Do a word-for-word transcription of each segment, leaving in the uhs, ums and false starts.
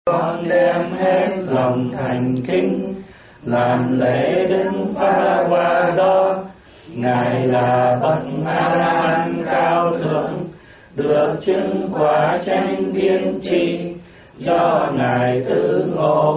Con đem hết lòng thành kính làm lễ Đức Phật qua đó. Ngài là bậc A-la-hán cao thượng, được chứng quả chánh biên tri, do Ngài tự ngộ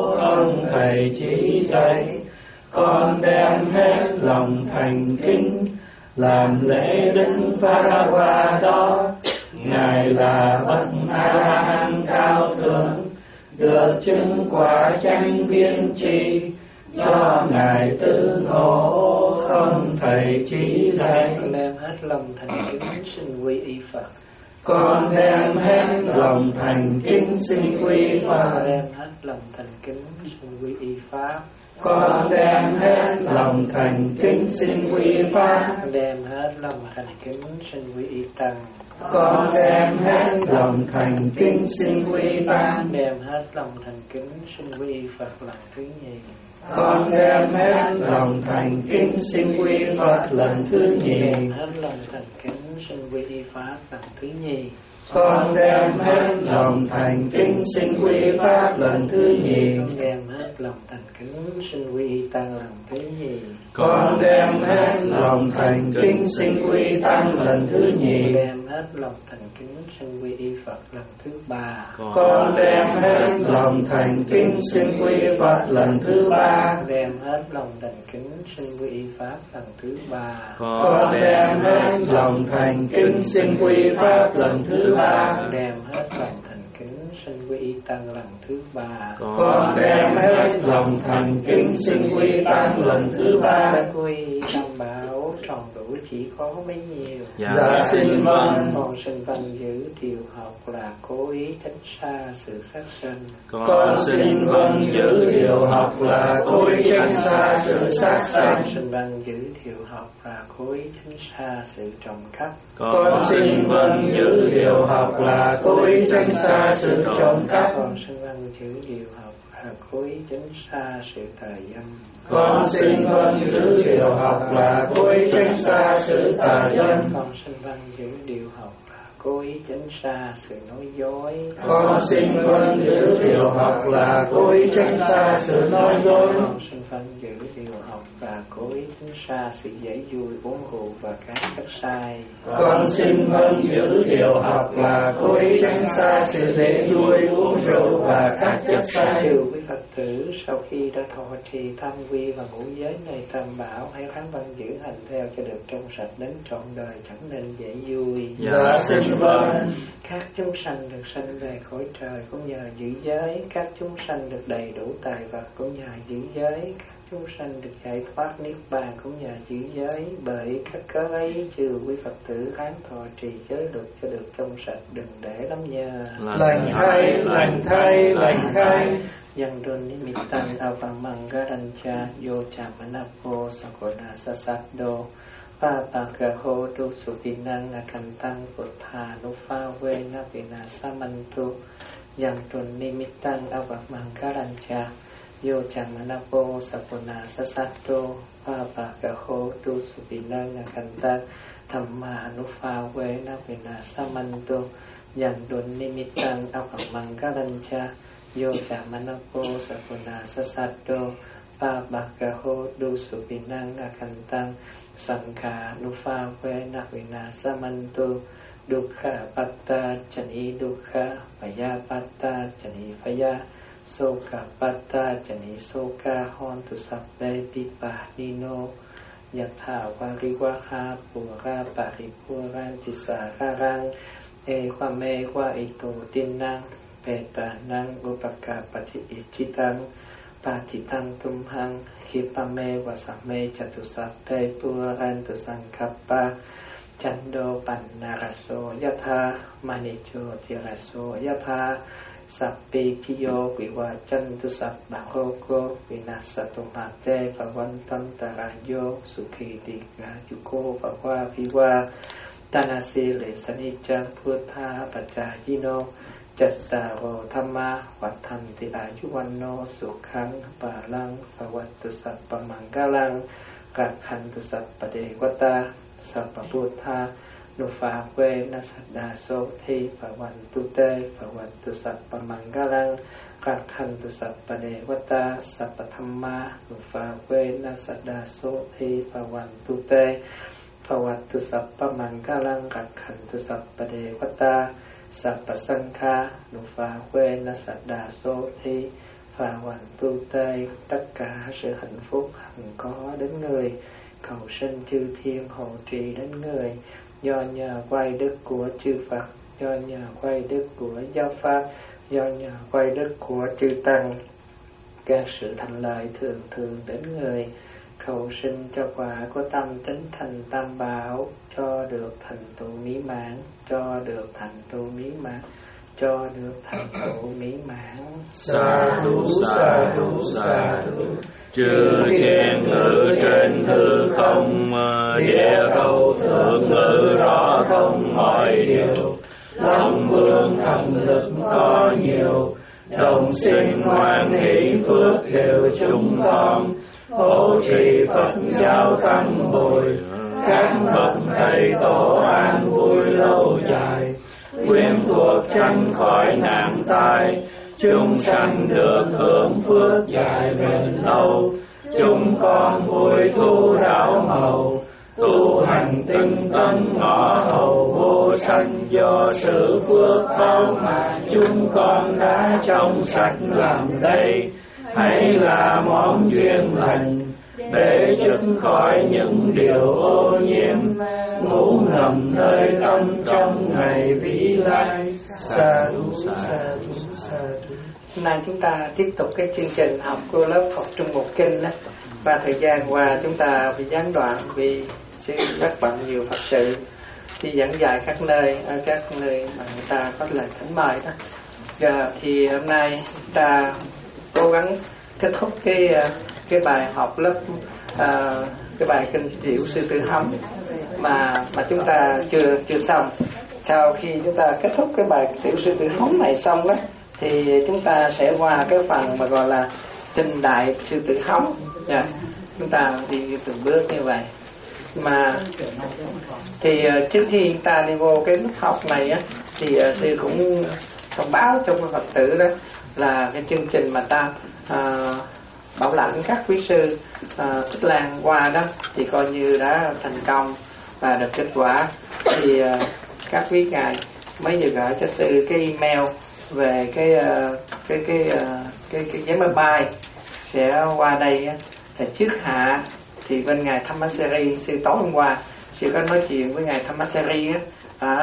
ông thầy chỉ dạy. Con đem hết lòng thành kính làm lễ Đức Phật qua đó. Ngài là bậc A-la-hán cao thượng, được chứng quả chánh biên tri, do Ngài tự ngộ không thầy chỉ dạy. Con đem hết lòng thành kính xin quy y Phật. Con đem hết lòng thành kính xin quy Phật. Con đem hết lòng thành kính xin quy y Pháp. Con đem hết lòng thành kính xin quy Pháp. Con đem hết lòng thành kính xin quy y Tăng. Con đem hết lòng thành kính xin quy Tăng. Đem hết lòng thành kính xin quy y Phật lần thứ nhì. Con đem hết lòng thành kính xin quy Phật lần thứ nhì. Đem hết lòng thành kính xin quy y Pháp lần thứ nhì. Con đem hết lòng thành kính xin quy Pháp lần thứ nhì. Đem hết lòng thành kính xin quy y Tăng lần thứ nhì. Con đem hết lòng thành kính xin quy Tăng lần thứ nhì. Đem hết lòng thành kính xin quy y Phật lần thứ ba. Con đem hết lòng thành kính xin quy Phật lần thứ ba. Đem hết lòng thành kính xin quy y Pháp lần thứ ba. Con đem hết lòng thành kính xin quy Pháp lần thứ ba. Đem hết lòng thành kính xin quy y Tăng lần thứ ba. Con đem hết lòng thành kính xin quy Tăng lần thứ ba. Quy y Tam Bảo tròn đủ chỉ có bấy nhiêu. Dạ xin vâng. Con xin văn giữ điều học là cố ý tránh xa sự sát sanh. Con xin vâng giữ điều học là cố ý tránh xa sự sát sanh. Con xin văn giữ điều học là cố ý tránh xa sự trộm cắp. Con xin vâng giữ điều học là cố ý tránh xa sự trộm cắp. Con xin vâng giữ điều học là cố ý tránh xa sự tà dâm. Con xin vâng giữ điều học là cố ý tránh xa sự tà dâm. Con xin vâng giữ điều học là cố ý tránh xa sự nói dối. Con xin vâng giữ điều học là cố ý tránh xa sự nói dối. Con xin vâng giữ điều học là cố ý tránh xa sự dễ vui uống rượu và các chất sai. Con xin vâng giữ điều học là cố ý tránh xa sự dễ vui uống rượu và các chất sai. Chư quý Phật tử sau khi đã thọ trì tam quy và ngũ giới này tam bảo, hãy ráng vâng giữ hành theo cho được trong sạch đến trọn đời, chẳng nên dễ vui. Dạ xin vâng. Các chúng sanh được sanh về cõi trời cũng nhờ giữ giới. Các chúng sanh được đầy đủ tài vật cũng nhờ giữ giới. Các chúng sanh được giải thoát niết bàn cũng nhờ giữ giới. Bởi các cớ ấy, chư quý Phật tử ráng thọ trì giới luật cho được trong sạch, đừng để lắm nhờ. Lành thay, lành thay, lành thay. Yang dun nimittan avamanggarancha yo chamanapo sakona sasado papakaho tu supinang akantang puttha nufa vena vinasamantu. Yang dun nimittan avamanggarancha yo chamanapo sakona sasado papakaho tu supinang akantang thamma nufa vena vinasamantu. Yang dun nimittan avamanggarancha yo chamanapo sakuna sasado pabakaho dusupinang akantang sangka nufa vena vinasamantu. Dukkha patta chani dukkha, paya patta chani paya, soka patta chani soka, hontu sabbe pipanino. Yatha variwaha pura paripuranti sararang ekwame kwa ito tinang petanang upaka pati ichitang patitang tumhang hipame wasame chatusape purantu sangkappa chando pannaraso yatha manicho tiraso yatha sappi kiyo viwachantu sabbahoko vinasatumate vavantam tarayo sukhidika yuko vava viva tanasile sanicang puttha pacayino Jattaro Thamma Vattanti Ayuvanno Sukhang Palang Bhavattu Sappa Mangalang Rakhantu Sappa Devata Sappa Buddha Nufa Vena Saddha Sothi Bhavantu Te Bhavattu Sappa Mangalang Rakhantu Sappa Devata Sappa Thamma Nupavena Sadaso Thi Bhavantu Te Bhavantu Sappa Mangalang Rakhantu Sappa Devata Sappa Sankha Nupavena Sadaso Thi Bhavantu Te. Tất cả sự hạnh phúc hằng có đến người, cầu sinh chư thiên hộ trì đến người, do nhờ quay đức của chư Phật, do nhờ quay đức của giáo pháp, do nhờ quay đức của chư tăng, các sự thành lợi thường thường đến người, cầu sinh cho quả của tâm tính thành tam bảo, cho được thành tựu mỹ mãn, cho được thành tựu mỹ mãn, cho được thành tựu mỹ mãn. Sa thú sa thú sa thú. Chư thiên ngự trên hư không, địa cầu thượng ngự rõ thông mọi điều. Long vương thần lực có nhiều, đồng sinh hoan hỷ phước đều chúng con. Hộ trì Phật giáo tăng bồi, các bậc thầy tổ an vui lâu dài. Quyến thuộc tránh khỏi nạn tai, chúng sanh được hưởng phước dài bền lâu. Chúng con vui thu đạo màu, tu hành tinh tấn ngõ hầu vô sanh. Do sự phước báo mà chúng con đã trong sạch làm đây, hãy là món duyên lành để dứt khỏi những điều ô nhiễm, ngủ ngầm nơi tâm trong ngày vĩ lai. Sa thú sa thú sa thú. Hôm nay chúng ta tiếp tục cái chương trình học của lớp học Trung Bộ Kinh đó. Và thời gian qua chúng ta bị gián đoạn vì sự rất bận nhiều Phật sự đi giảng dạy các nơi, ở các nơi mà người ta có lời thỉnh mời đó. Giờ thì hôm nay chúng ta cố gắng kết thúc cái cái bài học lớp uh, cái bài kinh Tiểu Sư Tử Hống mà mà chúng ta chưa chưa xong. Sau khi chúng ta kết thúc cái bài Tiểu Sư Tử Hống này xong đó, thì chúng ta sẽ qua cái phần mà gọi là Kinh Đại Sư Tử Hống. Yeah. Chúng ta đi từng bước như vậy. Mà thì uh, trước khi chúng ta đi vô cái lớp học này á, thì uh, sư cũng thông báo cho các Phật tử đó là cái chương trình mà ta uh, bảo lãnh các quý sư uh, Tích Lan qua đó thì coi như đã thành công và được kết quả. Thì uh, các quý ngài mới vừa gửi cho sư cái email về cái uh, cái cái uh, cái cái vé máy bay sẽ qua đây á. Thì trước hạ thì bên ngài Thammasari, sư tối hôm qua sư có nói chuyện với ngài Thammasari á,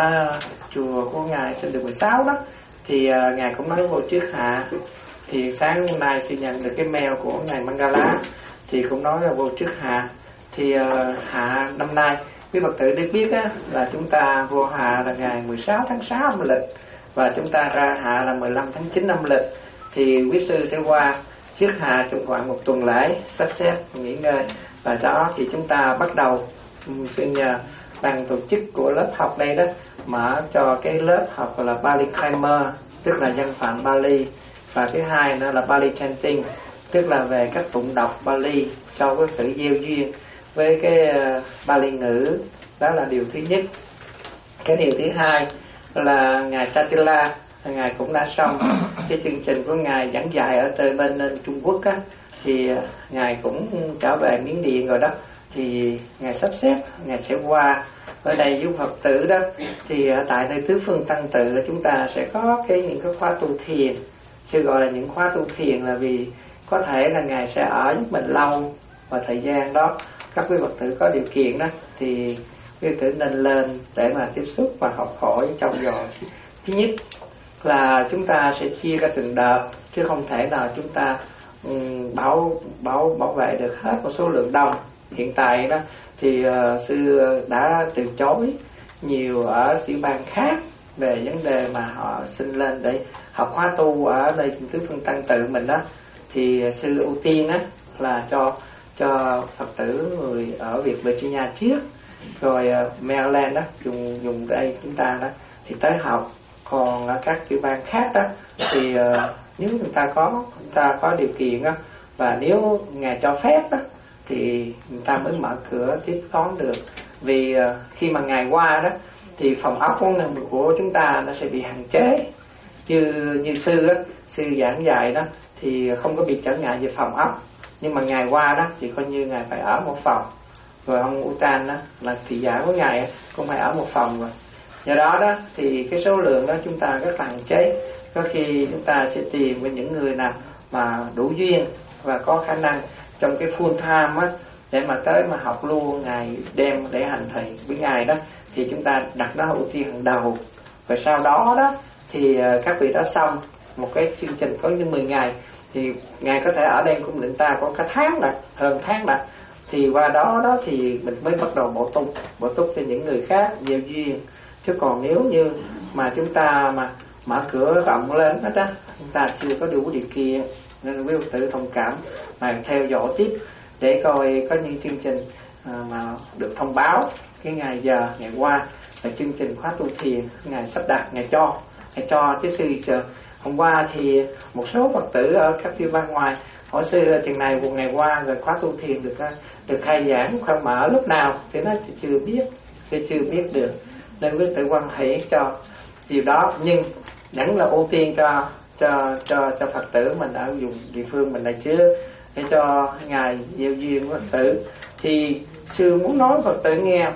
ở chùa của ngài sinh được mười sáu đó, thì uh, ngài cũng nói vô trước hạ. Thì sáng hôm nay sư nhận được cái mail của ngài Mangala thì cũng nói là vô trước hạ. Thì uh, hạ năm nay quý Phật tử được biết á, là chúng ta vô hạ là ngày mười sáu tháng sáu âm lịch và chúng ta ra hạ là mười lăm tháng chín âm lịch. Thì quý sư sẽ qua trước hạ trong khoảng một tuần lễ sắp xếp nghỉ ngơi, và đó thì chúng ta bắt đầu xin nhờ ban tổ chức của lớp học đây đó mở cho cái lớp học gọi là Pali Primer, tức là văn phạm Bali, và thứ hai nữa là Pali Chanting, tức là về các tụng đọc Bali cho cái sự gieo duyên với cái uh, Bali ngữ. Đó là điều thứ nhất. Cái điều thứ hai là ngài Chatila, ngài cũng đã xong cái chương trình của ngài giảng dạy ở từ bên Trung Quốc á, thì uh, ngài cũng trở về Miến Điện rồi đó. Thì ngài sắp xếp ngài sẽ qua ở đây với Phật tử đó. Thì ở tại nơi tứ phương tăng tự chúng ta sẽ có cái những cái khóa tu thiền. Chứ gọi là những khóa tu thiền là vì có thể là ngài sẽ ở với mình lâu, và thời gian đó các quý Phật tử có điều kiện đó thì quý Phật tử nên lên để mà tiếp xúc và học hỏi trong giò. Thứ nhất là chúng ta sẽ chia ra từng đợt, chứ không thể nào chúng ta um, bảo bảo bảo vệ được hết một số lượng đông. Hiện tại đó thì uh, sư đã từ chối nhiều ở tiểu bang khác về vấn đề mà họ xin lên để học khóa tu ở đây tứ phương tăng tự mình đó. Thì sư ưu tiên á là cho cho Phật tử người ở Việt Virginia trước, rồi uh, Maryland đó dùng dùng đây chúng ta đó thì tới học. Còn ở các tiểu bang khác đó thì uh, nếu người ta có người ta có điều kiện đó, và nếu ngài cho phép đó thì người ta mới mở cửa tiếp đón được. Vì uh, khi mà ngài qua đó thì phòng ốc của chúng ta nó sẽ bị hạn chế, như như sư á, sư giảng dạy đó thì không có bị trở ngại về phòng ốc, nhưng mà ngày qua đó thì coi như ngài phải ở một phòng, rồi ông Utan đó là thị giả của ngài cũng phải ở một phòng rồi. Do đó đó thì cái số lượng đó chúng ta rất là hạn chế. Có khi chúng ta sẽ tìm với những người nào mà đủ duyên và có khả năng trong cái full time á, để mà tới mà học luôn ngày đêm để hành thầy với ngài đó, thì chúng ta đặt nó ưu tiên hàng đầu. Rồi sau đó đó thì các vị đã xong một cái chương trình có như mười ngày, thì ngài có thể ở đây cũng định ta có cả tháng là hơn tháng là, thì qua đó đó thì mình mới bắt đầu bổ túc bổ túc cho những người khác nhiều duyên. Chứ còn nếu như mà chúng ta mà mở cửa rộng lên hết á, chúng ta chưa có đủ điều kiện, nên quý Phật tử thông cảm mà theo dõi tiếp để coi có những chương trình à, mà được thông báo cái ngày giờ ngày qua là chương trình khóa tu thiền ngài sắp đặt, ngài cho ngài cho chứ sư chờ. Hôm qua thì một số Phật tử ở các phía bên ngoài hỏi sư chừng này một ngày qua rồi khóa tu thiền được được khai giảng khoa mở lúc nào thì nó chưa biết, thì chưa biết được, nên quý tự quan hệ cho điều đó. Nhưng vẫn là ưu tiên cho cho cho cho Phật tử mình ở vùng địa phương mình là chưa, để cho ngài gieo duyên Phật tử. Thì sư muốn nói Phật tử nghe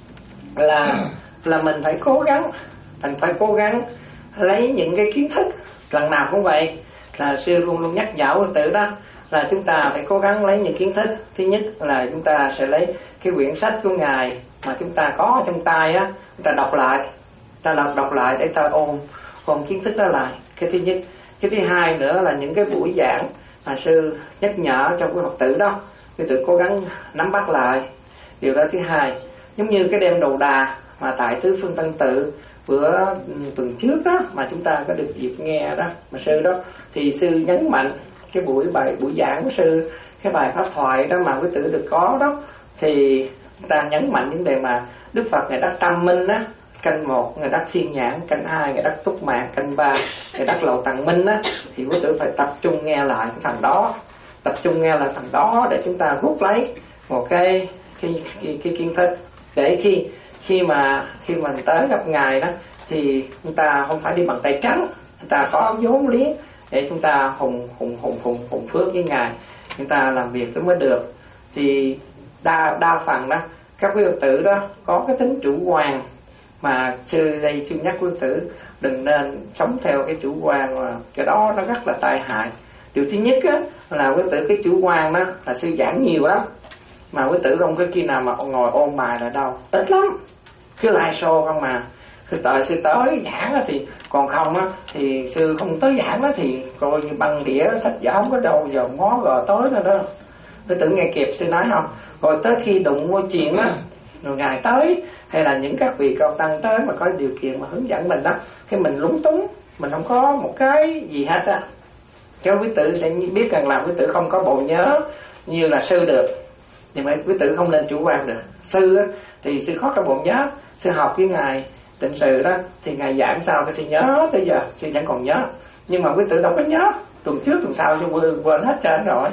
là là mình phải cố gắng, mình phải cố gắng lấy những cái kiến thức, lần nào cũng vậy, là sư luôn luôn nhắc nhở Phật tử đó là chúng ta phải cố gắng lấy những kiến thức. Thứ nhất là chúng ta sẽ lấy cái quyển sách của ngài mà chúng ta có trong tay á, chúng ta đọc lại, ta đọc đọc lại để ta ôn ôn kiến thức đó lại. Cái thứ nhất. Cái thứ hai nữa là những cái buổi giảng mà sư nhắc nhở trong cái Phật tử đó, quý tự cố gắng nắm bắt lại. Điều đó thứ hai. Giống như cái đêm đầu đà mà tại Tứ Phương Tân Tự bữa tuần trước đó mà chúng ta có được dịp nghe đó mà sư đó, thì sư nhấn mạnh cái buổi bài buổi giảng của sư, cái bài pháp thoại đó mà quý tử được có đó, thì ta nhấn mạnh vấn đề mà Đức Phật ngài đắc Tam Minh á, canh một ngài đắc Thiên Nhãn, canh hai ngài đắc Túc Mạc, canh ba ngài đắc Lậu Tằng Minh á, thì quý tử phải tập trung nghe lại cái phần đó, tập trung nghe lại phần đó để chúng ta rút lấy một cái cái cái, cái kiến thức, để khi khi mà khi mình tới gặp ngài đó thì chúng ta không phải đi bằng tay trắng, chúng ta có vốn liếng để chúng ta hùng hùng hùng hùng hùng phước với ngài, chúng ta làm việc đó mới được. Thì đa đa phần đó các quý Phật tử đó có cái tính chủ quan, mà sư đây sư nhắc quý Phật tử đừng nên sống theo cái chủ quan, mà cái đó nó rất là tai hại. Điều thứ nhất á, là quý Phật tử cái chủ quan đó là sư giảng nhiều lắm, mà quý tử không có khi nào mà ngồi ôn bài là đâu, ít lắm, cứ live show không mà. Sư tới sư tới giảng á thì còn không á thì sư không tới giảng á thì coi như băng đĩa sách vở không có đâu giờ ngó gò tối nữa đó. Quý tử nghe kịp sư nói không? Rồi tới khi đụng môi chuyện á, rồi ngài tới hay là những các vị cao tăng tới mà có điều kiện mà hướng dẫn mình đó, cái mình lúng túng, mình không có một cái gì hết á. Cho quý tử sẽ biết rằng là quý tử không có bộ nhớ như là sư được, nhưng mà quý tử không nên chủ quan được. Sư á, thì sư khó cái bộ nhớ, sư học với ngài Tịnh Sự đó thì ngài giảng sao cái sư nhớ tới giờ sư vẫn còn nhớ, nhưng mà quý tử đâu có nhớ, tuần trước tuần sau sư quên, quên hết trơn rồi.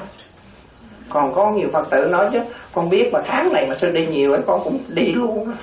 Còn có nhiều Phật tử nói chứ con biết mà tháng này mà sư đi nhiều ấy con cũng đi luôn.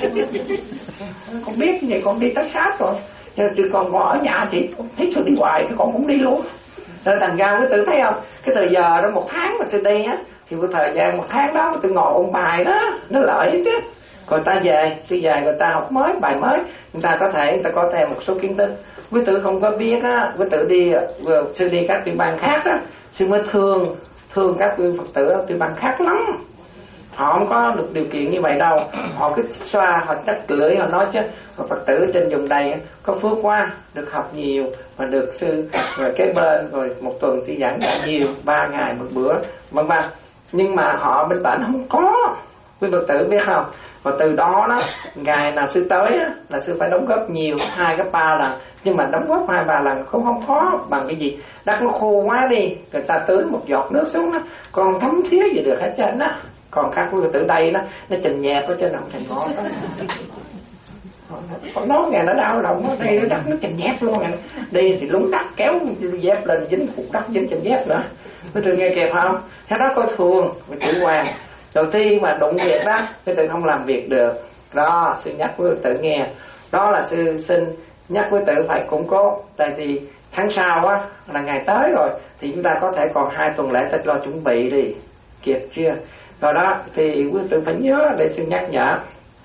Con biết như vậy con đi tất sát rồi, nhưng chứ con còn ở nhà thì thấy sư đi hoài thì con cũng đi luôn. Nên thành ra quý tử thấy không, cái thời giờ đó một tháng mà sư đi á, thì cái thời gian một tháng đó tôi ngồi ôn bài đó nó lợi chứ. Rồi ta về, sư về người ta học mới, bài mới, người ta có thể người ta có thêm một số kiến thức. Quý tử không có biết á, quý tử đi vừa sư đi các tiểu bang khác á, sư mới thương thương các quý Phật tử ở tiểu bang khác lắm. Họ không có được điều kiện như vậy đâu, họ cứ xoa, họ trách lưỡi, họ nói chứ Phật tử trên vùng đây có phước quá, được học nhiều mà được sư rồi kế bên, rồi một tuần sư giảng lại nhiều, ba ngày một bữa, vân vân. Nhưng mà họ bên bản không có, quý Phật tử biết không? Và từ đó đó, ngày nào sư tới á, là sư phải đóng góp nhiều, hai gấp ba lần. Nhưng mà đóng góp hai ba lần cũng không có bằng cái gì. Đất nó khô quá đi, người ta tưới một giọt nước xuống đó, còn thấm thía gì được hết trơn á. Còn các quý tử đây đó, nó trình nhẹp ở trên đồng thành ngõ đó. Còn nó ngày nó đau lòng ở đây đất nó trình nhẹp luôn ngày. Đi thì lúng đất kéo dép lên dính cục đất dính trình dép nữa. Quý tử nghe kịp không? Thế đó coi thường, phải chủ quan. Đầu tiên mà đụng việc đó, quý tử không làm việc được. Đó, sư nhắc quý tử nghe. Đó là sư xin nhắc quý tử phải củng cố, tại vì tháng sau á là ngày tới rồi, thì chúng ta có thể còn hai tuần lễ ta lo chuẩn bị đi, kịp chưa? Rồi đó thì quý tử phải nhớ để xin nhắc nhở.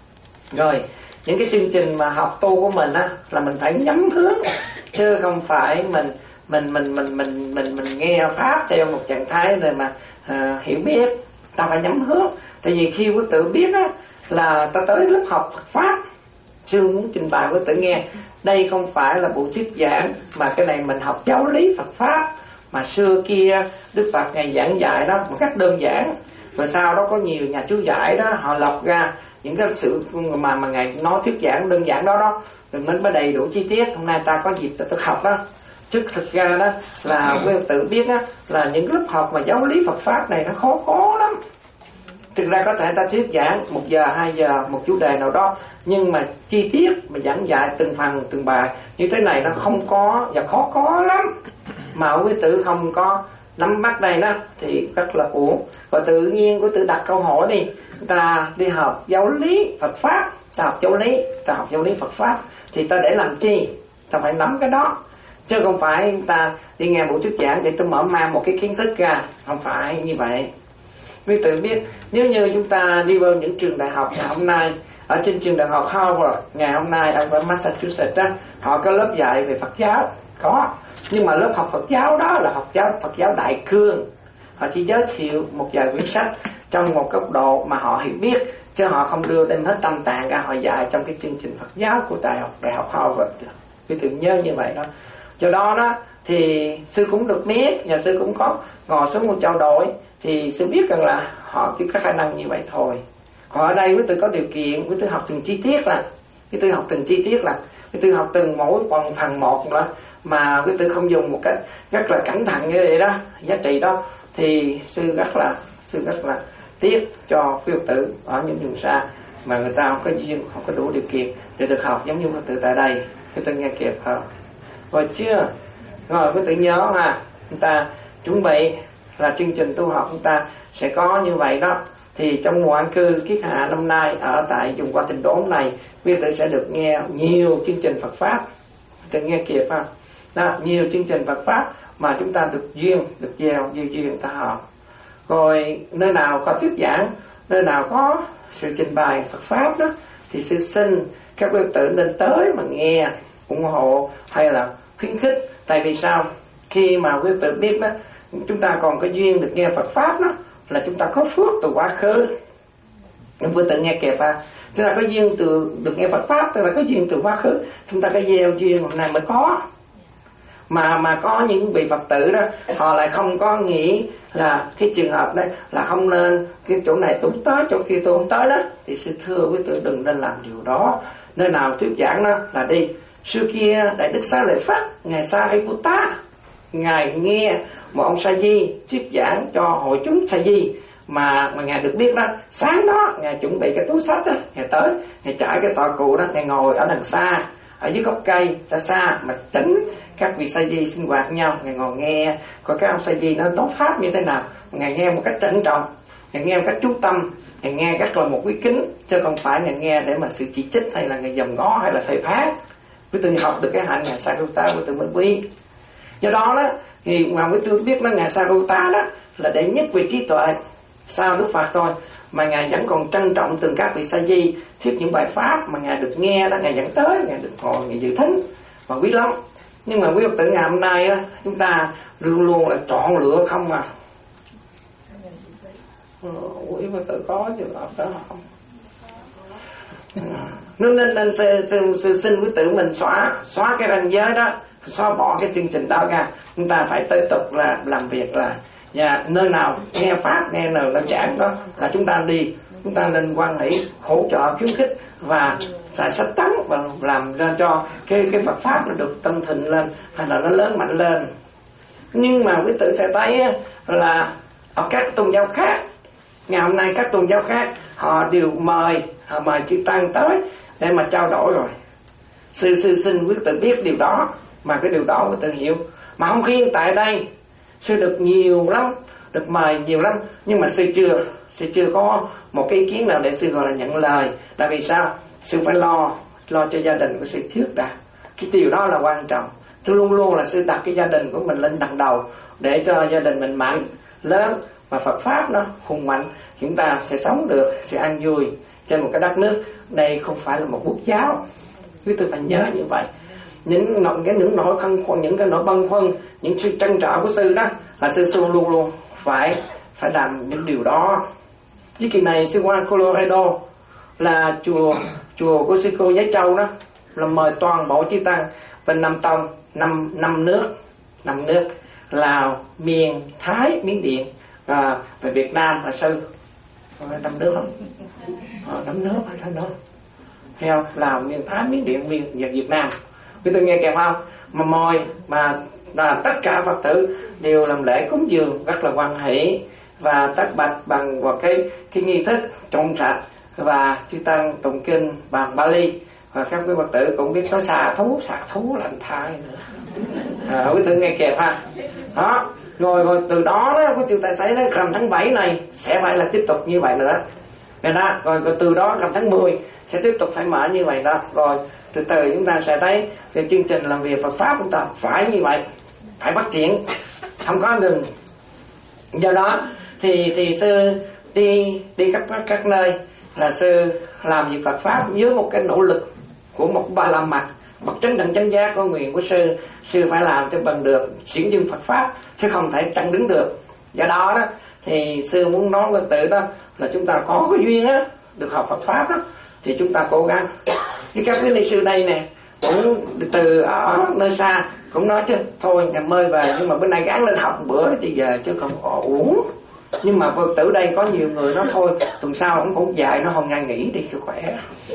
Rồi những cái chương trình mà học tu của mình á là mình phải nhắm hướng, chứ không phải mình mình mình mình mình mình mình nghe pháp theo một trạng thái này mà à, hiểu biết. Ta phải nhắm hướng, tại vì khi quý tử biết á là ta tới lớp học Phật pháp, sư muốn trình bày quý tử nghe đây không phải là buổi thuyết giảng, mà cái này mình học giáo lý Phật pháp mà xưa kia Đức Phật ngày giảng dạy đó một cách đơn giản, rồi sau đó có nhiều nhà chú giải đó họ lọc ra những cái sự mà mà ngài nói thuyết giảng đơn giản đó đó, đừng nên mới đầy đủ chi tiết. Hôm nay ta có dịp ta thực học đó, chứ thực ra đó là quý tự biết á là những lớp học mà giáo lý Phật pháp này nó khó có lắm. Thực ra có thể ta thuyết giảng một giờ hai giờ một chủ đề nào đó, nhưng mà chi tiết mà giảng dạy từng phần từng bài như thế này nó không có và khó có lắm, mà quý tử không có nắm bắt đây đó thì rất là uổng. Và tự nhiên quý tử đặt câu hỏi đi, ta đi học giáo lý Phật pháp, ta học giáo lý, ta học giáo lý Phật pháp thì ta để làm chi? Ta phải nắm cái đó, chứ không phải ta đi nghe buổi thuyết giảng để tôi mở mang một cái kiến thức ra, không phải như vậy. Quý tự biết nếu như chúng ta đi vào những trường đại học ngày hôm nay, ở trên trường đại học Harvard ngày hôm nay ở Massachusetts đó, họ có lớp dạy về Phật giáo, có, nhưng mà lớp học Phật giáo đó là học giáo Phật giáo đại cương, họ chỉ giới thiệu một vài quyển sách trong một cấp độ mà họ hiểu biết, chứ họ không đưa đem hết tâm tạng ra họ dạy trong cái chương trình Phật giáo của đại học đại học Harvard. Quý tự nhớ như vậy đó. Do đó đó thì sư cũng được biết, nhà sư cũng có ngồi xuống một trao đổi, thì sư biết rằng là họ chỉ có khả năng như vậy thôi. Còn ở đây quý tử có điều kiện, quý tử học từng chi tiết là, quý tử học từng chi tiết là, quý tử học từng mỗi phần phần một đó, mà quý tử không dùng một cách rất là cẩn thận như vậy đó, giá trị đó, thì sư rất là sư rất là tiếc cho quý tử ở những vùng xa mà người ta không có duyên, không có đủ điều kiện để được học giống như quý tử tại đây. Quý tử nghe kịp không? Rồi chưa? Rồi quý tử nhớ ha, chúng ta chuẩn bị là chương trình tu học chúng ta sẽ có như vậy đó. Thì trong mùa an cư kiết hạ năm nay ở tại vùng Qua Tịnh Đốn này, quý tử sẽ được nghe nhiều chương trình Phật pháp, tự nghe kịp không? Đó, nhiều chương trình Phật pháp mà chúng ta được duyên, được gieo duyên duyên ta học. Rồi nơi nào có thuyết giảng, nơi nào có sự trình bày Phật pháp đó, thì sư xin các quý tử nên tới mà nghe, ủng hộ hay là khuyến khích. Tại vì sao? Khi mà quý tử biết đó, chúng ta còn có duyên được nghe Phật pháp đó, là chúng ta có phước từ quá khứ. Quý tử nghe kịp à, chúng ta có duyên từ được nghe Phật pháp, tức là có duyên từ quá khứ, chúng ta có gieo duyên hôm nay mới có. Mà mà có những vị Phật tử đó, họ lại không có nghĩ là cái trường hợp đấy là không nên cái chỗ này tôi tới, chỗ kia tôi không tới đó, thì sư thưa quý tử đừng nên làm điều đó. Nơi nào thuyết giảng đó là đi. Xưa kia Đại Đức Xá Lợi Phất, ngài Sa Ri Pu Tá, ngài nghe một ông Sa Di thuyết giảng cho hội chúng Sa Di, mà mà ngài được biết đó, sáng đó ngài chuẩn bị cái túi sách đó, ngài tới, ngài trải cái tọa cụ đó, ngài ngồi ở đằng xa, ở dưới gốc cây xa xa mà tránh các vị Sa Di sinh hoạt nhau, ngài ngồi nghe coi các ông Sa Di nó tốt pháp như thế nào, ngài nghe một cách trân trọng, ngài nghe một cách chú tâm, ngài nghe rất là một quý kính, chứ không phải ngài nghe để mà sự chỉ trích hay là ngài dòm ngó hay là phê phán. Quý tử học được cái hạnh ngài Sa Ri Pu Tá, quý tử mới quý. Do đó đó thì mà quý tử biết là ngài Sa Ri Pu Tá đó là đệ nhất về trí tuệ sau Đức Phật thôi, mà ngài vẫn còn trân trọng từng các vị Sa Di thuyết những bài pháp mà ngài được nghe đó, ngài dẫn tới, ngài được ngồi, ngài dự thính và quý lắm. Nhưng mà quý Phật tử ngày hôm nay á, chúng ta luôn luôn là chọn lựa không à. Ừ, quý Phật tử có trường hợp đó không? Nên nên, nên sư, sư, sư, xin quý tử mình xóa xóa cái ranh giới đó, xóa bỏ cái chương trình đó ra. Chúng ta phải tiếp tục là làm việc là và nơi nào nghe pháp, nghe nào nó giảng đó là chúng ta đi, chúng ta nên quan hệ hỗ trợ khuyến khích và phải sách tấn và làm ra cho cái cái Phật pháp nó được tâm thịnh lên hay là nó lớn mạnh lên. Nhưng mà quý tử sẽ thấy là ở các tôn giáo khác, ngày hôm nay các tôn giáo khác họ đều mời họ mời chư tăng tới để mà trao đổi rồi. Sư sư xin quý tử biết điều đó, mà cái điều đó quý tử hiểu. Mà không riêng tại đây, sư được nhiều lắm, được mời nhiều lắm, nhưng mà sư chưa sư chưa có một cái ý kiến nào để sư gọi là nhận lời. Tại vì sao? Sư phải lo lo cho gia đình của sư trước đã, cái điều đó là quan trọng. Tôi luôn luôn là sư đặt cái gia đình của mình lên đằng đầu để cho gia đình mình mạnh lớn, mà Phật pháp nó hùng mạnh, chúng ta sẽ sống được, sẽ an vui trên một cái đất nước. Đây không phải là một quốc giáo, quý tôi phải nhớ như vậy. Những cái những nỗi khăn khoăn, những cái nỗi băn khoăn, những sự trăn trở của sư đó là sư sư luôn luôn phải phải làm những điều đó. Với kỳ này sư qua Colorado là chùa chùa của sư cô Giấy Châu đó là mời toàn bộ chư tăng bên năm tông, năm năm nước, năm nước Lào, Miền, Thái, Miến Điện và về Việt Nam là sư năm nước không? À, năm nước hay năm nước? Theo Lào, Miền, Thái, Miến Điện, Miền và Việt Nam. Quý tôi nghe kịp không? Mà mời mà là tất cả Phật tử đều làm lễ cúng dường rất là hoan hỷ và tất bạch bằng vào cái cái nghi thức trong sạch, và chư tăng tụng kinh bằng Bali, và các quý Phật tử cũng biết nói xà thú, xà thú làm thai nữa. À, quý tử nghe kịp ha. Đó, rồi, rồi từ đó đó quý tiêu tài xảy đến rằm tháng bảy này sẽ phải là tiếp tục như vậy nữa. Vậy đó, rồi, rồi từ đó rằm tháng mười sẽ tiếp tục phải mở như vậy đó. Rồi từ từ chúng ta sẽ thấy cái chương trình làm việc Phật pháp chúng ta phải như vậy, phải phát triển, không có ngừng. Do đó thì thì sư đi đi các các nơi là sư làm việc Phật pháp dưới một cái nỗ lực của một ba la mật, bậc chánh đẳng chánh giác có nguyện của sư, sư phải làm cho bằng được chuyển dương Phật pháp, chứ không thể chặn đứng được. Do đó đó thì sư muốn nói với tự đó là chúng ta có cái duyên á được học Phật pháp đó thì chúng ta cố gắng. Như các quý ni sư đây nè cũng từ ở nơi xa cũng nói chứ thôi ngày mơi về, nhưng mà bên này gắng lên học bữa thì giờ chứ không ổn. Nhưng mà Phật tử đây có nhiều người nói thôi tuần sau cũng cũng dài, nó hôm nay nghỉ đi cho khỏe.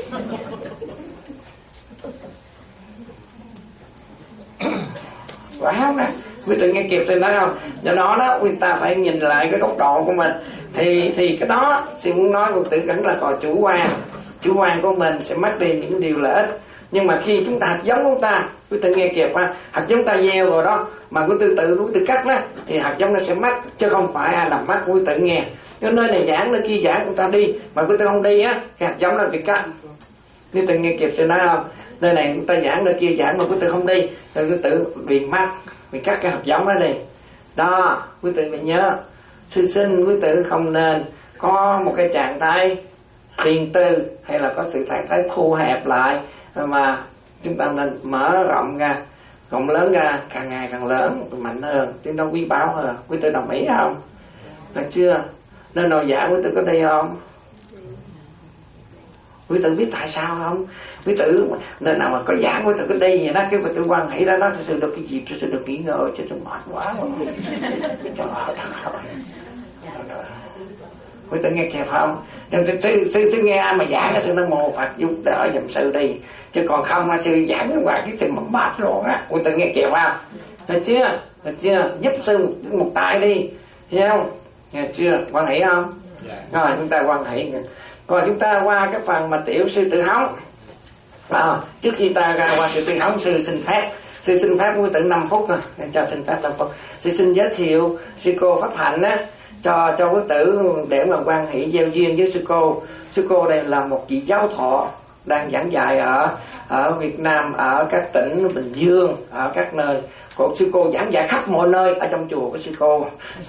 Phải không nè? Quý tự nghe kịp tôi nói không? Do đó đó quý ta phải nhìn lại cái góc độ của mình. Thì thì cái đó thì muốn nói Phật tử vẫn là còn chủ quan. Chủ quan của mình sẽ mất đi những điều lợi ích. Nhưng mà khi chúng ta hạt giống của ta, quý tự nghe kịp ha, hạt giống ta gieo rồi đó, mà quý tự tự quý tự cắt đó, thì hạt giống nó sẽ mất, chứ không phải ai làm mất quý tự nghe. Cái nơi này giảng, nơi kia giảng, chúng ta đi, mà quý tự không đi á, cái hạt giống nó bị cắt. Quý tự nghe kịp tôi nói không? Nơi này chúng ta giảng, nơi kia giảng mà quý tự không đi, rồi quý tự bị mất, bị cắt cái hạt giống đó đi. Đó, quý tự phải nhớ, sư sinh quý tự không nên có một cái trạng thái riêng tư hay là có sự trạng thái thu hẹp lại, mà chúng ta nên mở rộng ra, rộng lớn ra, càng ngày càng lớn, mạnh hơn, tiếng nó quý báu hơn. Quý tự đồng ý không? Được chưa? Nên nào giảng quý tự có đi không? Quý tự biết tại sao không? Quý tự nên nào mà có giảng quý tự có đi vậy đó, cái quý tự quan hệ đó nó sự được cái gì, sự được nghỉ ngơi, chứ tôi mệt quá. Trời ơi, quý tự nghe kịp không? Nhưng sư, sư, sư nghe ai mà giảng cái sư Nam Mô Phật giúp đỡ dùm sư đi, chứ còn không sư giảng cái quả cái sư mập bát rồi á. Quý tự nghe kịp không? Được chưa? Được chưa? Giúp sư một, một tay đi, thấy không? Nghe chưa? Quan hệ không? Rồi chúng ta quan hệ. Rồi chúng ta qua cái phần mà tiểu sư tự hóng. À, trước khi ta ra qua sự tự hóng, sư xin phép sư xin phép quý tự năm phút rồi, cho xin phép năm phút. Sư xin giới thiệu sư cô Pháp Hạnh á cho cho quý tử để mà quan hệ gieo duyên với sư cô. Sư cô đây là một vị giáo thọ đang giảng dạy ở ở Việt Nam, ở các tỉnh Bình Dương, ở các nơi. Còn sư cô giảng dạy khắp mọi nơi ở trong chùa của sư cô.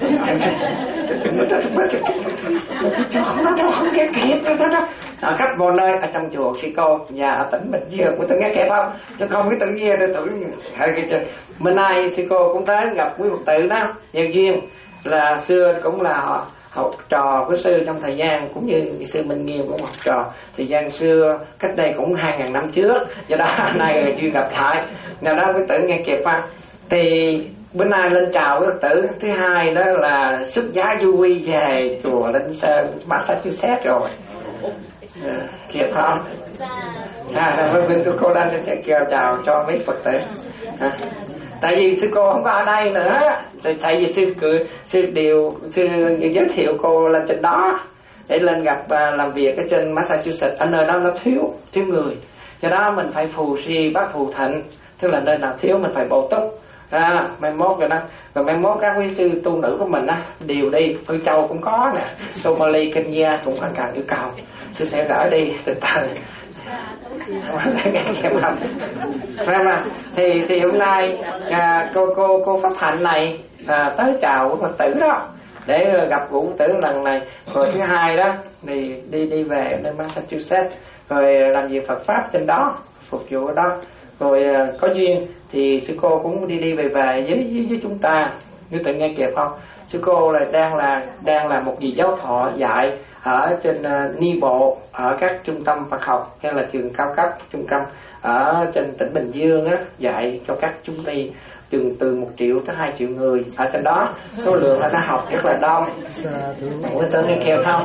Ở khắp mọi nơi ở trong chùa sư cô và ở tỉnh Bình Dương. Quý tử nghe kịp không? Chứ không quý tử nghe để tử bên nay sư cô cũng tới gặp quý Phật tử đó, gieo duyên. Là xưa cũng là họ học trò của sư trong thời gian, cũng như sư Minh Nghiêm cũng học trò thời gian xưa cách đây cũng hai ngàn năm trước. Do đó nay duyên gặp lại, do đó quý tử nghe kịp ha. Thì bữa nay lên chào quý tử. Thứ hai đó là xuất giá du quy về chùa Linh Sơn Massachusetts rồi. À, kịp không? À, rồi bên tôi cô đang sẽ kêu chào cho mấy Phật tử. À, tại vì sư cô không có ở đây nữa, tại vì sư cười sư điều sư giới thiệu cô lên trên đó để lên gặp uh, làm việc ở trên Massachusetts. Ở nơi đó nó thiếu thiếu người, do đó mình phải phù si bác phù thịnh, tức là nơi nào thiếu mình phải bổ túc. À, mai mốt rồi đó, rồi mai mốt các quý sư tu nữ của mình á đều đi. Phương Châu cũng có nè, Somali, Kenya cũng có cần yêu cầu, sư sẽ gửi đi từ từ. nghe kẹp không? Phải mà thì thì hôm nay à, cô cô cô Pháp Hạnh này à, tới chào Phật tử đó để gặp gũ tử lần này. Rồi thứ hai đó thì đi đi về nơi Massachusetts rồi làm việc Phật pháp trên đó, phục vụ ở đó. Rồi à, có duyên thì sư cô cũng đi đi về về với với, với chúng ta. Như tự nghe kịp không? Sư cô là đang là đang là một vị giáo thọ dạy ở trên uh, ni bộ ở các trung tâm Phật học hay là trường cao cấp trung tâm ở trên tỉnh Bình Dương á, dạy cho các chúng ty chừng từ một triệu tới hai triệu người ở trên đó, số lượng là nó học rất là đông. Quý tự nghe kịp không?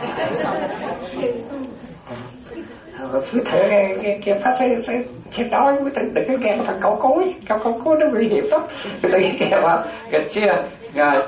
Cứ thử nghe kia phát sẽ sẽ sẽ nói với tự đừng có nghe phần câu cuối, câu câu cuối nó nguy hiểm lắm. Tự nghe kịp không? Được chưa? Rồi.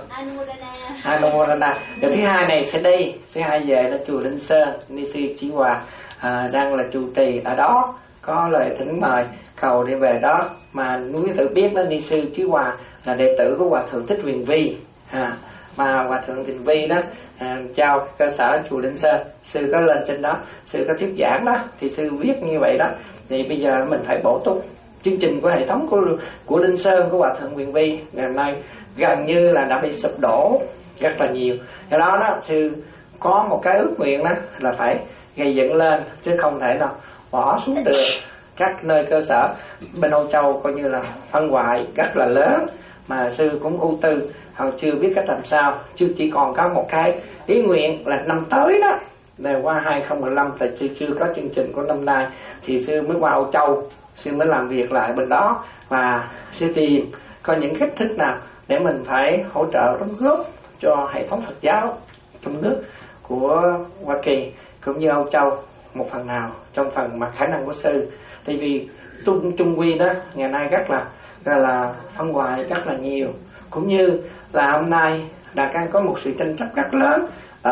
Anumodana. Rồi thứ hai này sẽ đi, thứ hai về là chùa Linh Sơn, ni sư Chí Hòa à, đang là trụ trì ở đó, có lời thỉnh mời cầu đi về đó. Mà quý tự biết đó, ni sư Chí Hòa là đệ tử của Hòa thượng Thích Huyền Vi. À, mà Hòa thượng Thích Vi đó à, chào cơ sở chùa Linh Sơn, sư có lên trên đó, sư có thuyết giảng đó, thì sư viết như vậy đó. Thì bây giờ mình phải bổ túc chương trình của hệ thống của của Linh Sơn của Hòa thượng Huyền Vi ngày nay gần như là đã bị sụp đổ rất là nhiều. Do đó đó sư có một cái ước nguyện đó là phải gây dựng lên, chứ không thể nào bỏ xuống được. Các nơi cơ sở bên Âu Châu coi như là phân hoại rất là lớn, mà sư cũng ưu tư, họ chưa biết cách làm sao. Chứ chỉ còn có một cái ý nguyện là năm tới đó, là qua hai không một năm thì sư chưa có chương trình của năm nay, thì sư mới qua Âu Châu, sư mới làm việc lại bên đó và sư tìm có những cách thức nào để mình phải hỗ trợ đóng góp cho hệ thống Phật giáo trong nước của Hoa Kỳ cũng như Âu Châu một phần nào trong phần mà khả năng của sư. Tại vì trung trung quy đó ngày nay rất là là, là phân hoại rất là nhiều, cũng như là hôm nay đang có một sự tranh chấp rất lớn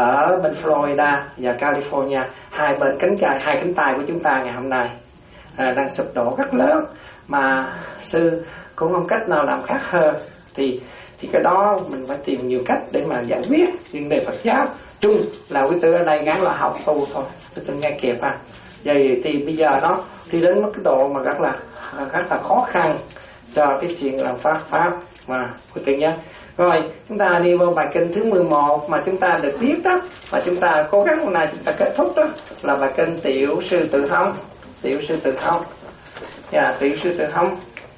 ở bên Florida và California, hai bên cánh tay hai cánh tay của chúng ta ngày hôm nay à, đang sụp đổ rất lớn, mà sư cũng không cách nào làm khác hơn. Thì thì cái đó mình phải tìm nhiều cách để mà giải quyết vấn đề Phật giáo chung. Là quý tư ở đây gắn là học tu thôi, quý tư nghe kịp à. Vậy thì bây giờ nó đi đến mức cái độ mà rất là rất là khó khăn cho cái chuyện làm pháp pháp mà quý tư nhé. Rồi chúng ta đi vào bài kinh thứ mười một mà chúng ta được biết đó, mà chúng ta cố gắng hôm nay chúng ta kết thúc đó là bài kinh Tiểu Sư Tự Hống. Tiểu Sư Tự Hống, dạ, Tiểu Sư Tự Hống.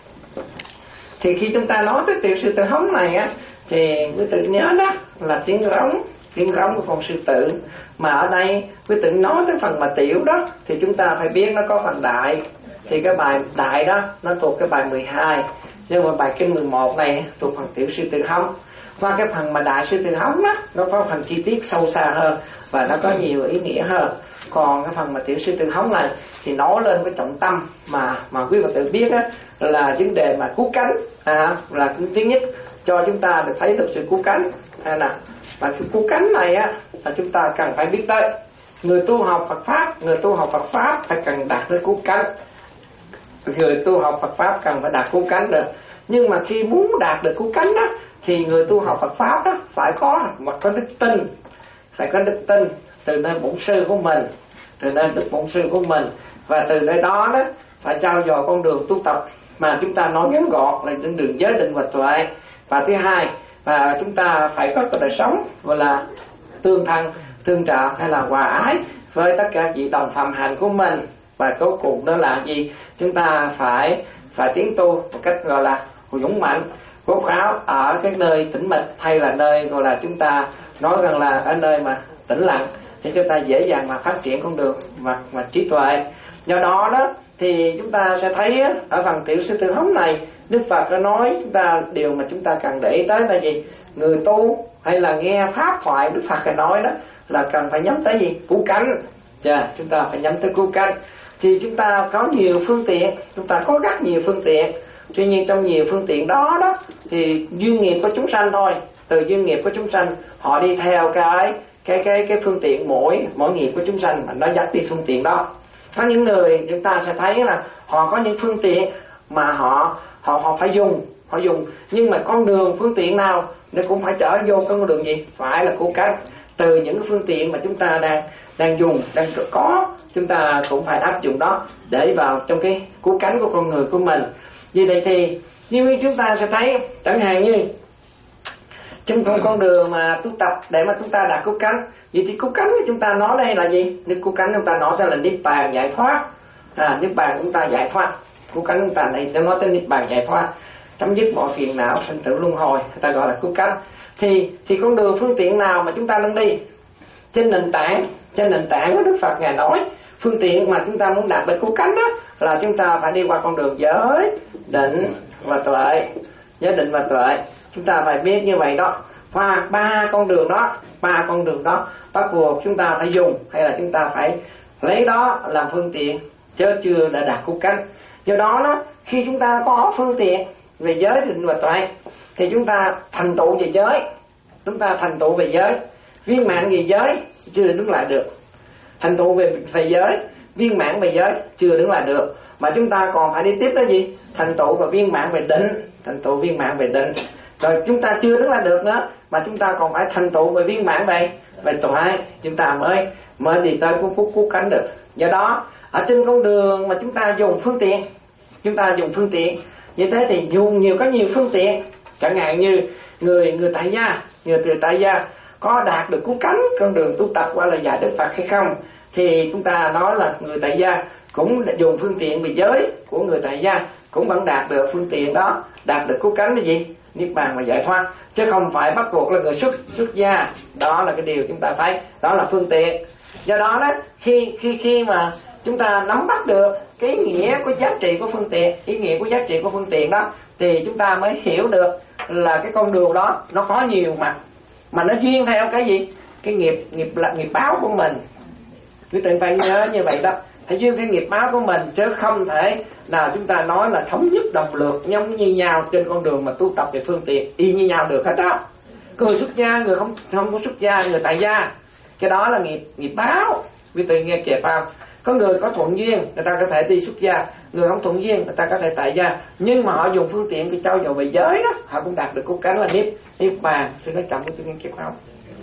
Thì khi chúng ta nói tới Tiểu Sư Tự Hống này á, thì quý tự nhớ đó là tiếng rống, tiếng rống của con sư tử. Mà ở đây quý tự nói tới phần mà tiểu đó thì chúng ta phải biết nó có phần đại. Thì cái bài đại đó nó thuộc cái bài mười hai, nhưng mà bài kinh mười một này thuộc phần Tiểu Sư Tự Hống. Qua cái phần mà Đại Sư Tự Hống đó, nó có phần chi tiết sâu xa hơn và nó có nhiều ý nghĩa hơn. Còn cái phần mà Tiểu Sư Tự Hống này thì nói lên cái trọng tâm mà mà quý Phật tử biết á, là vấn đề mà cứu cánh, à, là thứ nhất cho chúng ta được thấy được sự cứu cánh. À, nè, và sự cứu cánh này á là chúng ta cần phải biết tới. Người tu học Phật pháp, người tu học Phật pháp phải cần đạt tới cứu cánh. Người tu học Phật pháp cần phải đạt cứu cánh được. Nhưng mà khi muốn đạt được cứu cánh đó thì người tu học Phật pháp đó phải có mà có đức tin, phải có đức tin từ nơi bổn sư của mình, từ nơi đức bổn sư của mình, và từ nơi đó đó phải trao dồi con đường tu tập mà chúng ta nói ngắn gọn là trên đường giới định và tuệ. Và thứ hai, và chúng ta phải có cái đời sống gọi là tương thân, tương trợ hay là hòa ái với tất cả vị đồng phạm hạnh của mình. Và cuối cùng đó là gì? Chúng ta phải phải tiến tu một cách gọi là dũng mạnh, cố gắng ở cái nơi tĩnh mịch hay là nơi gọi là chúng ta nói rằng là ở nơi mà tĩnh lặng thì chúng ta dễ dàng mà phát triển con đường mà mà trí tuệ. Do đó đó thì chúng ta sẽ thấy ở phần Tiểu Sư Tự Hống này Đức Phật đã nói chúng ta điều mà chúng ta cần để ý tới là gì? Người tu hay là nghe pháp thoại Đức Phật đã nói đó là cần phải nhắm tới gì? Cứu cánh. Yeah, chúng ta phải nhắm tới cứu cánh. Thì chúng ta có nhiều phương tiện, chúng ta có rất nhiều phương tiện. Tuy nhiên trong nhiều phương tiện đó đó thì duyên nghiệp của chúng sanh thôi. Từ duyên nghiệp của chúng sanh họ đi theo cái cái cái cái phương tiện mỗi mỗi nghiệp của chúng sanh mà nó dắt đi phương tiện đó. Có những người chúng ta sẽ thấy là họ có những phương tiện mà họ họ họ phải dùng, họ dùng nhưng mà con đường phương tiện nào nó cũng phải trở vô con đường gì? Phải là cứu cánh. từ những cái phương tiện mà chúng ta đang đang dùng, đang có, chúng ta cũng phải áp dụng đó để vào trong cái cứu cánh của con người của mình. Vì vậy thì như chúng ta sẽ thấy, chẳng hạn như trên con con đường mà tu tập để mà chúng ta đạt cứu cánh, vậy thì cứu cánh của chúng ta nói đây là gì? Nếu cứu cánh chúng ta nói ra là niết bàn giải thoát, à, niết bàn chúng ta giải thoát, cứu cánh chúng ta này sẽ nói tới niết bàn giải thoát, chấm dứt mọi phiền não sinh tử luân hồi, người ta gọi là cứu cánh. Thì thì con đường phương tiện nào mà chúng ta đang đi trên nền tảng trên nền tảng của Đức Phật ngài nói, phương tiện mà chúng ta muốn đạt được cứu cánh đó là chúng ta phải đi qua con đường giới, định và tuệ, giới định và tuệ. Chúng ta phải biết như vậy đó. Và ba con đường đó, ba con đường đó bắt buộc chúng ta phải dùng, hay là chúng ta phải lấy đó làm phương tiện, chứ chưa đã đạt cứu cánh. Do đó đó, khi chúng ta có phương tiện về giới định và tuệ thì chúng ta thành tựu về giới, chúng ta thành tựu về giới, viên mãn về giới chưa đứng lại được, thành tựu về về giới, viên mãn về giới chưa đứng lại được, mà chúng ta còn phải đi tiếp đó gì? Thành tựu và viên mãn về định, thành tựu viên mãn về định. Rồi chúng ta chưa đứng lại được nữa, mà chúng ta còn phải thành tựu về viên mãn về về tuệ, chúng ta mới mới đi tới cứu phúc cứu cánh được. Do đó ở trên con đường mà chúng ta dùng phương tiện, chúng ta dùng phương tiện như thế thì dùng nhiều có nhiều phương tiện, chẳng hạn như người người tại gia, người từ tại gia có đạt được cứu cánh con đường tu tập qua lời dạy Đức Phật hay không, thì chúng ta nói là người tại gia cũng dùng phương tiện về giới của người tại gia cũng vẫn đạt được phương tiện đó, đạt được cứu cánh là gì? Niết bàn và giải thoát, chứ không phải bắt buộc là người xuất xuất gia. Đó là cái điều chúng ta thấy, đó là phương tiện. Do đó đó, khi khi khi mà chúng ta nắm bắt được cái ý nghĩa của giá trị của phương tiện, ý nghĩa của giá trị của phương tiện đó, thì chúng ta mới hiểu được là cái con đường đó nó có nhiều mặt, mà nó duyên theo cái gì? Cái nghiệp nghiệp là nghiệp báo của mình. Quý vị phải nhớ như vậy đó, phải duyên theo nghiệp báo của mình, chứ không thể nào chúng ta nói là thống nhất đồng lược giống như nhau trên con đường mà tu tập về phương tiện y như nhau được hết đó. Người xuất gia, người không không có xuất gia, người tại gia, cái đó là nghiệp nghiệp báo. Quý vị nghe kịp không? Có người có thuận duyên người ta có thể đi xuất gia, người không thuận duyên người ta có thể tại gia, nhưng mà họ dùng phương tiện để trau dồi về giới đó, họ cũng đạt được cứu cánh là niết niết bàn. Xin nói chậm với tôi nghe kịp không?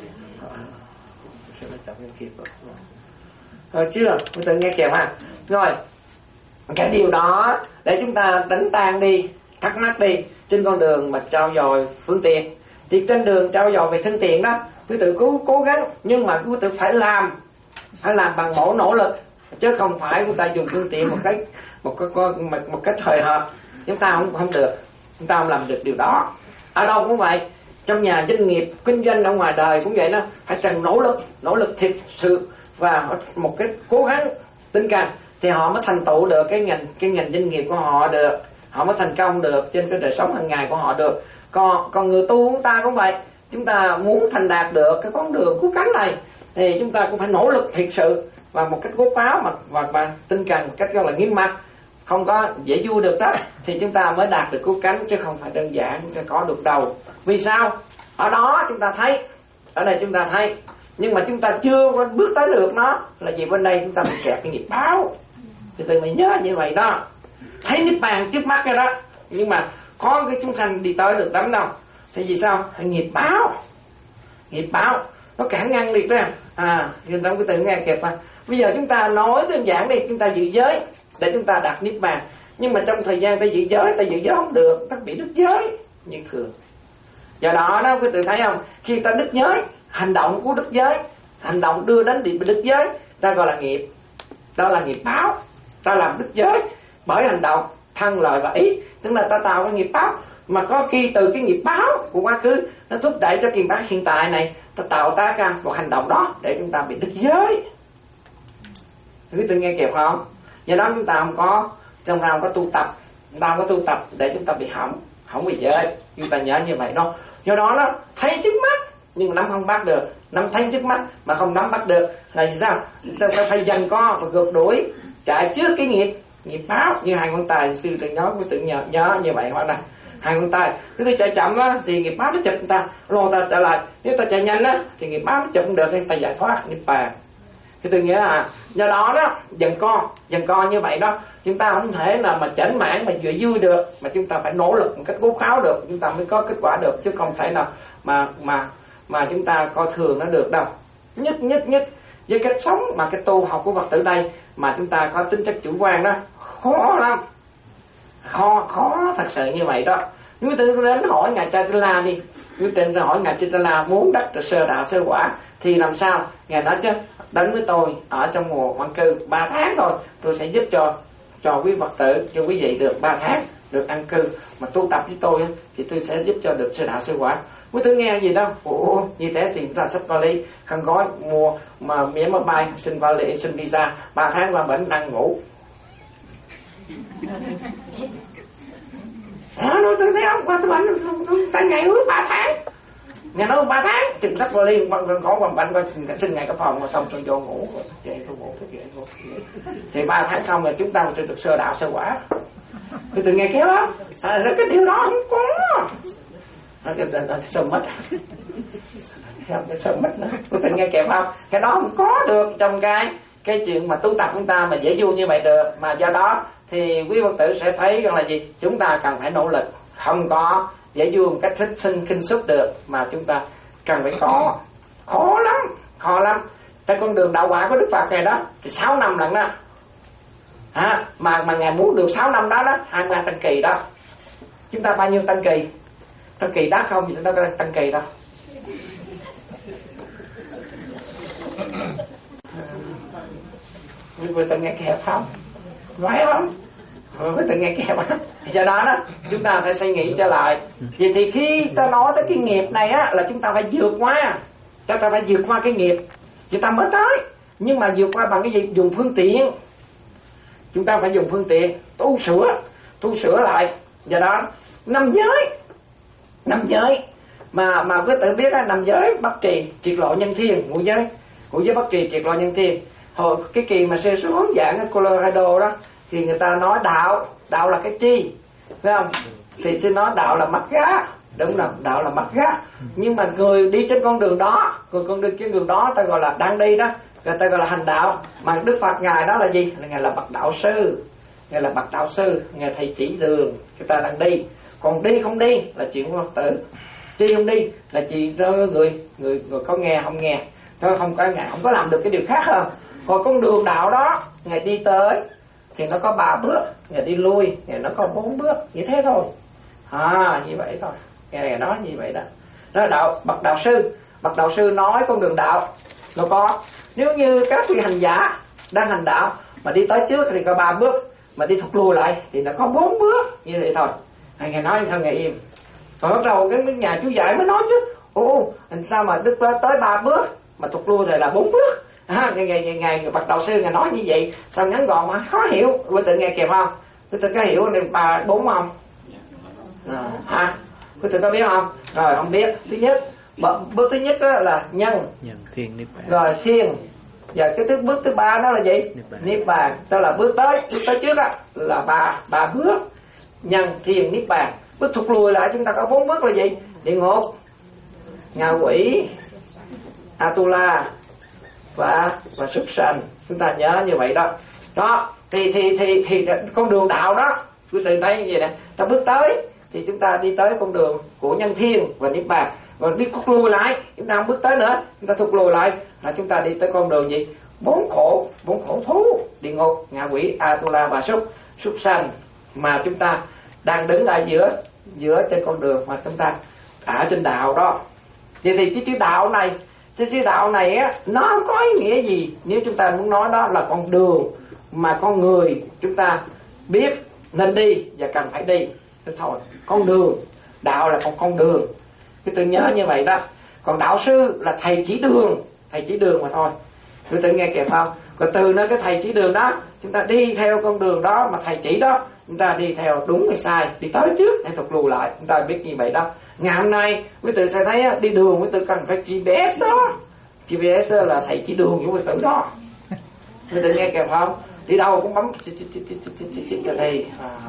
Xin nói chậm nghe kịp không? Rồi chưa? Quý vị nghe kịp ha? Rồi cái điều đó để chúng ta đánh tan đi, thắc mắc đi trên con đường mà trau dồi phương tiện. Thì trên đường trau dồi về phương tiện đó, quý tự cố cố gắng, nhưng mà quý tự phải làm, phải làm bằng mỗi nỗ lực, chứ không phải chúng ta dùng phương tiện một cách một cái một, một cách hời hợt, chúng ta không không được, chúng ta không làm được điều đó. Ở đâu cũng vậy, trong nhà doanh nghiệp kinh doanh ở ngoài đời cũng vậy đó, phải cần nỗ lực, nỗ lực thực sự và một cái cố gắng tinh cần thì họ mới thành tựu được cái ngành cái ngành doanh nghiệp của họ được, họ mới thành công được trên cái đời sống hàng ngày của họ được. Còn còn người tu chúng ta cũng vậy, chúng ta muốn thành đạt được cái con đường cứu cánh này thì chúng ta cũng phải nỗ lực thiệt sự và một cách cố gắng mà và, và tinh cần, một cách rất là nghiêm mặt, không có dễ vui được đó, thì chúng ta mới đạt được cứu cánh, chứ không phải đơn giản chúng ta có được đâu. Vì sao? Ở đó chúng ta thấy, ở đây chúng ta thấy, nhưng mà chúng ta chưa có bước tới được nó là vì bên đây chúng ta bị kẹt cái nghiệp báo. Thì tôi mới nhớ như vậy đó, thấy niết bàn trước mắt cái đó, nhưng mà có cái chúng sanh đi tới được lắm đâu. Thì vì sao? Nghiệp báo, nghiệp báo nó cản ngăn được đó. À, người ta có tự nghe kịp mà. Bây giờ chúng ta nói đơn giản đi, chúng ta giữ giới để chúng ta đạt niết bàn, nhưng mà trong thời gian ta giữ giới, ta giữ giới không được, ta bị đứt giới như thường. Do đó đó quý vị thấy không, khi ta đứt giới, hành động của đứt giới, hành động đưa đến bị đứt giới, ta gọi là nghiệp, đó là nghiệp báo, ta làm đứt giới bởi hành động thân lợi và ý, tức là ta tạo cái nghiệp báo. Mà có khi từ cái nghiệp báo của quá khứ nó thúc đẩy cho tiền báo hiện tại này, ta tạo ta ra một hành động đó để chúng ta bị đứt giới. Quý vị nghe kịp không? Do đó chúng ta không có, trong nào có tu tập, chúng ta không có tu tập để chúng ta bị hỏng, hỏng bị giới. Chúng ta nhớ như vậy đó. Do đó nó thấy trước mắt nhưng nắm không bắt được, nắm thấy trước mắt mà không nắm bắt được là vì sao? Ta, ta phải dần co và gượt đuổi, chạy trước cái nghiệp nghiệp báo. Như hai con tài sư tự nhớ, tôi tự nhớ, nhớ như vậy hoặc là hai con tay, nếu tôi chạy chậm á thì nghiệp báo nó chụp người ta, lô ta trở lại. Nếu ta chạy nhanh á thì nghiệp báo nó chụp không được, nên ta giải thoát niết bàn. Thì tôi nghĩa là do đó đó, dần co, dần co như vậy đó, chúng ta không thể nào mà chảnh mãn mà vừa vui được, mà chúng ta phải nỗ lực một cách cố gắng được, chúng ta mới có kết quả được, chứ không thể nào mà mà mà chúng ta coi thường nó được đâu. nhất nhất nhất với cách sống mà cái tu học của Phật tử đây mà chúng ta có tính chất chủ quan đó, khó lắm, khó khó thật sự như vậy đó. Quý vị đến hỏi ngài Chaitanya đi, quý vị đến hỏi ngài Chaitanya muốn đắc được sơ đạo sơ quả thì làm sao? Ngài nói chứ đến với tôi ở trong mùa hoang cư ba tháng thôi, tôi sẽ giúp cho cho quý Phật tử, cho quý vị được ba tháng được ăn cư mà tu tập với tôi thì tôi sẽ giúp cho được sơ đạo sơ quả. Quý thứ nghe gì đâu, ủa như thế thì chúng ta xách vali khăn gói mua mà miễn máy bay xin vali xin visa ba tháng qua bển đang ngủ. À, nói tôi thấy không, qua tôi bệnh ta ngày ước ba tháng, ngày nói ba tháng chừng sách vali bằng bằng có bằng bệnh qua xin ngày cái phòng mà xong tôi vô ngủ rồi chạy tôi ngủ cái gì thì ba tháng xong rồi chúng ta sẽ được sơ đạo sơ quả. Tôi từng nghe kéo không? À, cái điều đó không có. Nó cái nó sơ mất, cái sơ mất nữa. Tôi từng nghe kèm không? Cái đó không có được trong cái cái chuyện mà tu tập chúng ta mà dễ du như vậy được. Mà do đó thì quý Phật tử sẽ thấy rằng là gì? Chúng ta cần phải nỗ lực, không có dễ du một cách thích sinh kinh xuất được, mà chúng ta cần phải có. Khó lắm, khó lắm. Trên con đường đạo quả của Đức Phật này đó thì sáu năm lận đó. À, mà mà ngài muốn được sáu năm đó đó, hai mươi tăng kỳ đó. Chúng ta bao nhiêu tăng kỳ? Tăng kỳ đó không thì chúng ta có tăng kỳ đâu. Quý vị từng nghe kẹp không? Phải không? Quý vị từng nghe kẹp không? Do đó đó chúng ta phải suy nghĩ trở lại. Vậy thì khi ta nói tới cái nghiệp này á là chúng ta phải vượt qua, chúng ta phải vượt qua cái nghiệp, chúng ta mới tới. Nhưng mà vượt qua bằng cái gì? Dùng phương tiện. Chúng ta phải dùng phương tiện tu sửa, tu sửa lại. Do đó năm giới, năm giới mà mà quý tự biết là năm giới bất trì triệt lộ nhân thiên, ngũ giới, ngũ giới bất trì triệt lộ nhân thiên. Hồi cái kỳ mà sư xuống hướng giảng ở Colorado đó thì người ta nói đạo, đạo là cái chi, phải không? Thì sư nói đạo là mắt gá, đúng không? Đạo là mắt gá. Nhưng mà người đi trên con đường đó, người con đi trên đường đó ta gọi là đang đi đó, người ta gọi là hành đạo. Mà Đức Phật ngài đó là gì? Là ngài là bậc đạo sư, ngài là bậc đạo sư, ngài thầy chỉ đường chúng ta đang đi. Còn đi không đi là chuyện của Phật tử, đi không đi là chuyện người người người có nghe không nghe, thôi không có ngài không có làm được cái điều khác hơn. Còn con đường đạo đó ngài đi tới thì nó có ba bước, ngài đi lui ngài nó có bốn bước, như thế thôi. À như vậy thôi, ngài nói như vậy đó. Đó là đạo bậc đạo sư, bậc đạo sư nói con đường đạo nó có. Nếu như các vị hành giả đang hành đạo mà đi tới trước thì có ba bước, mà đi thụt lùi lại thì nó có bốn bước, như vậy thôi. Ngài nói sao ngài im. Rồi bắt đầu cái nhà chú dạy mới nói chứ, ô làm sao mà Đức tới ba bước mà thụt lui thì là bốn bước. À, ngày ngày ngày bậc đạo sư ngài nói như vậy sao ngắn gọn mà khó hiểu. Quý tự nghe kịp không? Quý tự có hiểu nên ba bốn không? À, hả? Quý tự có biết không? Rồi không biết. Thứ nhất, bước thứ nhất đó là nhân, nhân thiên niết bàn. rồi thiên. Và cái thứ bước thứ ba đó là gì? Niết bàn. Đó là bước tới, bước tới trước đó là ba ba bước. Nhân thiên niết bàn. Bước thụt lùi lại chúng ta có bốn bước là gì? Địa ngục, ngạ quỷ, Atula và và súc sanh. Chúng ta nhớ như vậy đó. Đó thì thì thì thì con đường đạo đó quý vị thấy như vậy nè, ta bước tới thì chúng ta đi tới con đường của nhân thiên và niết bàn. Còn đi thụt lùi lại chúng ta không bước tới nữa, chúng ta thụt lùi lại là chúng ta đi tới con đường gì? Bốn khổ, bốn khổ thú, địa ngục, ngạ quỷ, Atula và súc súc sanh. Mà chúng ta đang đứng ở giữa giữa trên con đường mà chúng ta ở trên đạo đó. Vậy thì cái chữ đạo này, cái chữ đạo này á, nó không có ý nghĩa gì nếu chúng ta muốn nói đó là con đường mà con người chúng ta biết nên đi và cần phải đi. Thế thôi, con đường, đạo là con con đường. Cứ tự nhớ như vậy đó. Còn đạo sư là thầy chỉ đường, thầy chỉ đường mà thôi. Cứ tự nghe kịp không? Còn từ nơi cái thầy chỉ đường đó, chúng ta đi theo con đường đó mà thầy chỉ đó, chúng ta đi theo đúng hay sai, đi tới trước hay thụt lùi lại, chúng ta biết như vậy đó. Ngày hôm nay quý tử sẽ thấy đi đường quý tử cần phải giê pê ét đó. giê pê ét là thầy chỉ đường của quý tử đó. Quý tử nghe kịp không? Đi đâu cũng bấm cho đây.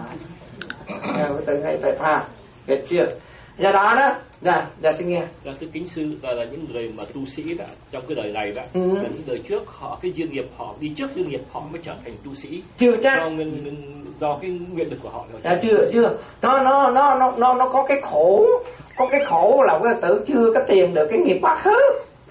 Quý tử nghe phải pha, biết chưa? Do đó đó, dạ, dạ xin nghe. Dạ thưa kính sư, là, là những người mà tu sĩ đã trong cái đời này đã, ừ. Và những đời trước họ cái duyên nghiệp họ đi trước duyên nghiệp họ mới trở thành tu sĩ. Chưa chắc. Do, do cái nguyện lực của họ. Dạ chưa, chưa. Nó nó nó nó nó nó có cái khổ, có cái khổ là quý tử chưa có tìm được cái nghiệp quá khứ.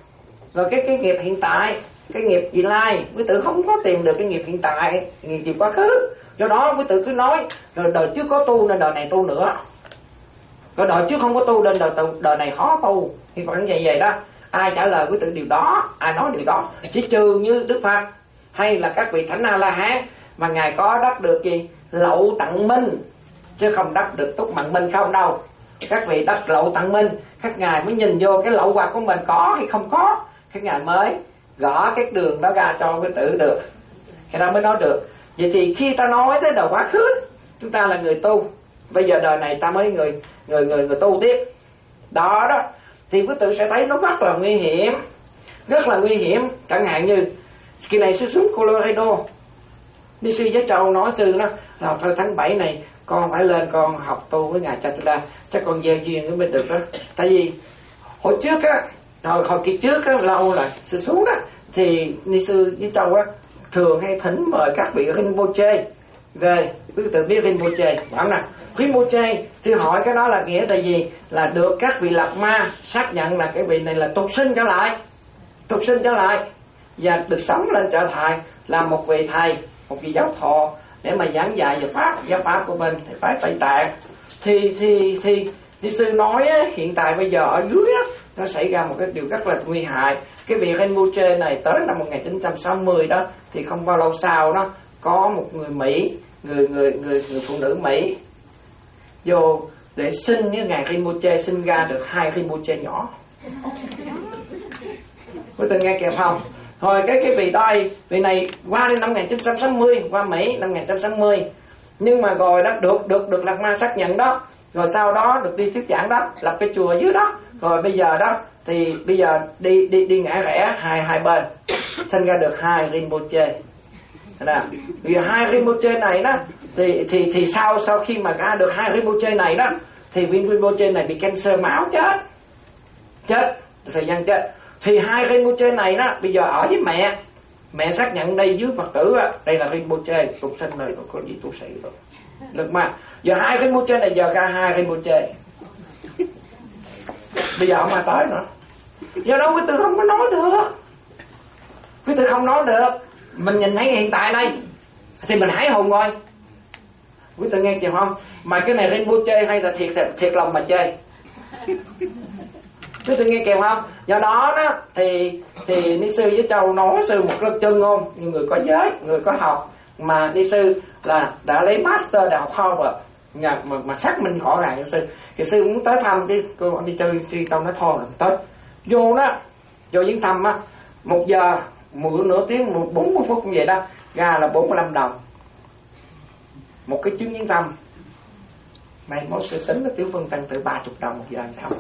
rồi cái cái nghiệp hiện tại, cái nghiệp vị lai, quý tử không có tìm được cái nghiệp hiện tại, nghiệp gì quá khứ. Do đó quý tử cứ nói rồi đời trước có tu nên đời này tu nữa, rồi đời trước không có tu nên đời, đời này khó tu. Thì vẫn vậy vậy đó. Ai trả lời quý tử điều đó, ai nói điều đó, chỉ trừ như Đức Phật hay là các vị thánh A La Hán mà ngài có đắc được gì lậu tặng minh, chứ không đắc được túc mạng minh không đâu. Các vị đắc lậu tặng minh, các ngài mới nhìn vô cái lậu hoặc của mình có hay không có, các ngài mới gõ cái đường đó ra cho quý tử được, cái đó mới nói được. Vậy thì khi ta nói tới đời quá khứ, chúng ta là người tu, bây giờ đời này ta mới người người người người tu tiếp đó đó, thì quý tử sẽ thấy nó rất là nguy hiểm, rất là nguy hiểm. Chẳng hạn như kỳ này sư xuống Colorado, đi sư với Châu nói sư nó là thôi tháng bảy này con phải lên con học tu với ngài Chatula, chắc con gieo duyên mới được đó. Tại vì hồi trước á, hồi hồi kỳ trước á, lâu là sư xuống đó, thì ni sư với Châu á thường hay thỉnh mời các vị Rinpoche về. Quý tự biết Rinpoche bảo nè, Rinpoche thì hỏi cái đó là nghĩa là gì, là được các vị lạc ma xác nhận là cái vị này là tục sinh trở lại, tục sinh trở lại và được sống lên trở thành là một vị thầy, một vị giáo thọ để mà giảng dạy về pháp, giáo pháp của mình thì phải Tây Tạng. Thì thì thì ni sư nói á, hiện tại bây giờ ở dưới á, nó xảy ra một cái điều rất là nguy hại. Cái vị Rinpoche này tới năm một nghìn chín trăm sáu mươi đó, thì không bao lâu sau đó có một người Mỹ, người người người người phụ nữ Mỹ vô để sinh với ngài Rinpoche, sinh ra được hai Rinpoche nhỏ. Có từng nghe kịp không? Rồi cái cái vị đây, vị này qua đến năm một nghìn chín trăm sáu mươi, qua Mỹ năm một nghìn chín trăm sáu mươi, nhưng mà rồi đó được được được Lạc Ma xác nhận đó, rồi sau đó được đi thuyết giảng đó, lập cái chùa dưới đó, rồi bây giờ đó thì bây giờ đi đi đi ngã rẽ hai hai bên, sinh ra được hai Rinpoche. Nè, vì hai Rinpoche này đó thì thì thì sau sau khi mà ra được hai Rinpoche này đó, thì viên Rinpoche này bị cancer máu chết, chết thời gian chết. Thì hai Rinpoche này đó bây giờ ở với mẹ, mẹ xác nhận đây dưới Phật tử á, đây là Rinpoche, tục sinh này nó có gì tu sĩ rồi, được mà. Giờ hai Rinpoche này giờ ra hai Rinpoche, bây giờ ông mà tới nữa. Do đó quý tử không có nói được, quý tử không nói được. Mình nhìn thấy hiện tại đây thì mình hãi hùng rồi, quý tử nghe chịu không? Mà cái này Rinpoche hay là thiệt thiệt lòng mà chơi, quý tử nghe kèm không? Do đó đó thì thì ni sư với Châu nói sư một lớp chân ngôn, như người có giới, người có học, mà ni sư là đã lấy master đại học Harvard, nhà mà, mà xác minh rõ ràng. Sư thì sư muốn tới thăm chứ cô đi chơi, sư Châu nói thôi làm tới vô đó, vô viếng thăm á, một giờ một nửa tiếng, một bốn mươi phút như vậy đó, ra là bốn mươi lăm đồng một cái chuyến viếng thăm. Mày mốt sư tính nó tiểu phân tăng từ ba mươi đồng một giờ sao?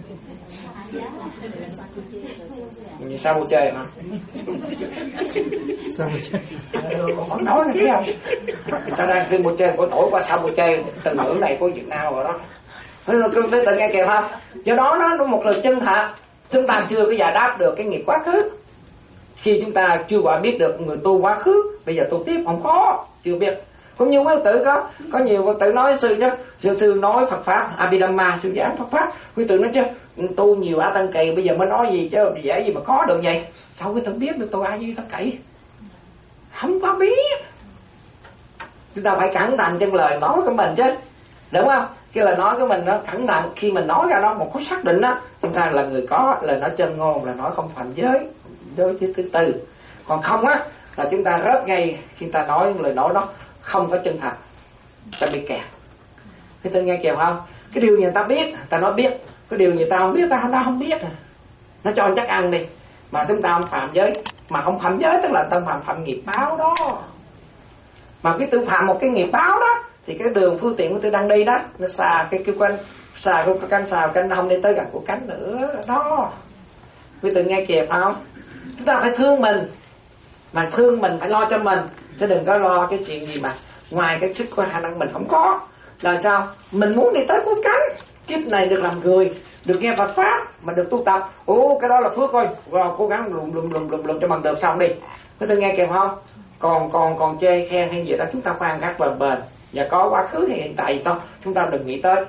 Như sao bộ chơi hả? Sao bộ chơi? Còn nói cái không? Người ta đang phim bộ chơi của nổi qua sao bộ chơi, từ ngữ này của Việt Nam rồi đó. Cứ tự nghe kìa không? Do đó nó một lời chân thật, chúng ta chưa có giải đáp được cái nghiệp quá khứ. Khi chúng ta chưa quả biết được người tu quá khứ, bây giờ tu tiếp không có, chưa biết. Cũng như quý tử có có nhiều quý tử nói sư chứ, sư sư nói Phật pháp Abhidhamma, sư giảng Phật pháp, quý tử nói chứ tu nhiều A Tăng Kỳ bây giờ mới nói gì chứ dễ gì mà có được vậy. Sao quý tử biết được tu A Di Tăng Kỳ? Không có biết. Chúng ta phải cẩn thận trong lời nói của mình chứ, đúng không? Cái lời nói của mình nó cẩn thận, khi mình nói ra đó một cái xác định đó, chúng ta là người có lời nói chân ngôn, là nói không phạm giới, giới thứ thứ tư. Còn không á là chúng ta rớt ngay khi ta nói lời nói đó không có chân thật, ta bị kẹt. Thế tôi nghe kèm không? Cái điều người ta biết, ta nói biết. Cái điều người ta không biết, ta không, ta không biết. Nó cho chắc ăn đi. Mà chúng ta không phạm giới. Mà không phạm giới tức là ta phạm phạm nghiệp báo đó. Mà cái tôi phạm một cái nghiệp báo đó, thì cái đường phương tiện của tôi đang đi đó, nó xà cái cái quanh, xà cái cánh, xà cánh không đi tới gần của cánh nữa đó. Quý tự nghe kịp không? Chúng ta phải thương mình, mà thương mình phải lo cho mình, chứ đừng có lo cái chuyện gì mà ngoài cái sức của khả năng mình không có. Là sao? Mình muốn đi tới cuối cánh, kiếp này được làm người, được nghe Phật pháp, mà được tu tập. Ồ, cái đó là phước thôi. Rồi cố gắng lùm lùm lùm lùm lùm cho bằng được xong đi. Thế tôi nghe kịp không? Còn còn còn chê khen hay gì đó chúng ta khoan gác bền bền, và có quá khứ hay hiện tại gì đâu chúng ta đừng nghĩ tới.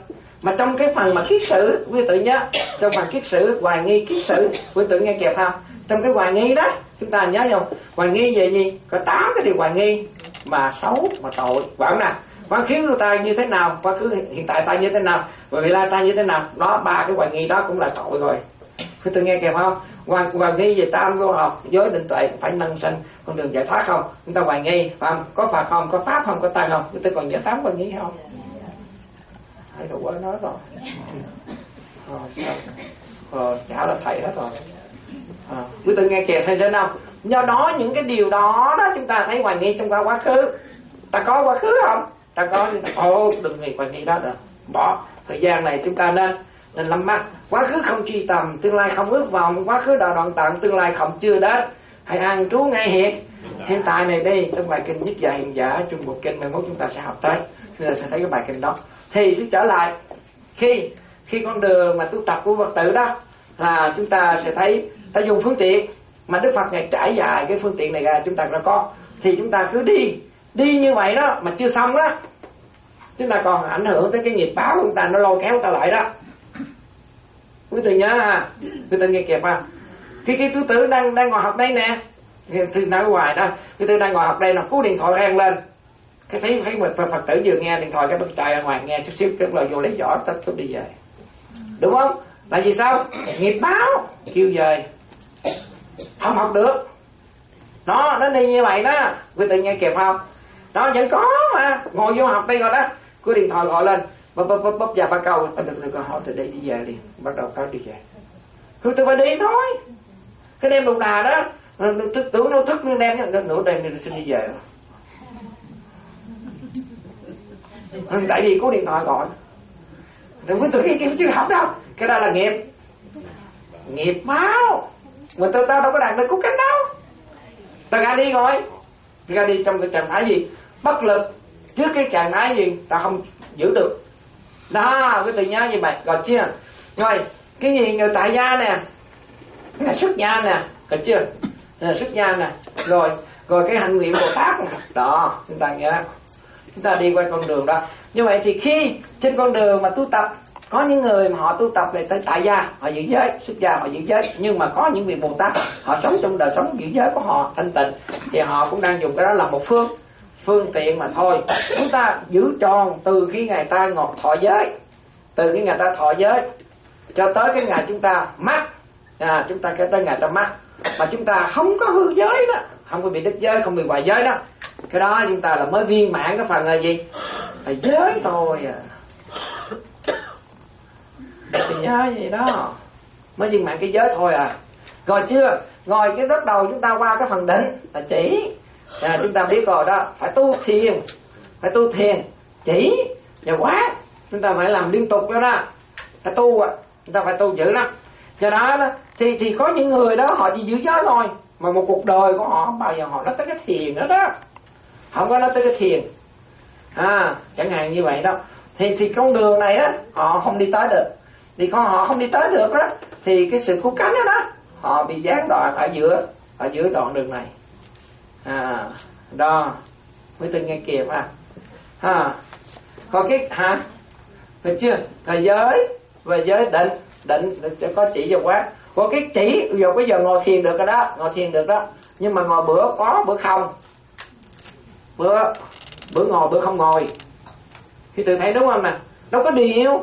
Mà trong cái phần mà kiết sử, quý tự nhớ, trong phần kiết sử, hoài nghi kiết sử, quý tự nghe kịp không? Trong cái hoài nghi đó, chúng ta nhớ không? Hoài nghi về gì? Có tám cái điều hoài nghi mà xấu, mà tội. Phải không nào? Quá khứ của ta như thế nào? Quá khứ hiện tại ta như thế nào? Và vị lai ta như thế nào? Đó, ba cái hoài nghi đó cũng là tội rồi. Quý tự nghe kịp không? Hoài, hoài nghi về tam vô học, giới định tuệ, phải nâng sanh con đường giải thoát không? Chúng ta hoài nghi, phải không? Có Phật không? Có Pháp không? Có Tăng không? Quý tự còn nhớ tám hoài nghi không? Thầy đủ quá nói rồi. Ờ, sao? Ờ, chả là thầy hết rồi. À, quý tự nghe kịp hay thế nào? Do đó những cái điều đó đó chúng ta thấy hoài nghi trong quá khứ. Ta có quá khứ không? Ta có, ồ đừng nghĩ hoài nghi đó rồi. Bỏ. Thời gian này chúng ta nên nên lắm mắt. Quá khứ không truy tầm, tương lai không ước vọng, quá khứ đã đoạn tận, tương lai không chưa đến. Hãy an trú ngay hiện. Hiện tại này đi, trong bài kinh Nhất Giả Hiện Giả, trong một kinh mai mốt chúng ta sẽ học tới. Chúng ta sẽ thấy cái bài kinh đó. Thì sẽ trở lại khi khi con đường mà tu tập của Phật tử đó là chúng ta sẽ thấy ta dùng phương tiện mà Đức Phật Ngài trải dài cái phương tiện này ra chúng ta đã có, thì chúng ta cứ đi đi như vậy đó mà chưa xong đó, chúng ta còn ảnh hưởng tới cái nghiệp báo của chúng ta, nó lôi kéo ta lại đó. Quý vị nhớ ha, quý vị nghe kịp ha. Khi cái thứ tử đang đang ngồi học đây nè, thì nói hoài đó, quý vị đang ngồi học đây là cú điện thoại rang lên, cái thấy thấy một Phật tử vừa nghe điện thoại cái bật chạy ra ngoài nghe chút xíu cái lời vô lấy giỏ tất tất đi về, đúng không? Tại vì sao? Nghiệp báo kêu về không học được. Đó, nó đi như vậy đó. Quý vị nghe kịp không? Đó, vẫn có mà. Ngồi vô học đây rồi đó, cứ điện thoại gọi lên, bóp bóp bóp bóp và ba câu, đừng đừng hỏi từ đây đi về đi, bắt đầu tao đi về. Cứ từ phải đi thôi. Cái đêm đục đà đó, thức tưởng nó thức nó đem nửa đêm thì xin đi về. Tại vì có điện thoại gọi. Đừng có tưởng cái chưa học đâu. Cái đó là nghiệp. Nghiệp báo. Mà tao tao đâu có đạt được cú cánh đâu. Tao ra đi rồi. Tao ra đi trong cái trạng thái gì? Bất lực. Trước cái trạng thái gì? Tao không giữ được. Đó, cái tự nhớ như vậy. Rồi chưa? Rồi, cái gì người tại gia nè, là xuất gia nè, rồi chưa? Là xuất gia nè. Rồi, rồi cái hạnh nguyện Bồ Tát nè. Đó, chúng ta nhớ. Chúng ta đi qua con đường đó. Như vậy thì khi trên con đường mà tu tập, có những người mà họ tu tập về tới tại gia, họ giữ giới, xuất gia họ giữ giới, nhưng mà có những vị Bồ Tát họ sống trong đời sống giữ giới của họ thanh tịnh, thì họ cũng đang dùng cái đó làm một phương phương tiện mà thôi. Chúng ta giữ tròn từ khi ngày ta ngọt thọ giới, từ khi ngày ta thọ giới cho tới cái ngày chúng ta mắc, à, chúng ta cái tới ngày ta mắc mà chúng ta không có hư giới đó, không có bị đứt giới, không bị hoại giới đó, cái đó chúng ta là mới viên mãn cái phần là gì? Là giới thôi à. Thì nhớ vậy đó, mới viên mãn cái giới thôi à. Rồi chưa? Rồi cái bắt đầu chúng ta qua cái phần định là chỉ, à, chúng ta biết rồi đó, phải tu thiền, phải tu thiền chỉ và quán, chúng ta phải làm liên tục đó đó, phải tu à, chúng ta phải tu dữ lắm. Do đó, đó thì thì có những người đó họ chỉ giữ giới thôi, mà một cuộc đời của họ không bao giờ họ nói tới cái thiền nữa đó, không có nói tới cái thiền, à chẳng hạn như vậy đó. Thì thì con đường này á họ không đi tới được, thì con họ không đi tới được đó, thì cái sự cứu cánh đó, đó họ bị gián đoạn ở giữa ở giữa đoạn đường này, à đó mới từng nghe kịp à, ha còn cái hả được chưa? Rồi giới về giới định định có chỉ cho quán, có cái chỉ giờ bây giờ ngồi thiền được rồi đó, ngồi thiền được đó, nhưng mà ngồi bữa có bữa không, bữa bữa ngồi bữa không ngồi, thì tự thấy đúng không nè, đâu có điều,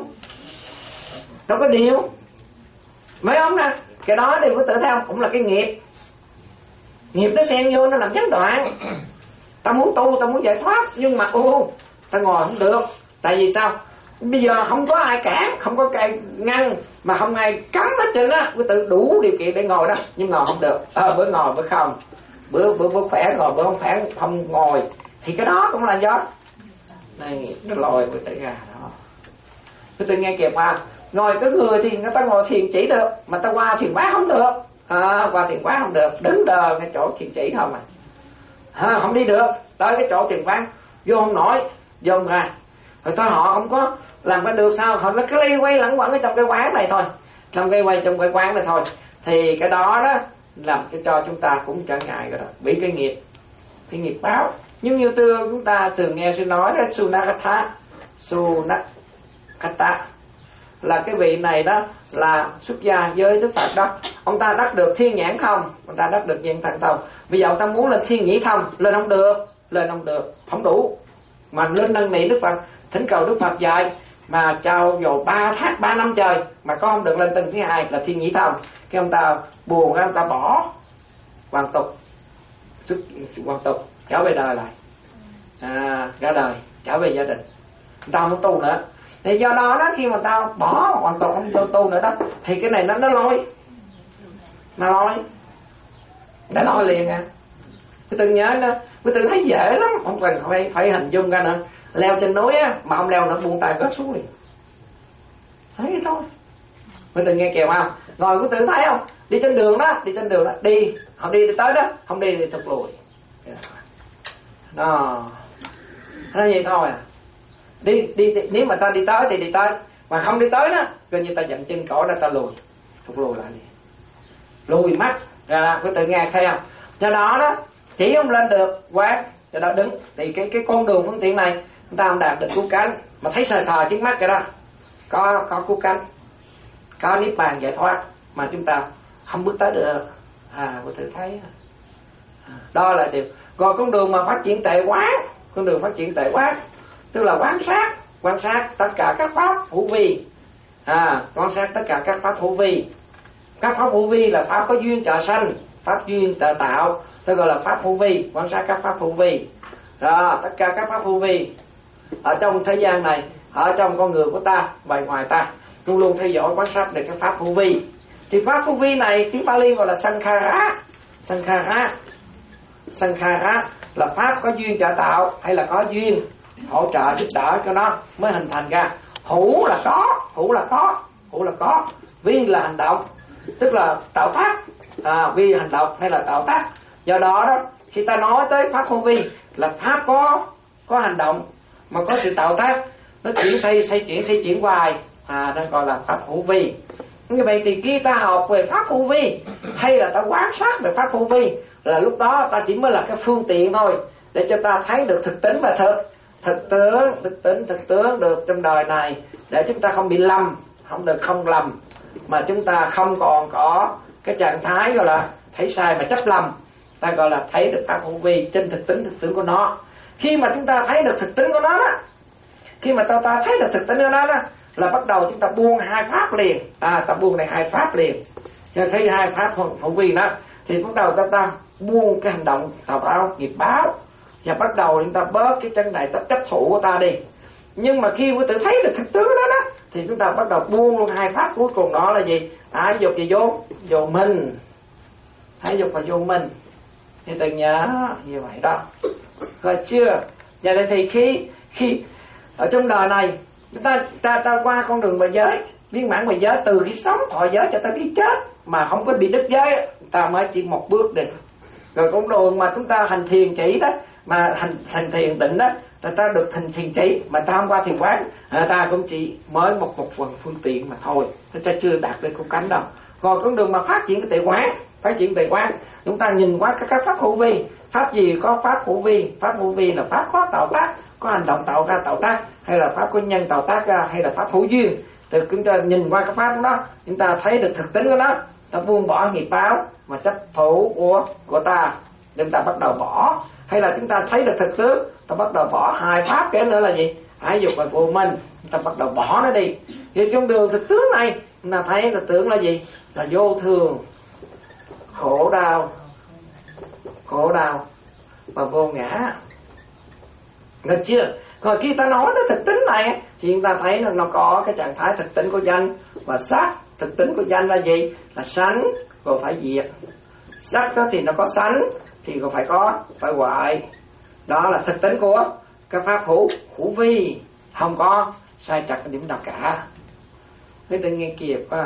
đâu có điều mấy ông nè, cái đó thì có tự thấy không, cũng là cái nghiệp, nghiệp nó xen vô nó làm gián đoạn. Ta muốn tu, ta muốn giải thoát, nhưng mà ô ta ngồi không được, tại vì sao? Bây giờ không có ai cản, không có ai ngăn, mà không ai cấm hết trơn á, cứ tự đủ điều kiện để ngồi đó, nhưng ngồi không được. Ờ à, bữa ngồi bữa không, bữa bữa bữa khỏe ngồi bữa không khỏe không ngồi, thì cái đó cũng là do này nó lòi với tự ra đó. Cứ tự nghe kịp mà ngồi cái người thì người ta ngồi thiền chỉ được, mà ta qua thiền quán không được, à, qua thiền quán không được, đứng đờ cái chỗ thiền chỉ không à, à không đi được tới cái chỗ thiền quán vô không nổi, vô không ra. Rồi thôi họ không có làm cái được sao, họ nó cứ lây quay lẳng quẩn ở trong cái quán này thôi, trong cái quay trong cái quán này thôi, thì cái đó đó làm cho chúng ta cũng trở ngại rồi đó, bị cái nghiệp, cái nghiệp báo. Nhưng như tương chúng ta thường nghe sư nói đó, sunakata sunakata là cái vị này đó là xuất gia với Đức Phật đó, ông ta đắc được thiên nhãn thông, ông ta đắc được viên thần thông. Bây giờ ông ta muốn lên thiên nhĩ thông, lên không được, lên không được, không đủ. Mà lên năn nỉ Đức Phật, thỉnh cầu Đức Phật dạy, mà trao dồi ba tháng ba năm trời mà có không được lên tầng thứ hai là thiên nhĩ thông. Cái ông ta buồn, cái ông ta bỏ hoàn tục, hoàn tục trở về đời lại, à, ra đời trở về gia đình, người ta không tu nữa. Thì do đó đó, khi mà ta bỏ hoàn toàn không tu, tu nữa đó, thì cái này nó nó lôi, nó lôi, nó lôi liền à. Quý tự nhớ đó, quý tự thấy dễ lắm, không cần phải phải hình dung ra nữa. Leo trên núi á, mà ông leo nó buông tay rớt xuống liền, thấy thôi. Quý tự nghe kèo không? Rồi quý tự thấy không? Đi trên đường đó, đi trên đường đó, đi, không đi, đi tới đó, không đi thì thụt lùi. Đó, nó vậy thôi à. Đi, đi, đi, nếu mà ta đi tới thì đi tới, mà không đi tới đó, coi như ta dậm chân cổ ra ta lùi, thụt lùi lại đi, lùi mắt ra. Quý tự nghe thấy không? Do đó đó, chỉ không lên được quán, cho đó đứng, thì cái cái con đường phương tiện này chúng ta không đạt được cứu cánh, mà thấy sờ sờ trước mắt cái đó, có có cứu cánh, có niết bàn giải thoát, mà chúng ta không bước tới được. À, quý tự thấy à, đó là điều. Còn con đường mà phát triển tệ quán, con đường phát triển tệ quán tức là quan sát, quan sát tất cả các pháp hữu vi, à, quan sát tất cả các pháp hữu vi. Các pháp hữu vi là pháp có duyên trợ sanh, pháp duyên trợ tạo, tôi gọi là pháp hữu vi, quan sát các pháp hữu vi. Rồi tất cả các pháp hữu vi ở trong thế gian này, ở trong con người của ta, bề ngoài ta, luôn luôn theo dõi quan sát được các pháp hữu vi. Thì pháp hữu vi này tiếng Pali gọi là sankhara. Sankhara, sankhara là pháp có duyên trợ tạo hay là có duyên hỗ trợ giúp đỡ cho nó mới hình thành ra. Hữu là có, hữu là có, hữu là có. Vi là hành động, tức là tạo tác, à, vi hành động hay là tạo tác. Do đó đó, khi ta nói tới pháp hữu vi là pháp có có hành động mà có sự tạo tác, nó chuyển xây xây chuyển xây chuyển hoài, à, đang gọi là pháp hữu vi. Như vậy thì khi ta học về pháp hữu vi hay là ta quan sát về pháp hữu vi, là lúc đó ta chỉ mới là cái phương tiện thôi để cho ta thấy được thực tính và thực thực tướng, thực tính thực tướng được trong đời này, để chúng ta không bị lầm, không được không lầm, mà chúng ta không còn có cái trạng thái gọi là thấy sai mà chấp lầm. Ta gọi là thấy được pháp hữu vi trên thực tính thực tướng của nó. Khi mà chúng ta thấy được thực tính của nó đó, khi mà ta, ta thấy được thực tính của nó đó, là bắt đầu chúng ta buông hai pháp liền, à, ta buông này hai pháp liền. Cho thấy hai pháp hữu vi đó, thì bắt đầu ta, ta buông cái hành động tạo tạo nghiệp báo, và bắt đầu chúng ta bớt cái chân này chấp chấp thủ của ta đi. Nhưng mà khi quý tự thấy được thực tướng đó đó, thì chúng ta bắt đầu buông luôn hai pháp cuối cùng, đó là gì? Ái dục và vô vô minh, ái dục và vô minh. Thì tự nhớ như vậy đó, rồi chưa? Và nên thì khi khi ở trong đời này chúng ta ta ta qua con đường bề giới, viên mãn bề giới, từ khi sống thọ giới cho tới khi chết mà không có bị đứt giới, ta mới chỉ một bước được. Rồi con đường mà chúng ta hành thiền chỉ đó, mà hành hành thiền định đó, ta ta được thành thiền chỉ mà ta không qua thiền quán, ta cũng chỉ mới một một phần phương tiện mà thôi, ta chưa đạt được cứu cánh đâu. Còn con đường mà phát triển cái tuệ quán, phát triển tuệ quán, chúng ta nhìn qua các các pháp hữu vi. Pháp gì có pháp hữu vi? Pháp hữu vi là pháp có tạo tác, có hành động tạo ra tạo tác, hay là pháp có nhân tạo tác ra, hay là pháp hữu duyên. Từ chúng ta nhìn qua cái pháp đó, chúng ta thấy được thực tính của nó, ta buông bỏ nghiệp báo mà chấp thủ của của ta, chúng ta bắt đầu bỏ. Hay là chúng ta thấy được thực tướng, ta bắt đầu bỏ hai pháp kế nữa là gì? Ái dục và vô minh, chúng ta bắt đầu bỏ nó đi. Thì trong đường thực tướng này, chúng ta thấy là tưởng là gì? Là vô thường, khổ đau, khổ đau và vô ngã. Được chưa? Rồi khi ta nói tới thực tính này thì chúng ta thấy là nó có cái trạng thái thực tính của danh và sắc. Thực tính của danh là gì? Là sanh rồi phải diệt. Sắc đó thì nó có sanh thì còn phải có phải hoại. Đó là thực tính của các pháp hữu hữu vi, không có sai trật điểm nào cả. Thế tự nghe kịp quá.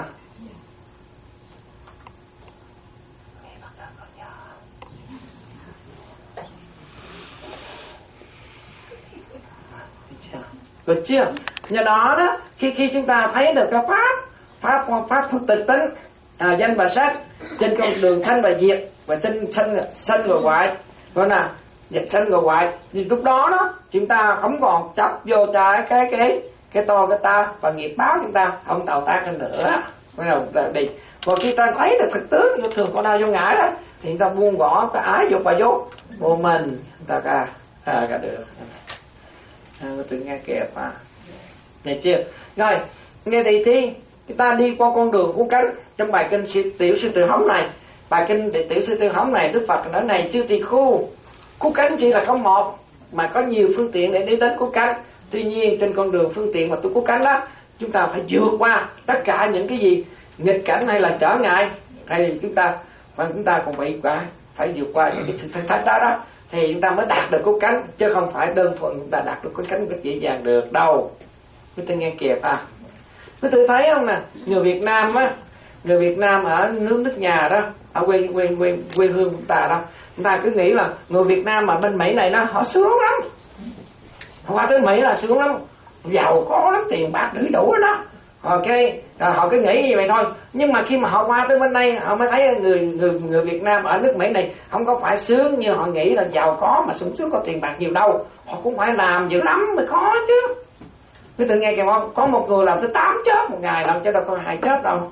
Được chưa? Nhờ đó đó, khi khi chúng ta thấy được cái pháp pháp pháp thực tính, à, danh và sắc trên con đường sanh và diệt, và sanh sanh sanh rồi hoại, gọi là diệt sanh rồi hoại, thì lúc đó đó chúng ta không còn chấp vô trái cái cái cái tôi cái ta và nghiệp báo chúng ta không tạo tác hơn nữa. Bắt đầu đi. Còn khi ta thấy được thực tướng vô thường khổ đau vô ngã đó thì chúng ta buông bỏ cái ái dục và vô vô mình, ta cả à, cả được. À, tự nghe kẹp à, nghe chưa? Rồi nghe thì thi chúng ta đi qua con đường của cánh trong bài kinh tiểu sư tử hống này, bài kinh tiểu sư tử hống này Đức Phật nói này chư tỳ khu, cứu cánh chỉ là có một mà có nhiều phương tiện để đi đến cứu cánh. Tuy nhiên trên con đường phương tiện mà tôi cứu cánh đó, chúng ta phải vượt qua tất cả những cái gì nghịch cảnh hay là trở ngại, hay chúng ta và chúng ta còn phải qua phải vượt qua những cái sự thử thách đó đó thì chúng ta mới đạt được cứu cánh, chứ không phải đơn thuần chúng ta đạt được cứu cánh rất dễ dàng được đâu. Chúng ta nghe kịp à? Quý vị thấy không nè, người Việt Nam á, người Việt Nam ở nước nước nhà đó, ở quê quê quê quê hương chúng ta đó, chúng ta cứ nghĩ là người Việt Nam mà bên Mỹ này nó họ sướng lắm, qua tới Mỹ là sướng lắm, giàu có lắm, tiền bạc đủ đủ đó. Ok, rồi họ cứ nghĩ như vậy thôi. Nhưng mà khi mà họ qua tới bên đây, họ mới thấy người người người Việt Nam ở nước Mỹ này không có phải sướng như họ nghĩ là giàu có mà sung sướng có tiền bạc nhiều đâu. Họ cũng phải làm dữ lắm mới có chứ. Quý tự nghe kìa không? Có một người làm tới tám chớp một ngày, làm cho đâu có hai chớp đâu.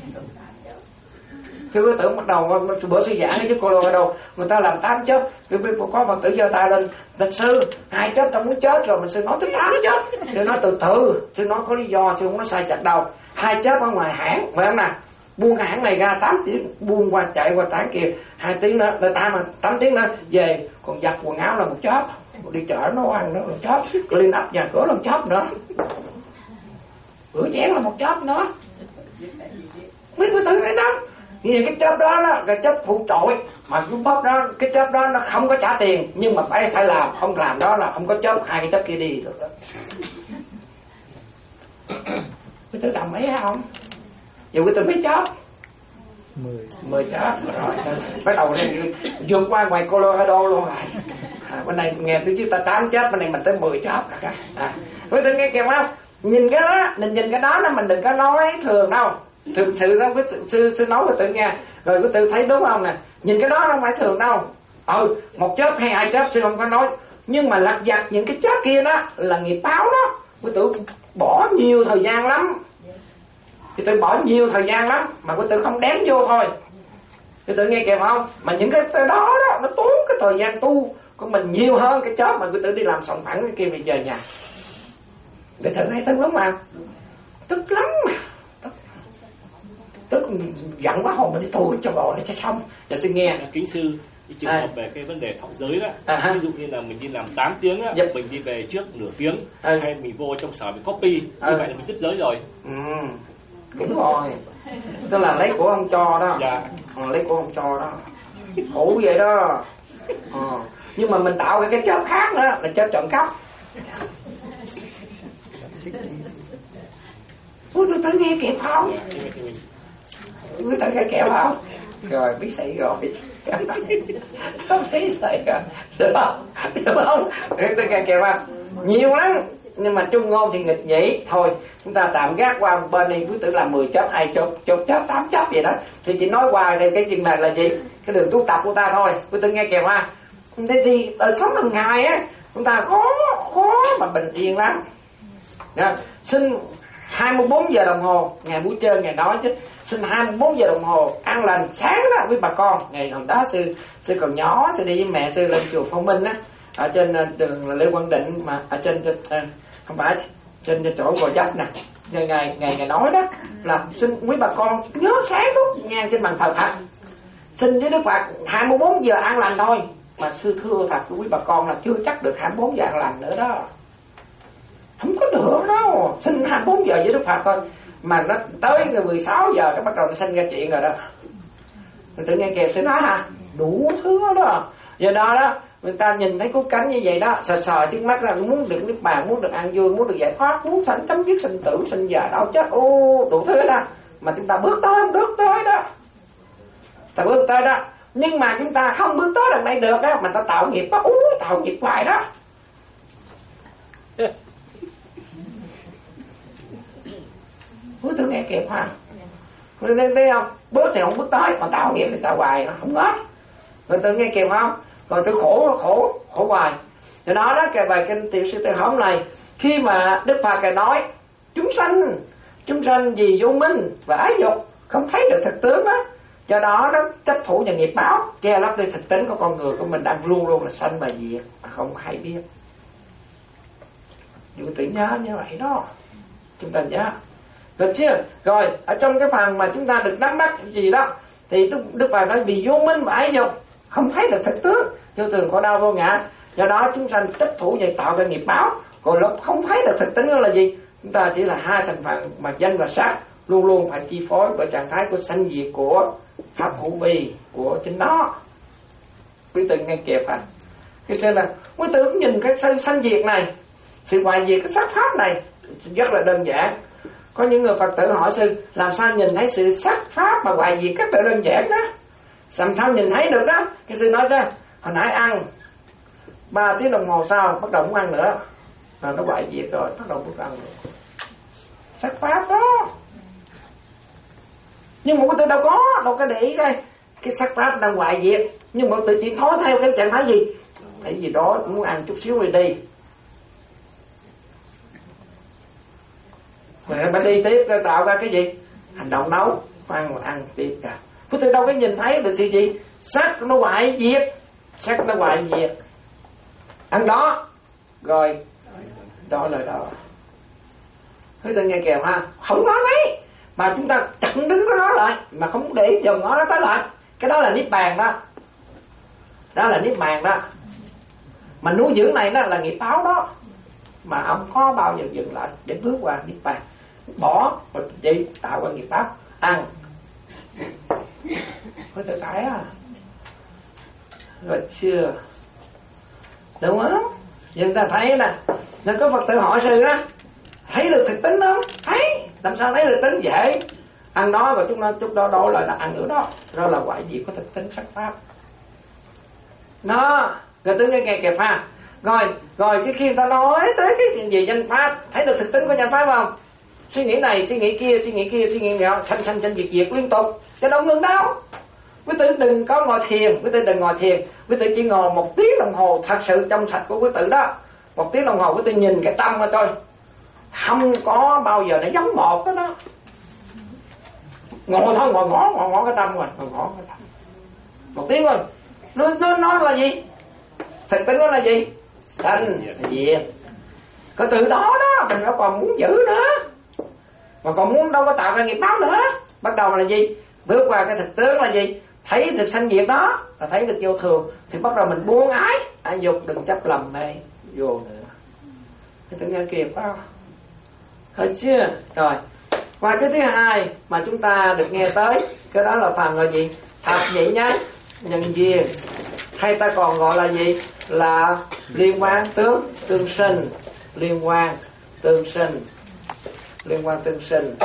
Khi quý tử bắt đầu bữa sư giảng với cô lô đâu, người ta làm tám chớp, khi có Phật tử giơ tay lên, thật sư hai chớp tao muốn chết rồi, mình sư nói tới tám chớp. Sư nói từ từ, sư nói có lý do, sư không nói sai chặt đâu. Hai chớp ở ngoài hãng, phải không nè? Buông cái hãng này ra tám tiếng, buông qua chạy qua tảng kia, hai tiếng nữa, tới tám tám tiếng nữa về, còn giặt quần áo là một chớp, đi chợ nấu ăn nữa là chớp, lên ấp nhà cửa là một chớp nữa, rửa chén là một chớp nữa. Mấy quý tử thấy đó. Vì cái chớp đó, đó cái chớp phụ trội mà cái bóp đó, cái chớp đó nó không có trả tiền nhưng mà phải phải làm, không làm đó là không có chớp, hai cái chớp kia đi được đó. Quý tử đồng ý không? Dù quý tử mấy chớp? Mười Mười chớp rồi. Bắt đầu này vượt qua ngoài Colorado luôn rồi. À, bên này nghe tôi chứ ta tám chớp, bên này mình tới mười chớp cả. À, quý tử nghe kìa không? Nhìn cái đó, mình nhìn cái đó là mình đừng có nói thường đâu. Thực sự đó, quý sư, sư nói với tự nghe, rồi quý tự thấy đúng không nè, nhìn cái đó không phải thường đâu. Ừ, một chớp hay hai chớp sư không có nói, nhưng mà lặt vặt những cái chớp kia đó là nghiệp báo đó. Quý tự bỏ nhiều thời gian lắm, quý tự bỏ nhiều thời gian lắm mà quý tự không đếm vô thôi. Quý tự nghe kìa không? Mà những cái đó đó nó tốn cái thời gian tu của mình nhiều hơn cái chớp mà quý tự đi làm sòng phẳng cái kia về giờ nhà. Để thử thấy tức lắm mà, tức lắm mà. Tức giận quá hồn mình đi tu cho gọi để cho xong. Để xin nghe. Kính sư, cái trường à. hợp về cái vấn đề thọ giới đó, à, ví dụ như là mình đi làm tám tiếng á, yep. mình đi về trước nửa tiếng, à. hay mình vô trong sở mình copy, à. như vậy là mình đứt giới rồi. Ừ, đúng rồi. Tức là lấy của ông cho đó. Dạ. Ừ, lấy của ông cho đó. Khổ vậy đó. Ừ. Nhưng mà mình tạo cái chớp khác nữa là chớp trộm cắp. Ủa tôi tới nghe kịp không? Tôi tới nghe kịp không? Rồi biết xảy rồi. Không thấy xảy rồi. Được không? Được không? Tôi nghe kịp không? Nhiều lắm. Nhưng mà chung ngôn thì nghịch nhỉ. Thôi chúng ta tạm gác qua một bên đi. Quý tử làm mười chớp, hai chớp, chớp chớp, tám chớp vậy đó. Thì chỉ nói hoài đây cái chuyện này là gì? Cái đường tu tập của ta thôi. Quý tử nghe kịp ha. Thế thì đời sống hàng ngày á, chúng ta khó khó mà bình yên lắm. Đó. Xin hai mươi bốn giờ đồng hồ, ngày buổi trưa ngày nói chứ, xin hai mươi bốn giờ đồng hồ ăn lành sáng đó với bà con. Ngày hôm đó sư sư còn nhỏ, sư đi với mẹ sư lên chùa Phong Minh á, ở trên đường Lê Quang Định, mà ở trên à, không phải trên chỗ Gò Vấp nè. Ngày ngày ngày ngày nói đó là xin quý bà con nhớ sáng lúc nghe trên bàn thờ Phật, xin với Đức Phật hai mươi bốn giờ ăn lành thôi. Mà sư thưa thật với quý bà con là chưa chắc được hai mươi bốn giờ ăn lành nữa đó. Không có được đâu, xin hai mươi bốn giờ với Đức Phật thôi. Mà nó tới mười sáu giờ cái bắt đầu nó sinh ra chuyện rồi đó. Mình tự nghe kịp sẽ nói ha, đủ thứ đó. Do đó đó, người ta nhìn thấy cứu cánh như vậy đó, sờ sờ trước mắt là muốn được niết bàn, muốn được an vui, muốn được giải thoát, muốn sanh chấm dứt sinh tử, sinh già đau chết, ô đủ thứ đó. Mà chúng ta bước tới không bước tới đó. Ta bước tới đó. Nhưng mà chúng ta không bước tới đằng đây được đó, mà ta tạo nghiệp đó, úi tạo nghiệp hoài đó. Bước tới nghe kịp ha. Người ta thấy không? Bước thì không bước tới, còn tạo nghiệp thì tạo hoài nó không hết. Người ta nghe kịp không? Còn tôi khổ khổ khổ hoài. Do đó đó cái bài kinh Tiểu Sư Tử Hống này, khi mà Đức Phật Ngài nói chúng sanh chúng sanh vì vô minh và ái dục không thấy được thực tướng đó, do đó nó chấp thủ và nghiệp báo che lấp đi thực tính của con người của mình đang luôn luôn là sanh và diệt mà không hay biết. Dù tự nhớ như vậy đó, chúng ta nhớ được chưa? Rồi ở trong cái phần mà chúng ta được đắc đắc gì đó thì Đức Phật nói vì vô minh và ái dục không thấy được thực tướng, vô thường khổ đau vô ngã, do đó chúng sanh chấp thủ vậy tạo ra nghiệp báo. Còn lúc không thấy được thực tính đó là gì? Chúng ta chỉ là hai thành phần mà danh và sắc luôn luôn phải chi phối bởi trạng thái của sanh diệt của pháp hữu vi của chính nó. Quý tử nghe kịp à? Cái nên là quý tử cũng nhìn cái sanh, sanh diệt này, sự hoại diệt cái sắc pháp này rất là đơn giản. Có những người Phật tử hỏi sư làm sao nhìn thấy sự sắc pháp mà hoại diệt rất là đơn giản đó, làm sao nhìn thấy được đó? Cái sư nói đó, hồi nãy ăn ba tiếng đồng hồ sau bắt đầu muốn ăn nữa, rồi nó hoại diệt rồi bắt đầu muốn ăn nữa. Sắc pháp đó. Nhưng mà quý tử đâu có đâu có để ý đây, cái sắc pháp đang hoại diệt, nhưng mà tự chỉ thói theo cái trạng thái gì, cái gì đó muốn ăn chút xíu rồi đi, rồi mới đi tiếp tạo ra cái gì, hành động nấu ăn mà ăn tiếp cả. Quý tử đâu có nhìn thấy được sự gì, sắc nó hoại diệt, sắc nó hoại diệt, ăn đó rồi đó là đó. Quý tử nghe kèo ha, không nói mấy mà chúng ta chặn đứng cái đó lại mà không để dòng ngó nó tới lại, cái đó là niết bàn đó, đó là niết bàn đó. Mà nuôi dưỡng này đó là nghiệp báo đó, mà ông có bao giờ dừng lại để bước qua niết bàn, bỏ rồi đi tạo ra nghiệp báo ăn. Có tự tại à, rồi chưa đúng không? Chúng ta thấy nè, nên có Phật tử hỏi sư đó, thấy được thực tính không? Thấy, làm sao thấy được tính dễ? Ăn đó rồi chúng nó chút đó đổ lại là ăn nữa đó, đó là hoại diệt của thực tính sắc pháp. Nó, rồi tôi nghe nghe kịp ha. Rồi, rồi cái khi ta nói tới cái chuyện gì danh pháp, thấy được thực tính của danh pháp không? Suy nghĩ này, suy nghĩ kia, suy nghĩ kia, suy nghĩ nọ, sanh sanh sanh diệt diệt liên tục, chứ đâu ngừng đâu. Quý tử đừng có ngồi thiền, quý tử đừng ngồi thiền, quý tử chỉ ngồi một tiếng đồng hồ thật sự trong sạch của quý tử đó. Một tiếng đồng hồ quý tử nhìn cái tâm mà thôi, không có bao giờ nó giống một cái đó. Ngồi thôi, ngồi ngó, ngồi ngó cái tâm rồi, ngồi ngó cái tâm. Một tiếng rồi, nó, nó, nó là gì? Thực tính nó là gì? Sanh diệt. Có từ đó đó, mình đâu còn muốn giữ nữa, mà còn muốn đâu có tạo ra nghiệp báo nữa. Bắt đầu là gì? Bước qua cái thực tướng là gì? Thấy được sanh diệt đó, là thấy được vô thường, thì bắt đầu mình buông ái, ái dục đừng chấp lầm mê vô nữa. Cái tự nghe kịp không? Hết chưa? Rồi, qua cái thứ hai mà chúng ta được nghe tới, cái đó là phần là gì? Thập nhị nhân nhân duyên, hay ta còn gọi là gì? Là liên quan tướng tương sinh, liên quan tương sinh, liên quan tương sinh.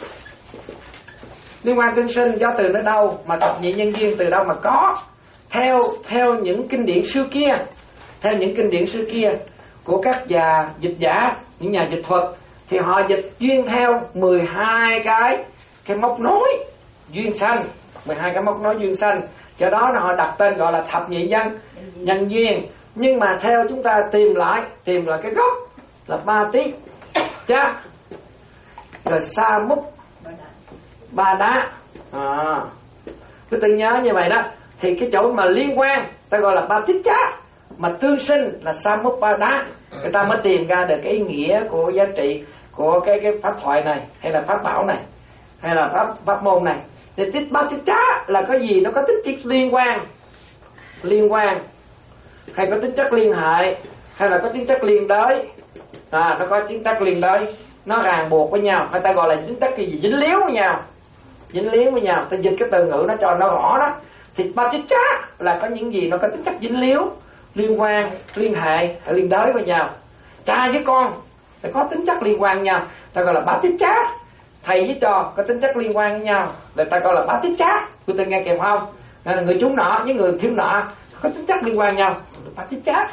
Liên quan tương sinh do từ nó đâu, mà thập nhị nhân duyên từ đâu mà có? Theo theo những kinh điển xưa kia, theo những kinh điển xưa kia của các nhà dịch giả, những nhà dịch thuật, thì họ dịch duyên theo mười hai cái cái móc nối duyên sanh, mười hai cái móc nối duyên sanh, cho đó là họ đặt tên gọi là thập nhị nhân nhân duyên. Nhưng mà theo chúng ta tìm lại tìm lại cái gốc là ba tiết chắc, rồi sa múc ba đá, à, cứ tự nhớ như vậy đó. Thì cái chỗ mà liên quan ta gọi là ba tiết chắc, mà tương sinh là sa múc ba đá. Người ta mới tìm ra được cái ý nghĩa của giá trị của cái cái pháp thoại này, hay là pháp bảo này, hay là pháp pháp môn này. Thì tiết ba tiết chắc là có gì? Nó có tính chất liên quan, liên quan, hay có tính chất liên hệ, hay là có tính chất liên đới. À, nó có tính chất liên đới, nó ràng buộc với nhau, người ta gọi là tính chất cái gì? Dính líu với nhau, dính líu với nhau. Ta dịch cái từ ngữ nó cho nó rõ đó. Thì ba tiết chắc là có những gì nó có tính chất dính líu, liên quan, liên hệ, hay liên đới với nhau. Cha với con phải có tính chất liên quan với nhau, ta gọi là bá tiết chắc. Thầy với trò có tính chất liên quan với nhau, là ta gọi là bá tiết chắc. Tôi từng nghe kịp không? Là người chúng nọ với người thiếu nọ có tính chất liên quan với nhau, bá tiết chắc.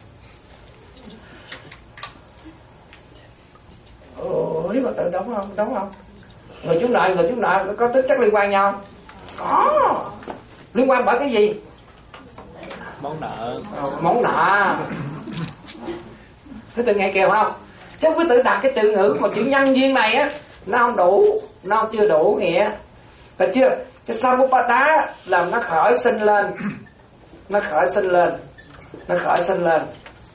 Ồ, nếu mà tự đúng không? Đúng không? Người chúng nọ, người chúng nọ có tính chất liên quan nhau. Có. Liên quan bởi cái gì? Món nợ. Món nợ. Quý tự nghe kìa không? Chứ quý tự đặt cái từ ngữ mà chữ nhân duyên này á, nó không đủ, nó chưa đủ nghĩa. Phải chưa? Cái Samuppada là nó khởi sinh lên, nó khởi sinh lên, nó khởi sinh lên,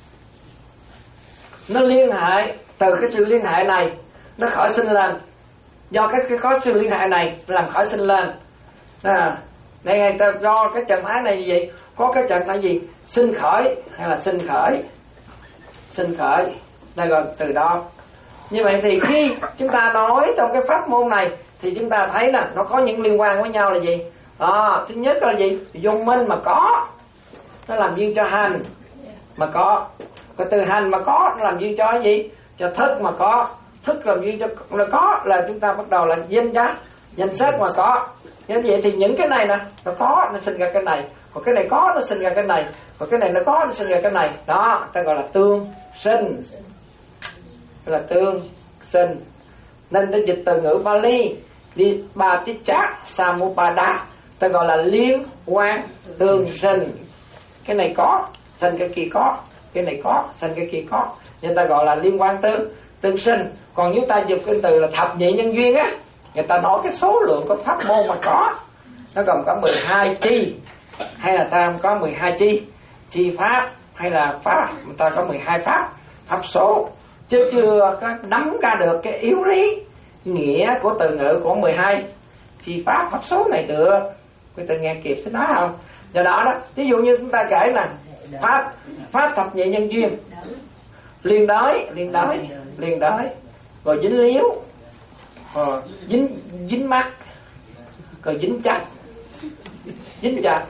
nó liên hệ từ cái sự liên hệ này, nó khởi sinh lên. Do cái, cái có sự liên hệ này làm khởi sinh lên. À, đây do cái trạng thái này gì vậy? Có cái trạng thái gì? Sinh khởi hay là sinh khởi? Sinh khởi. Đây gọi từ đó. Như vậy thì khi chúng ta nói trong cái pháp môn này thì chúng ta thấy là nó có những liên quan với nhau là gì? À, thứ nhất là gì? Dung minh mà có, nó làm duyên cho hành mà có. Còn từ hành mà có nó làm duyên cho cái gì? Cho thức mà có. Thức làm duyên cho nó có là chúng ta bắt đầu là danh giá, danh sắc mà có. Như vậy thì những cái này nè, nó có nó sinh ra cái này, còn cái này có nó sinh ra cái này, còn cái này nó có nó sinh ra cái này. Đó, ta gọi là tương sinh. Là tương sinh. Nên ta dịch từ ngữ Pali đi ba tiết chát Samupada, ta gọi là liên quan tương sinh. Cái này có sinh cái kia có, cái này có sinh cái kia có, nên ta gọi là liên quan tương tương sinh. Còn chúng ta dùng cái từ là thập nhị nhân duyên á, người ta nói cái số lượng của pháp môn mà có, nó gồm có mười hai chi, hay là ta có mười hai chi chi pháp, hay là pháp người ta có mười hai pháp pháp số, chứ chưa có nắm ra được cái yếu lý nghĩa của từ ngữ của mười hai chi pháp pháp số này được. Quý tự nghe kịp sẽ nói không? Do đó đó, ví dụ như chúng ta kể là pháp pháp thập nhị nhân duyên, liên đới liên đới liên đới, rồi dính líu, rồi dính dính mắt, rồi dính chặt dính chặt.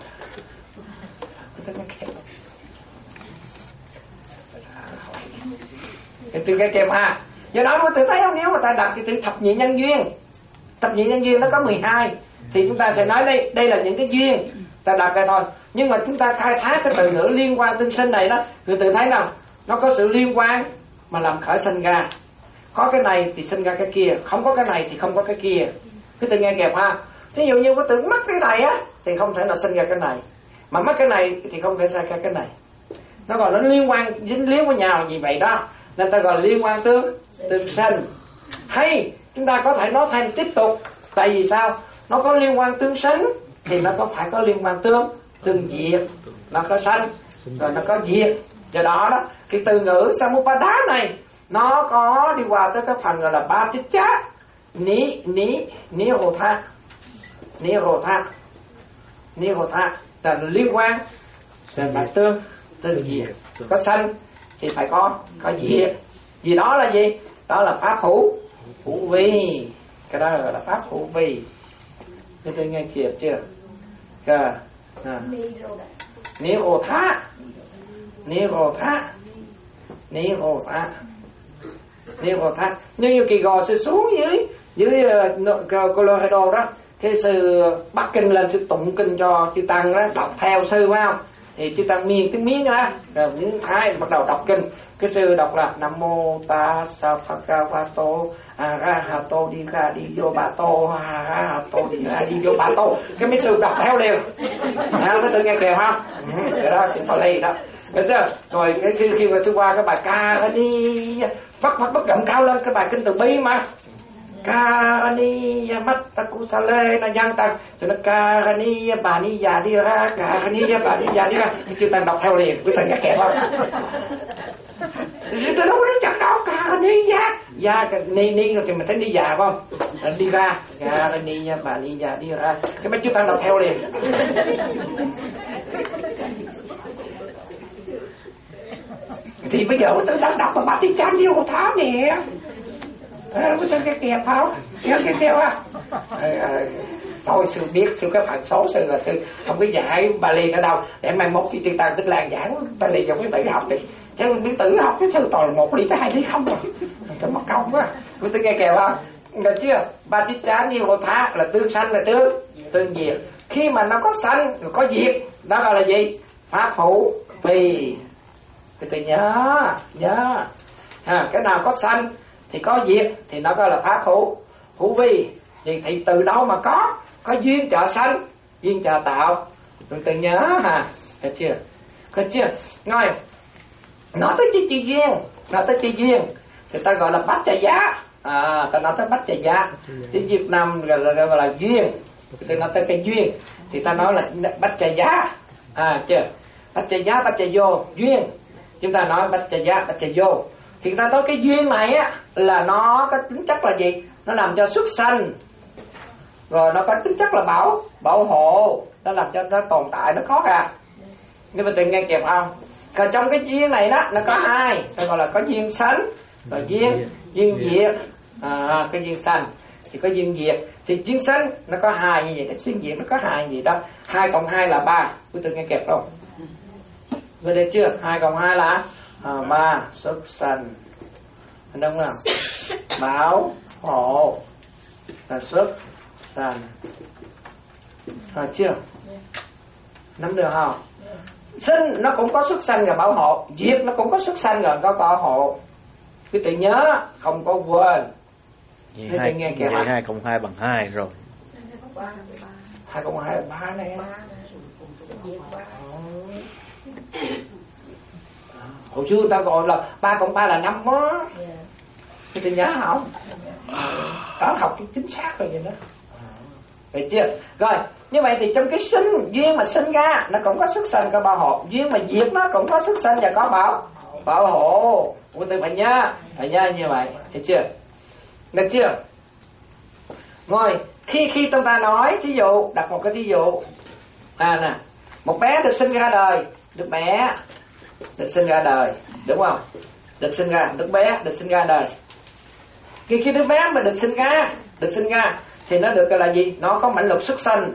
Cái từ cái kèm ha. Do đó mới tự thấy không, nếu mà ta đặt cái từ thập nhị nhân duyên, thập nhị nhân duyên nó có mười hai, thì chúng ta sẽ nói đây đây là những cái duyên ta đặt ra thôi. Nhưng mà chúng ta khai thác cái từ ngữ liên quan tương sinh này đó, người tự thấy nào nó có sự liên quan mà làm khởi sinh ra. Có cái này thì sinh ra cái kia, không có cái này thì không có cái kia. Cái từ nghe kẹp ha. Ví dụ như có tự mất cái này á thì không thể nào sinh ra cái này, mà mất cái này thì không thể sinh ra cái này. Nó gọi nó liên quan dính líu với nhau như vậy đó, nên ta gọi là liên quan tương tương sinh. Hay chúng ta có thể nói thêm tiếp tục, tại vì sao? Nó có liên quan tương sinh thì nó có phải có liên quan tương tương diệt. Nó có sanh rồi nó có diệt. Do đó đó, cái từ ngữ Samupada này nó có đi qua tới cái phần gọi là ba tiết chát, ní ní ní hồ tha, ní hồ tha, ní hồ tha là liên quan là tương tương diệt. Có sanh thì phải có có diệt. Vì đó là gì? Đó là pháp hữu hữu vi. Cái đó là pháp hữu vi. Thế tôi nghe kịp chưa? Cơ à. Ní hồ tha, ní hồ tha, ní hồ tha, ní hồ tha. Như như kỳ gò sẽ xuống dưới dưới uh, Colorado đó, cái sư Bắc Kinh lên sư tụng kinh cho chư tăng đó, đọc theo sư phải không? Thì chư tăng miên tiếng miếng đó, rồi những thái bắt đầu đọc kinh. Cái sư đọc là Nam mô ta sa phakavato arahato di ra di vô ba tô arahato di ra di vô ba tô. Cái mấy sư đọc theo liền. À, có tự nghe kèm không? Ừ, cái đó thì phải lấy đó. Được chưa? Rồi cái khi, khi mà sư qua cái bài ca đi bắt bắt bắt giọng cao lên, cái bài kinh từ bi mà. Karani Mattakusale na giang tăng, cho nó Karani Bani Già đi ra, Karani Bani Già đi ra. Chúng ta đọc theo liền, quý thầy các kẹp không? Tôi đâu có nói chẳng đâu, Karani Già, Già ni ni thì mình thấy đi già không? Đi ra, Karani Bani Già đi ra. Cái mấy chúng ta đọc theo liền. Thì bây giờ tôi đang đọc mà bà tí chán yêu của Tháo nè. À, có cái kẹp không? Kéo cái kẹp á. Thôi sư biết, sư cái phần số sư là sư không có dạy Bali ở đâu. Để mai mốt khi tiên tăng tức làng giảng Bali cho cái tự học đi. Chứ biết tự học cái sư toàn một lý tới hai lý không rồi. Cái mất công quá. Có tôi nghe kẹp không? Được chưa? Ba tí chán yêu của Thá là tương sanh là tương tương diệt. Khi mà nó có sanh rồi có diệt, đó gọi là gì? Pháp hữu vi. Cái từ nhớ nhớ à, cái nào có sanh thì có diệt thì nó gọi là pháp hữu hữu vi. Thì, thì từ đâu mà có có duyên trợ sanh, duyên trợ tạo. Từ từ nhớ ha, được chưa? Được chưa? Ngồi nói tới chữ, chữ duyên, nói tới chữ duyên thì ta gọi là bát chà giá. À, ta nói tới bát chà giá, tiếng Việt Nam gọi là, gọi là duyên. Ta nói tới cái duyên thì ta nói là bát chà giá. À chưa, bát chà giá, bát chà vô, duyên. Chúng ta nói bát chà giá, bát chà vô. Thì ta nói cái duyên này á là nó có tính chất là gì? Nó làm cho xuất sanh, rồi nó có tính chất là bảo bảo hộ, nó làm cho nó tồn tại, nó có ra. Nhưng mà từng nghe kịp không? Còn trong cái duyên này đó nó có hai, ta gọi là có duyên sanh và duyên duyên diệt. À, cái duyên sanh thì có duyên diệt. Thì duyên sanh nó có hai như vậy, duyên diệt nó có hai gì đó. Hai cộng hai là ba. Quý từng nghe kịp không? Rồi được chưa? Hai cộng hai là à, ba, xuất sanh, đúng không? Bảo hộ là xuất sanh. Rồi chưa? Nắm được không? Sinh nó cũng có xuất sanh và bảo hộ, diệt nó cũng có xuất sanh rồi có bảo hộ. Cứ tự nhớ, không có quên. Vậy hai, nghe vậy hai cộng hai bằng hai rồi. Hai cộng hai là ba này. Hồi xưa ta gọi là ba cộng ba là năm á. Thì tự nhớ không? Đó học chính xác rồi vậy đó. Được chưa? Rồi, như vậy thì trong cái sinh, duyên mà sinh ra nó cũng có xuất sanh, có bảo hộ. Duyên mà diệt nó cũng có xuất sanh và có bảo bảo hộ. Quý vị phải nhớ, phải nhớ như vậy. Được chưa? Được chưa? Rồi, khi khi chúng ta nói, ví dụ, đặt một cái ví dụ. À nè, một bé được sinh ra đời, đứa bé được sinh ra đời, đúng không? Được sinh ra, đứa bé được sinh ra đời. Khi khi đứa bé mà được sinh ra, được sinh ra thì nó được gọi là gì? Nó có mãnh lực xuất sanh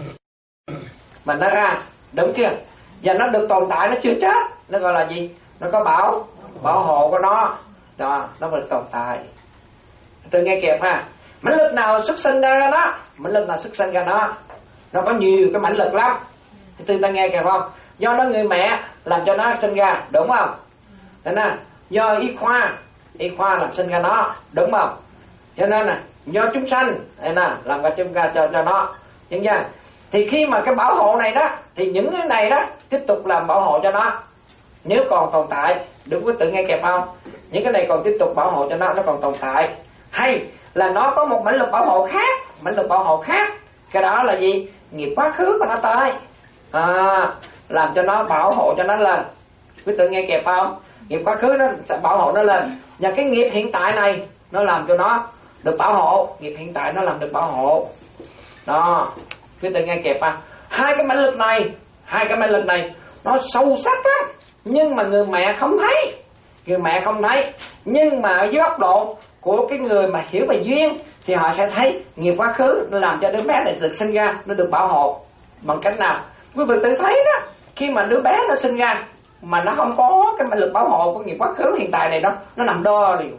mà nó ra, đúng chưa? Và nó được tồn tại, nó chưa chết, nó gọi là gì? Nó có bảo bảo hộ của nó, đó, nó được tồn tại. Tôi nghe kịp ha. Mãnh lực nào xuất sinh ra đó, mãnh lực nào xuất sinh ra đó, nó có nhiều cái mãnh lực lắm. Thì ta nghe kịp không? Do nó người mẹ làm cho nó sinh ra, đúng không? Thế nên do y khoa, y khoa làm sinh ra nó, đúng không? Cho nên là do chúng sanh này nè làm ra chúng ta cho cho nó, nhận chưa? Thì khi mà cái bảo hộ này đó, thì những cái này đó tiếp tục làm bảo hộ cho nó nếu còn tồn tại, đúng có tự nghe kịp không? Những cái này còn tiếp tục bảo hộ cho nó, nó còn tồn tại. Hay là nó có một mãnh lực bảo hộ khác, mãnh lực bảo hộ khác, cái đó là gì? Nghiệp quá khứ của nó tới, à, làm cho nó bảo hộ cho nó lên. Quý tự nghe kịp không? Nghiệp quá khứ nó sẽ bảo hộ nó lên, và cái nghiệp hiện tại này nó làm cho nó được bảo hộ, nghiệp hiện tại nó làm được bảo hộ. Đó, quý tự nghe kịp à? Hai cái mãnh lực này, hai cái mãnh lực này nó sâu sắc lắm, nhưng mà người mẹ không thấy, người mẹ không thấy. Nhưng mà ở dưới góc độ của cái người mà hiểu về duyên thì họ sẽ thấy nghiệp quá khứ nó làm cho đứa bé này được sinh ra, nó được bảo hộ bằng cách nào? Quý vị tự thấy đó, khi mà đứa bé nó sinh ra mà nó không có cái mãnh lực bảo hộ của nghiệp quá khứ hiện tại này đó, nó nằm đơ liền,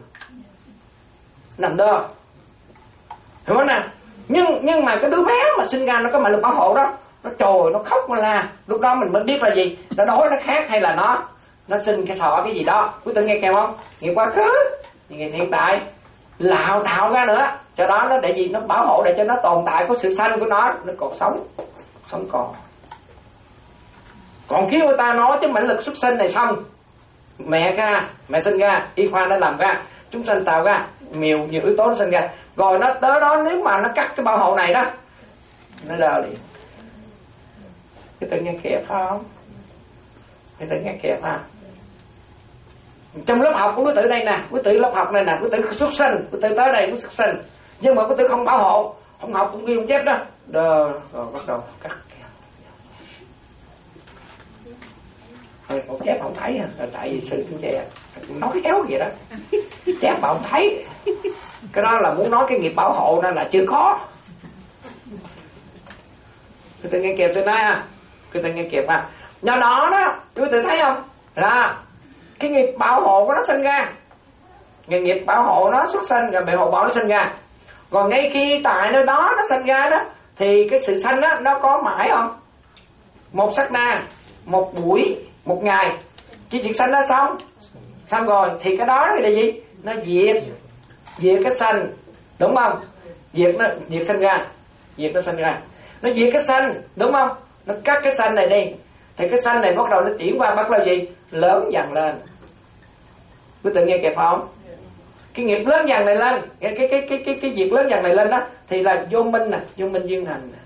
nằm đơ, hiểu không nè? Nhưng nhưng mà cái đứa bé mà sinh ra nó có mãnh lực bảo hộ đó, nó trồi, nó khóc, nó la, lúc đó mình mới biết là gì, nó đói, nó khát, hay là nó nó sinh cái sọ cái gì đó. Quý vị nghe kèm không? Nghiệp quá khứ, nghiệp hiện tại lạo tạo ra nữa, cho đó nó để gì? Nó bảo hộ để cho nó tồn tại, có sự sanh của nó, nó còn sống, sống còn. Còn khi người ta nói cái mãnh lực xuất sinh này xong, mẹ ra, mẹ sinh ra, y khoa nó làm ra, chúng sanh tạo ra, nhiều nhiều yếu tố nó sinh ra, rồi nó tới đó nếu mà nó cắt cái bảo hộ này đó, nó đờ liền. Cái tự nghe kịp không? Cái tự nghe kịp ha. Trong lớp học của quý tử đây nè, quý tử lớp học này nè, quý tử xuất sinh, quý tử tới đây quý xuất sinh, nhưng mà quý tử không bảo hộ, không học cũng ghi không chép đó, đờ, rồi bắt đầu cắt. Thôi còn chép không thấy, rồi tại vì sự cũng vậy, nói khéo vậy đó, chép mà không thấy, cái đó là muốn nói cái nghiệp bảo hộ nên là chưa có. Quý tử nghe kịp tôi nói à, quý tử nghe kịp à, do đó đó, quý tử thấy không, là cái nghiệp bảo hộ của nó sinh ra, cái nghiệp bảo hộ nó xuất sinh, rồi bị hộ bảo nó sinh ra, còn ngay khi tại nơi đó nó sinh ra đó, thì cái sự sanh đó nó có mãi không? Một sát na, một buổi, một ngày, cái chuyện sanh đó xong, xong rồi thì cái đó là gì? Nó diệt, diệt cái sanh, đúng không? Diệt nó, diệt sanh ra, diệt nó sanh ra, nó diệt cái sanh, đúng không? Nó cắt cái sanh này đi, thì cái sanh này bắt đầu nó chuyển qua bắt đầu gì? Lớn dần lên, Quý tự nghe kịp không? Cái nghiệp lớn dần này lên, cái cái cái cái cái cái việc lớn dần này lên đó thì là vô minh nè, vô minh duyên hành nè.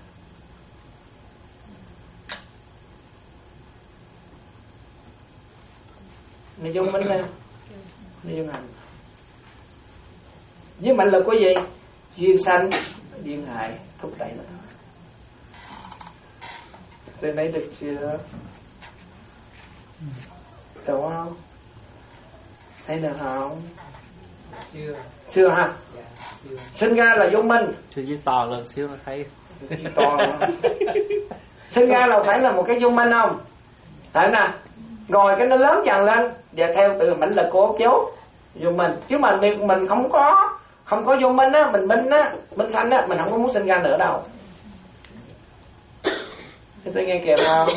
Này vô minh nè, duyên hành. Với mệnh lực của gì? Duyên sanh, duyên hại, thúc đẩy nó. Từ nãy được chưa? Được không? Thấy được không? Chưa. Chưa ha? Dạ, chưa. Sinh ra là vô minh. Chưa với to lên xíu nó thấy. To sinh ra là phải là một cái vô minh không? Tại nè, rồi cái nó lớn dần lên và theo từ mãnh lực của chú vô minh. Chứ mà mình, mình không có không có vô minh á, mình minh á, minh sanh á, mình không có muốn sinh ra nữa đâu. Thế tôi nghe kịp không?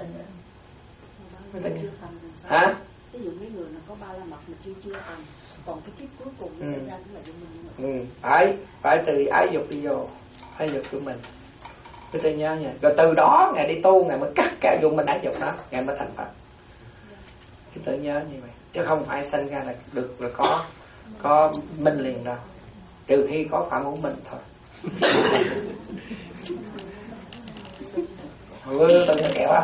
Hả? Ví dụ mấy người mà có ba la mật mà chưa chưa thành, còn cái kiếp cuối cùng nó ừ. xảy ra cũng là vô minh. Ừ, phải phải từ ái dục đi vô, ái dục của mình. Tôi tôi nhớ nha. Rồi từ đó ngài đi tu, ngài mới cắt cái vô minh ái dục đó, ngài mới thành Phật. Tôi tự nhớ như vậy, chứ không phải sinh ra là được là có có minh liền đâu, trừ khi có phạm hữu minh thôi. Vừa tự nghe kẹo á,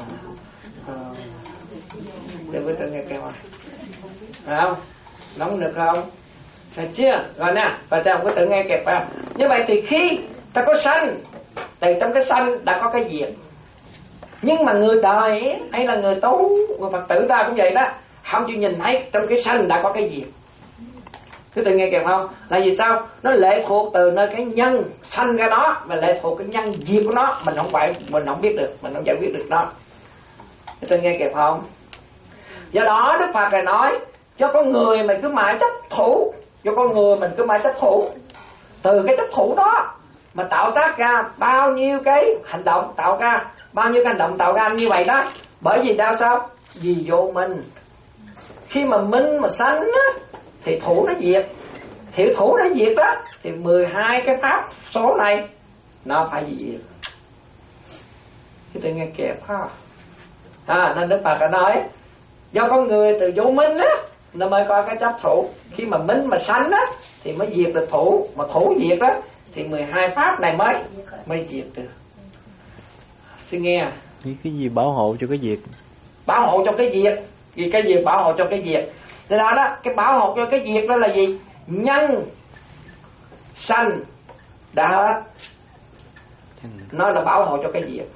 đừng tự nghe kẹo à, phải không? Nóng được không? Thấy chưa? Rồi nè, và ta không có tự nghe kẹp à. Như vậy thì khi ta có sanh, thì trong cái sanh đã có cái diệt. Nhưng mà người đời hay là người tu, người Phật tử ta cũng vậy đó, không chịu nhìn thấy trong cái sanh đã có cái diệt. Cứ tự nghe kịp không? Là vì sao? Nó lệ thuộc từ nơi cái nhân sanh ra đó, và lệ thuộc cái nhân diệt của nó. Mình không phải, mình không biết được, mình không giải quyết được đó. Cứ tự nghe kịp không? Do đó Đức Phật này nói, cho con người mình cứ mãi chấp thủ, cho con người mình cứ mãi chấp thủ, từ cái chấp thủ đó mà tạo tác ra bao nhiêu cái hành động, tạo ra bao nhiêu cái hành động tạo ra như vậy đó. Bởi vì sao sao? Vì vô minh. Khi mà minh mà sanh á, thì thủ nó diệt. Thì thủ nó diệt đó, thì mười hai cái pháp số này nó phải diệt. Cái tự nghe kẹp ha. À, nên Đức Phật đã nói, do con người từ vô minh á, nó mới có cái chấp thủ. Khi mà minh mà sanh á, thì mới diệt được thủ. Mà thủ diệt á, thì mười hai pháp này mới mới diệt được. Xin nghe. Cái gì bảo hộ cho cái việc? Bảo hộ cho cái việc. Vì cái gì bảo hộ cho cái việc? Thế đó đó, cái bảo hộ cho cái việc đó là gì? Nhân sanh đã hết. Nó là bảo hộ cho cái việc.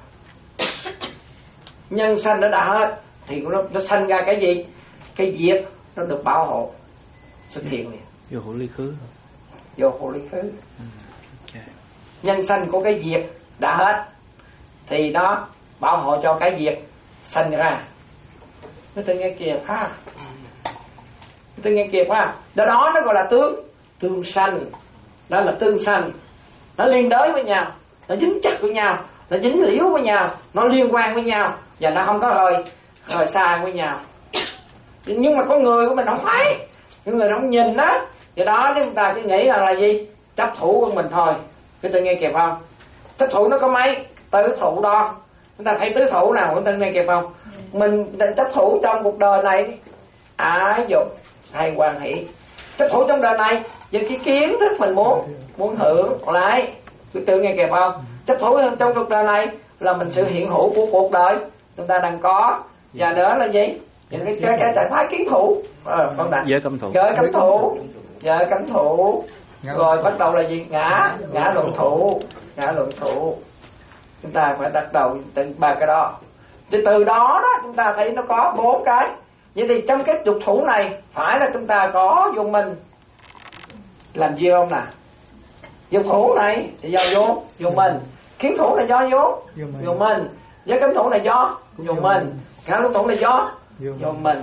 Nhân sanh nó đã hết, thì nó, nó sanh ra cái gì? Cái việc nó được bảo hộ xuất hiện liền. Vô hộ ly khứ. Vô hộ ly khứ. Okay. Nhân sanh của cái việc đã hết, thì nó bảo hộ cho cái việc sanh ra. Nó tự nghe kịp ha. Nó tự nghe kịp ha. Đó đó nó gọi là tương tương sanh. Đó là tương sanh. Nó liên đới với nhau, nó dính chặt với nhau, nó dính liễu với nhau, nó liên quan với nhau, và nó không có rời rời xa với nhau. Nhưng mà con người của mình không thấy, những người không nhìn đó, do đó chúng ta cứ nghĩ rằng là gì? Chấp thủ của mình thôi. Cái tự nghe kịp không? Chấp thủ nó có mấy? Tứ thủ đó. Chúng ta thấy tứ thủ nào của tự nghe kịp không? Mình chấp thủ trong cuộc đời này ái dục hay hoan hỷ. Chấp thủ trong đời này về cái kiến thức mình muốn muốn hưởng lại. Cái tự nghe kịp không? Chấp thủ trong cuộc đời này là mình sự hiện hữu của cuộc đời chúng ta đang có. Và nữa là gì? Những cái cái cái trạng thái kiến thủ, ờ, con đặt giới cấm thủ, giới cấm thủ, giới cấm thủ, rồi bắt đầu là gì? Ngã, ngã luận thủ, ngã luận thủ. Chúng ta phải đặt đầu từ ba cái đó. Thì từ đó đó chúng ta thấy nó có bốn cái. Vậy thì trong cái dục thủ này phải là chúng ta có vô minh làm gì không nè? Dục thủ này thì do vô vô minh, kiến thủ là do vô vô minh, giới cấm thủ là do vô minh, ngã luận thủ là do vô mình.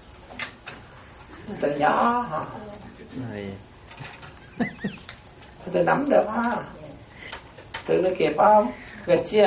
Từ nhỏ tôi nắm được ha. Từ nó kịp không? Được chưa?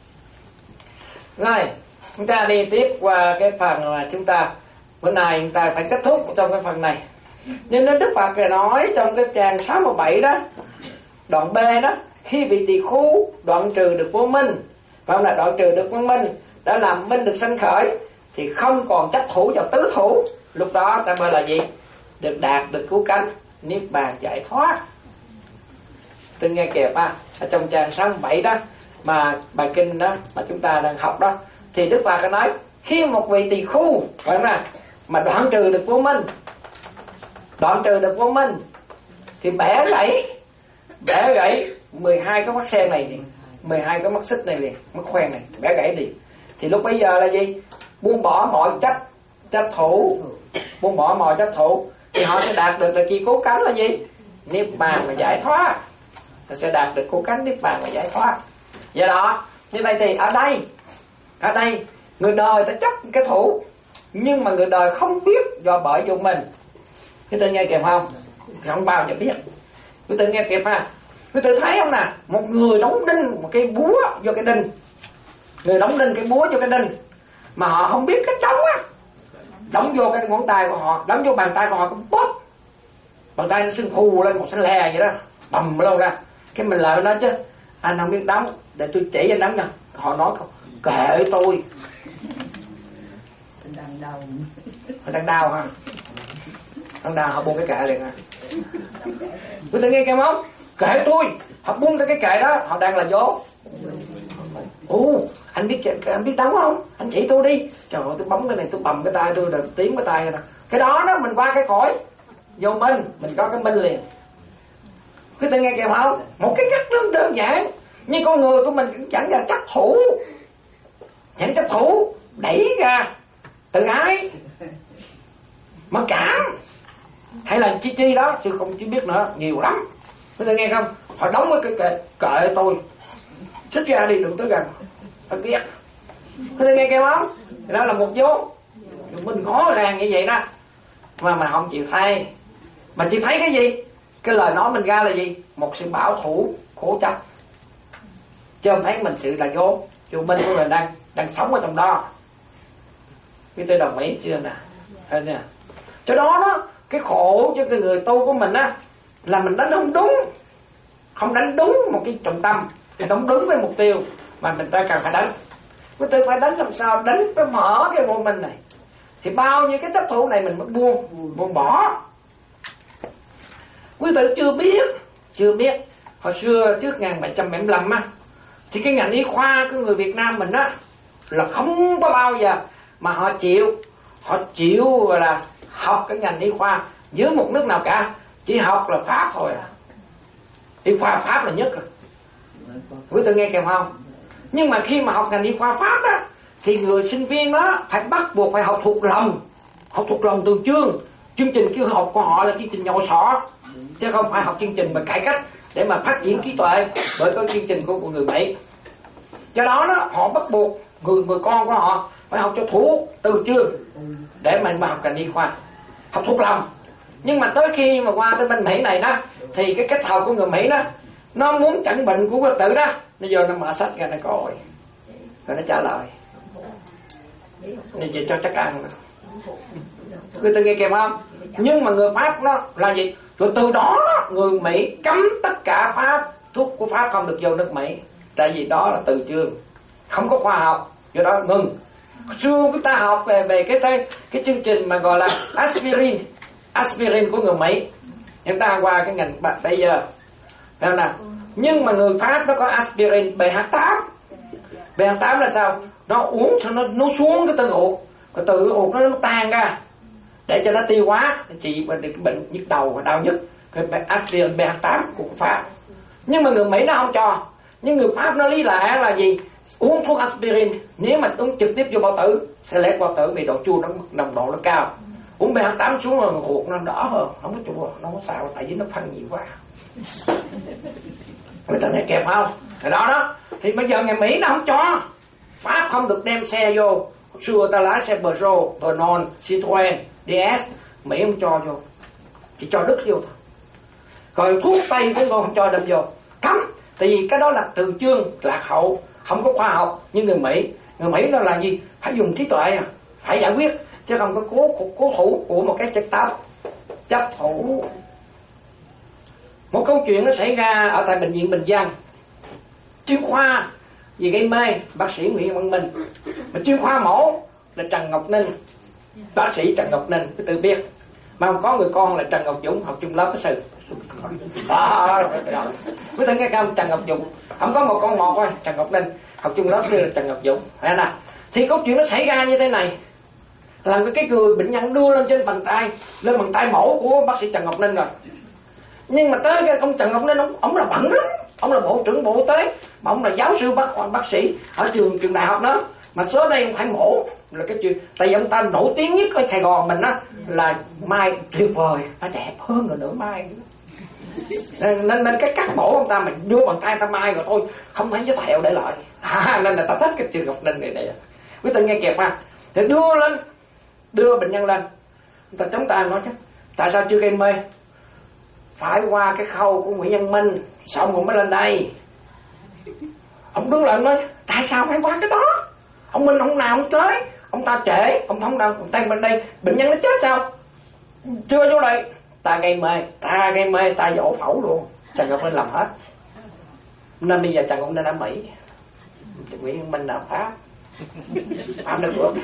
Rồi chúng ta đi tiếp qua cái phần mà chúng ta bữa nay chúng ta phải kết thúc trong cái phần này. Nên Đức Phật nói trong cái trang sáu mươi bảy đó, đoạn B đó, khi vị tỳ khu đoạn trừ được vô minh, phải là đoạn trừ được vô minh, đã làm minh được sanh khởi, thì không còn chấp thủ vào tứ thủ. Lúc đó ta mới là gì? được đạt được cứu cánh niết bàn giải thoát. Tôi nghe kịp à, ở trong trang sáu mươi bảy đó mà bài kinh đó mà chúng ta đang học đó, thì Đức Phật có nói khi một vị tỳ khu phải không nào mà đoạn trừ được vô minh, đoạn trừ được vô minh thì bẻ gãy bẻ gãy mười hai cái mắt sen này liền, mười hai cái mắt xích này liền, mắt khoen này bẻ gãy đi, thì lúc bấy giờ là gì? Buông bỏ mọi chấp chấp thủ, buông bỏ mọi chấp thủ thì họ sẽ đạt được là chi cố cánh là gì? Niết bàn và giải thoát. Họ sẽ đạt được cố cánh niết bàn và giải thoát. Do đó như vậy thì ở đây ở đây người đời ta chấp cái thủ, nhưng mà người đời không biết do bởi vô mình. Quý tự nghe kịp không? Không bao giờ biết. Quý tự nghe kịp ha? Quý tự thấy không nè, một người đóng đinh một cái búa vô cái đinh, người đóng đinh cái búa vô cái đinh mà họ không biết cái trống á, đóng vô cái ngón tay của họ, đóng vô bàn tay của họ cũng bóp, bàn tay nó sưng phù lên một xanh lè vậy đó, bầm lâu ra. Cái mình lại nói chứ anh không biết đóng, để tôi chỉ anh đóng nha. Họ nói không, kệ tôi. Đang đau. Họ đang đau hả? Đang đau họ buông cái kệ liền à. Tôi tự nghe kêu không? Kệ tôi. Họ buông cái kệ đó, họ đang là dốt. Ồ, anh biết anh biết đóng không? Anh chỉ tôi đi. Trời ơi, tôi bấm cái này, tôi bầm cái tay tôi rồi tiếng cái tay rồi. Cái đó đó mình qua cái khỏi vô minh, mình có cái minh liền. Quý tự nghe kìa không? Một cái cách rất đơn giản, nhưng con người của mình cũng chẳng là chấp thủ, chẳng chấp thủ, đẩy ra tự ái, mặc cảm hay là chi chi đó, chứ không chỉ biết nữa, nhiều lắm. Quý tự nghe không? Họ đóng cái kệ, kệ tôi, xích ra đi, đừng tới gần, phải biết. Quý tự nghe kìa không? Đó là một vô, mình khó ràng như vậy đó, mà mà không chịu thay, mà chỉ thấy cái gì? Cái lời nói mình ra là gì? Một sự bảo thủ, cố chấp. Chứ không thấy mình sự là vô, vô minh của mình đang đang sống ở trong đó. Quý tôi đồng ý chưa nè? Thấy nè. Cho đó đó, cái khổ cho cái người tu của mình á là mình đánh không đúng, không đánh đúng một cái trọng tâm, thì không đúng với mục tiêu mà mình ta cần phải đánh. Quý tôi phải đánh làm sao? Đánh phải mở cái vô minh này, thì bao nhiêu cái chấp thủ này mình mới buông, buông bỏ. Quý tử chưa biết, chưa biết hồi xưa trước một nghìn bảy trăm bảy mươi lăm á, thì cái ngành y khoa của người Việt Nam mình á là không có bao giờ mà họ chịu, họ chịu gọi là học cái ngành y khoa dưới một nước nào cả, chỉ học là Pháp thôi à. Y khoa Pháp là nhất rồi. Quý tử nghe kèm không? Nhưng mà khi mà học ngành y khoa Pháp á, thì người sinh viên đó phải bắt buộc phải học thuộc lòng, học thuộc lòng từ chương. Chương trình kêu học của họ là chương trình nhỏ xỏ, chứ không phải học chương trình mà cải cách để mà phát triển trí tuệ, bởi có chương trình của, của người Mỹ. Do đó đó họ bắt buộc người người con của họ phải học cho thuộc từ chương để mà, mà học ngành y khoa, học thuộc lòng. Nhưng mà tới khi mà qua tới bên Mỹ này đó, thì cái cách học của người Mỹ đó, nó muốn chẩn bệnh của quý tử đó, nó giờ nó mở sách ra nó coi rồi nó trả lời, nên cho chắc ăn. Người ta nghe kèm không? Nhưng mà người Pháp nó là gì? Rồi từ đó người Mỹ cấm tất cả Pháp, thuốc của Pháp không được vô nước Mỹ, tại vì đó là từ chương, không có khoa học, do đó ngừng. Xưa chúng ta học về về cái cái, cái chương trình mà gọi là aspirin, aspirin của người Mỹ, chúng ta qua cái ngành bây giờ, thấy nào? Nhưng mà người Pháp nó có aspirin B H tám, B H tám là sao? Nó uống cho nó nó xuống cái từ ruột, cái từ ruột nó nó tan ra để cho nó tiêu hóa, trị bệnh bệnh nhức đầu và đau nhức, cái aspirin B H tám của Pháp. Nhưng mà người Mỹ nó không cho. Nhưng người Pháp nó lý lẽ là gì? Uống thuốc aspirin, nếu mà uống trực tiếp vô bao tử sẽ lét bao tử vì độ chua nó nồng độ nó cao. Uống B H tám xuống rồi ruột nó đỡ hơn, không có chua, nó không có sao, tại vì nó phân nhiều quá. Người ta thấy kẹp không? Thì đó đó, thì bây giờ người Mỹ nó không cho. Pháp không được đem xe vô. Xưa ta lái xe Peugeot, Renault, Citroën, đê ét, Mỹ không cho vô, chỉ cho Đức vô thôi. Rồi thuốc Tây cũng không cho đem vô, cấm. Tại vì cái đó là từ chương, lạc hậu, không có khoa học. Nhưng người Mỹ, người Mỹ nó là gì? Phải dùng trí tuệ, phải giải quyết, chứ không có cố, cố, cố thủ của một cái chất táp, chấp thủ. Một câu chuyện nó xảy ra ở tại bệnh viện Bình Dân, chuyên khoa vì gây mê, bác sĩ Nguyễn Văn Minh, mà chuyên khoa mổ là Trần Ngọc Ninh, bác sĩ Trần Ngọc Ninh, cái tự biết. mà có người con là Trần Ngọc Dũng học chung lớp với sư. Đó, quý vị nghe không? Trần Ngọc Dũng không có một con một thôi, Trần Ngọc Ninh học chung lớp sư là Trần Ngọc Dũng. Thấy nào? Thì câu chuyện nó xảy ra như thế này, là cái người bệnh nhân đưa lên trên bàn tay, lên bàn tay mổ của bác sĩ Trần Ngọc Ninh rồi. Nhưng mà tới cái ông Trần Ngọc Ninh, ông, ông là bận lắm, ông là bộ trưởng bộ y tế, mà ông là giáo sư bác bác sĩ ở trường trường đại học đó, mà số đây ông phải mổ là cái chuyện, tại vì ông ta nổi tiếng nhất ở Sài Gòn mình á là mai tuyệt vời, phải đẹp hơn rồi nữa mai. Nên, nên nên cái cắt mổ ông ta mình đưa bàn tay ta mai rồi thôi, không phải giới thiệu để lại. À, nên là ta thích cái Trần Ngọc Ninh này này. Quý vị nghe kịp ha? Thì đưa lên, đưa bệnh nhân lên, ta chúng ta nói chứ, tại sao chưa gây mê? Phải qua cái khâu của Nguyễn Văn Minh xong rồi mới lên đây. Ông đứng lại nói tại sao phải qua cái đó? Ông Minh ông nào ông tới, ông ta trễ, ông không đâu, ông ta bên đây bệnh nhân nó chết sao? Chưa vô đây, ta gây mê, ta gây mê, ta dỗ phẫu luôn. Trần Ngọc Ninh làm hết. Nên bây giờ Trần Ngọc Ninh ở Mỹ, Nguyễn Văn Minh làm Pháp. Pháp được được.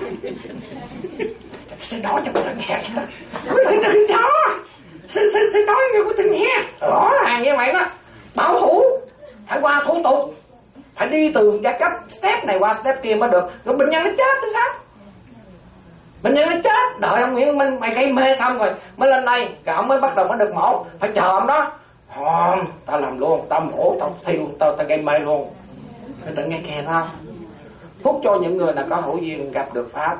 Sẽ nói cho cô ta nghe. Quý vị đừng đó. Sẽ, sẽ, sẽ nói cho cô ta nghe. Rõ ràng như vậy đó. Bảo thủ phải qua thủ tục, phải đi từ giai cấp step này qua step kia mới được. Rồi bệnh nhân nó chết thì sao? Bệnh nhân nó chết, đợi ông Nguyễn Minh mày gây mê xong rồi mới lên đây, rồi ông mới bắt đầu mới được mổ. Phải chờ ông đó. Không, tao làm luôn, tao mổ, tao thiêu, tao tao gây mê luôn. Người ta nghe kè không? Phúc cho những người nào có hữu duyên gặp được Pháp.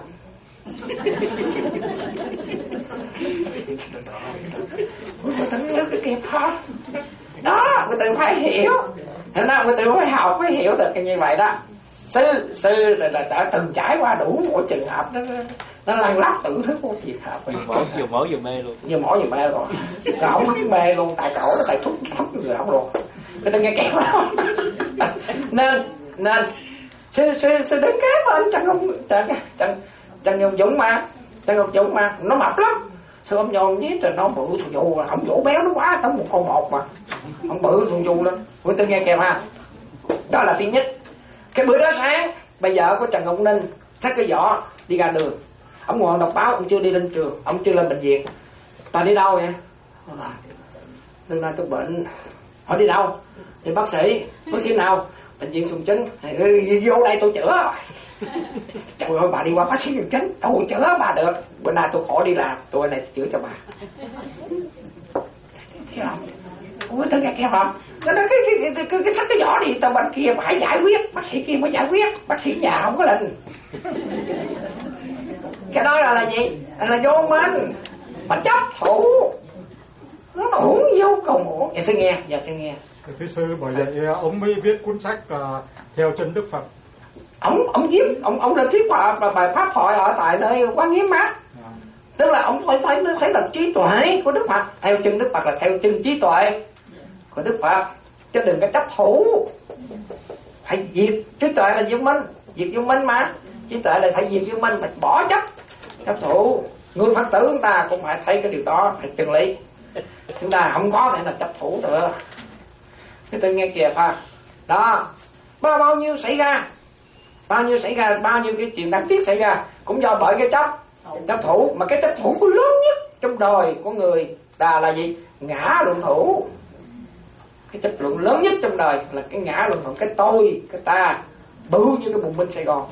Người ta nhớ cái kịp không? Đó, người ta phải hiểu. Thế nào người ta phải học, phải hiểu được cái như vậy đó. Sư, sư là, là đã từng trải qua đủ mỗi trường hợp đó. Nó lăn lắc tự thức của trường hợp. Vừa mổ vừa mê luôn. Vừa mổ vừa mê rồi. Rồi ông mắc mê luôn, tại chỗ nó tại thúc thúc người ông luôn. Người ta nghe kẹp không? Nên, nên sư sư sư đứng kế bên Trần Ngọc Trần Trần Trần Ngọc Dũng mà Trần Ngọc Dũng mà nó mập lắm. Sư ông nhon với Trần nó bự thù dù, không vỗ béo nó quá, tấm một con một mà ông bự thù dù lên. Quý tư nghe kèm ha. Đó là thứ nhất. Cái bữa đó sáng, bây giờ có Trần Ngọc Ninh xách cái giỏ đi ra đường. Ông ngồi đọc báo, ông chưa đi lên trường, ông chưa lên bệnh viện. Ta đi đâu vậy? Đừng nói tôi bệnh. Hỏi đi đâu? Thì bác sĩ, bác sĩ nào? Bệnh viện Xuân Chính. Vô đây tôi chữa. Trời ơi, bà đi qua bác sĩ Xuân Chính, tôi chữa bà được. Bữa nay tôi khỏi đi làm, tôi này chữa cho bà. Thấy không? Ủa, tôi nghe kêu không? Cái cái cái cái cái, cái sách cái giỏ đi, tao bên kia phải giải quyết, bác sĩ kia mới giải quyết, bác sĩ nhà không có lệnh. Cái đó là là gì? Là vô minh, mà chấp thủ, nó uổng vô cùng uổng. Dạ xin nghe, dạ xin nghe. Thưa sư, bởi vậy ông mới viết cuốn sách là Theo Chân Đức Phật. Ông ông viết, ông ông lên thuyết và bài pháp thoại ở tại nơi Quán Nghiêm Mát. À. Tức là ông phải phải thấy là trí tuệ của Đức Phật. Theo chân Đức Phật là theo chân trí tuệ của Đức Phật, chứ đừng có chấp thủ. Phải diệt trí tuệ là vô minh, diệt vô minh mà. Trí tuệ là phải diệt vô minh, phải bỏ chấp chấp thủ. Người Phật tử chúng ta cũng phải thấy cái điều đó, phải chân lý. Chúng ta không có thể là chấp thủ được. Cái tôi nghe kìa ha. Đó, bao bao nhiêu xảy ra, bao nhiêu xảy ra, bao nhiêu cái chuyện đáng tiếc xảy ra cũng do bởi cái chấp chấp thủ. Mà cái chấp thủ của lớn nhất trong đời của người ta là gì? Ngã luận thủ. Cái chấp luận lớn nhất trong đời là cái ngã luận thủ, cái tôi, cái ta, bự như cái bùng binh Sài Gòn.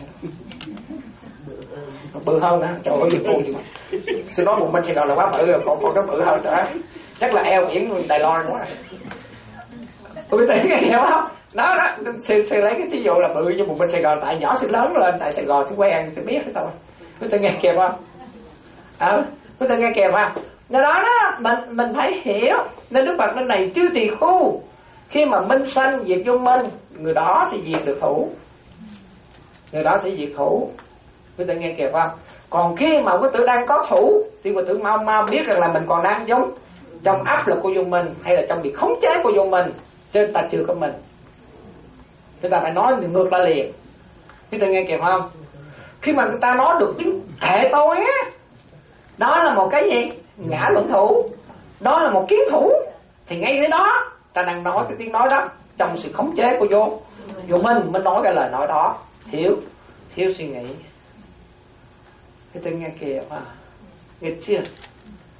Bự hơn hả? Trời ơi, cô gì mà sư nói bùng binh Sài Gòn là quá bự rồi, còn con đó bự hơn trời. Chắc là eo biển Đài Loan quá. Tôi thấy cái hiểu không? Đó đó, sư, sư lấy cái thí dụ là bự như bùng binh Sài Gòn, tại nhỏ sư lớn lên, tại Sài Gòn sư quen, sư biết hết thôi. Quý ta nghe kịp không? Ờ, quý ta nghe kịp không? Do đó đó, mình mình phải hiểu. Nên Đức Phật bên này chư tỳ khu, khi mà minh sanh diệt vô minh, người đó sẽ diệt được thủ. Người đó sẽ diệt thủ. Quý ta nghe kịp không? Còn khi mà quý tử đang có thủ thì quý tử mau mau biết rằng là mình còn đang giống trong áp lực của vô minh, hay là trong bị khống chế của vô minh, chứ ta chưa có mình. Chúng ta phải nói ngược lại liền. Quý tử nghe kịp không? Khi mà người ta nói được tiếng hệ tôi á, đó là một cái gì? Ngã luận thủ. Đó là một kiến thủ. Thì ngay cái đó ta đang nói cái tiếng nói đó trong sự khống chế của vô vô minh mới nói cái lời nói đó. Thiếu Thiếu suy nghĩ. Cái tên nghe kìa mà nghe chưa?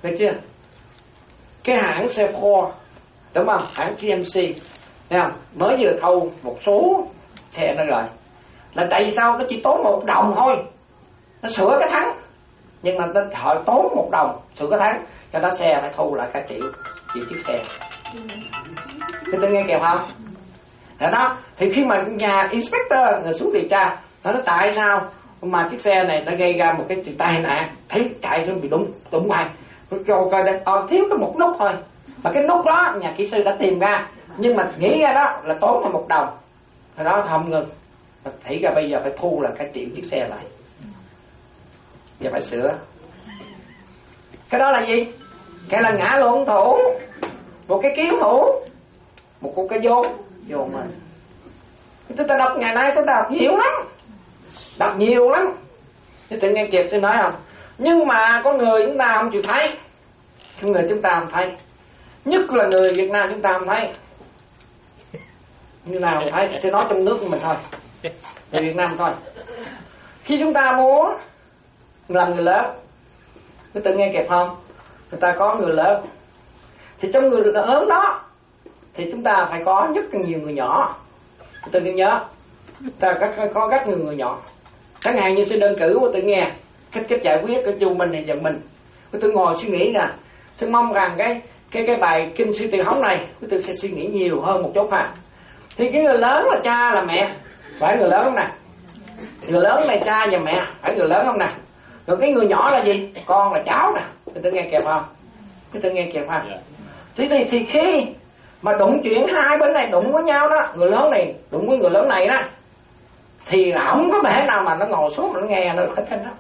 Được chưa? Cái hãng xe Ford, đúng không? Hãng G M C, thấy không? Mới vừa thâu một số xe nó rồi. Là tại vì sao? Nó chỉ tốn một đồng thôi, nó sửa cái thắng, nhưng mà nó họ tốn một đồng sửa cái thắng, cho đó xe phải thu lại cả triệu triệu chiếc xe. Thì tôi nghe kịp không? Đó, đó. Thì khi mà nhà inspector người xuống điều tra, nó nói tại sao mà chiếc xe này nó gây ra một cái tai nạn, thấy chạy nó bị đụng đụng ngoài, cho coi ờ, thiếu cái một nút thôi, mà cái nút đó nhà kỹ sư đã tìm ra, nhưng mà nghĩ ra đó là tốn là một đồng, rồi đó không ngừng, thấy ra bây giờ phải thu là cả triệu chiếc xe lại, giờ phải sửa. Cái đó là gì? Cái là ngã luận thủ, một cái kiếm thủ, một cô cái vô vô mà tôi ta đọc ngày nay tôi đọc nhiều lắm, đọc nhiều lắm, chứ tự nghe kịp tôi nói không? Nhưng mà có người chúng ta không chịu thấy, con người chúng ta không thấy, nhất là người Việt Nam chúng ta không thấy. Như nào không thấy? Sẽ nói trong nước của mình thôi, người Việt Nam thôi. Khi chúng ta muốn làm người lớn, người tự nghe kịp không? Người ta có người lớn, thì trong người lớn đó thì chúng ta phải có rất nhiều người nhỏ. Tự nhiên nhớ, ta có, có rất nhiều người nhỏ. Chẳng hạn như xin đơn cử của tự nghe cách cách giải quyết của chu Minh hay giận mình. Tôi ngồi suy nghĩ nè, xin mong rằng cái cái cái bài kinh sư từ hống này tôi sẽ suy nghĩ nhiều hơn một chút ha. Thì cái người lớn là cha là mẹ, phải người lớn không nè? Người lớn là cha và mẹ, phải người lớn không nè? Rồi cái người nhỏ là gì? Con là cháu nè. Tôi nghe kịp không? Tôi nghe kịp không? Thế thì, thì khi mà đụng chuyện hai bên này đụng với nhau đó, người lớn này đụng với người lớn này đó, thì không có thể nào mà nó ngồi xuống mà nó nghe nó hết đó.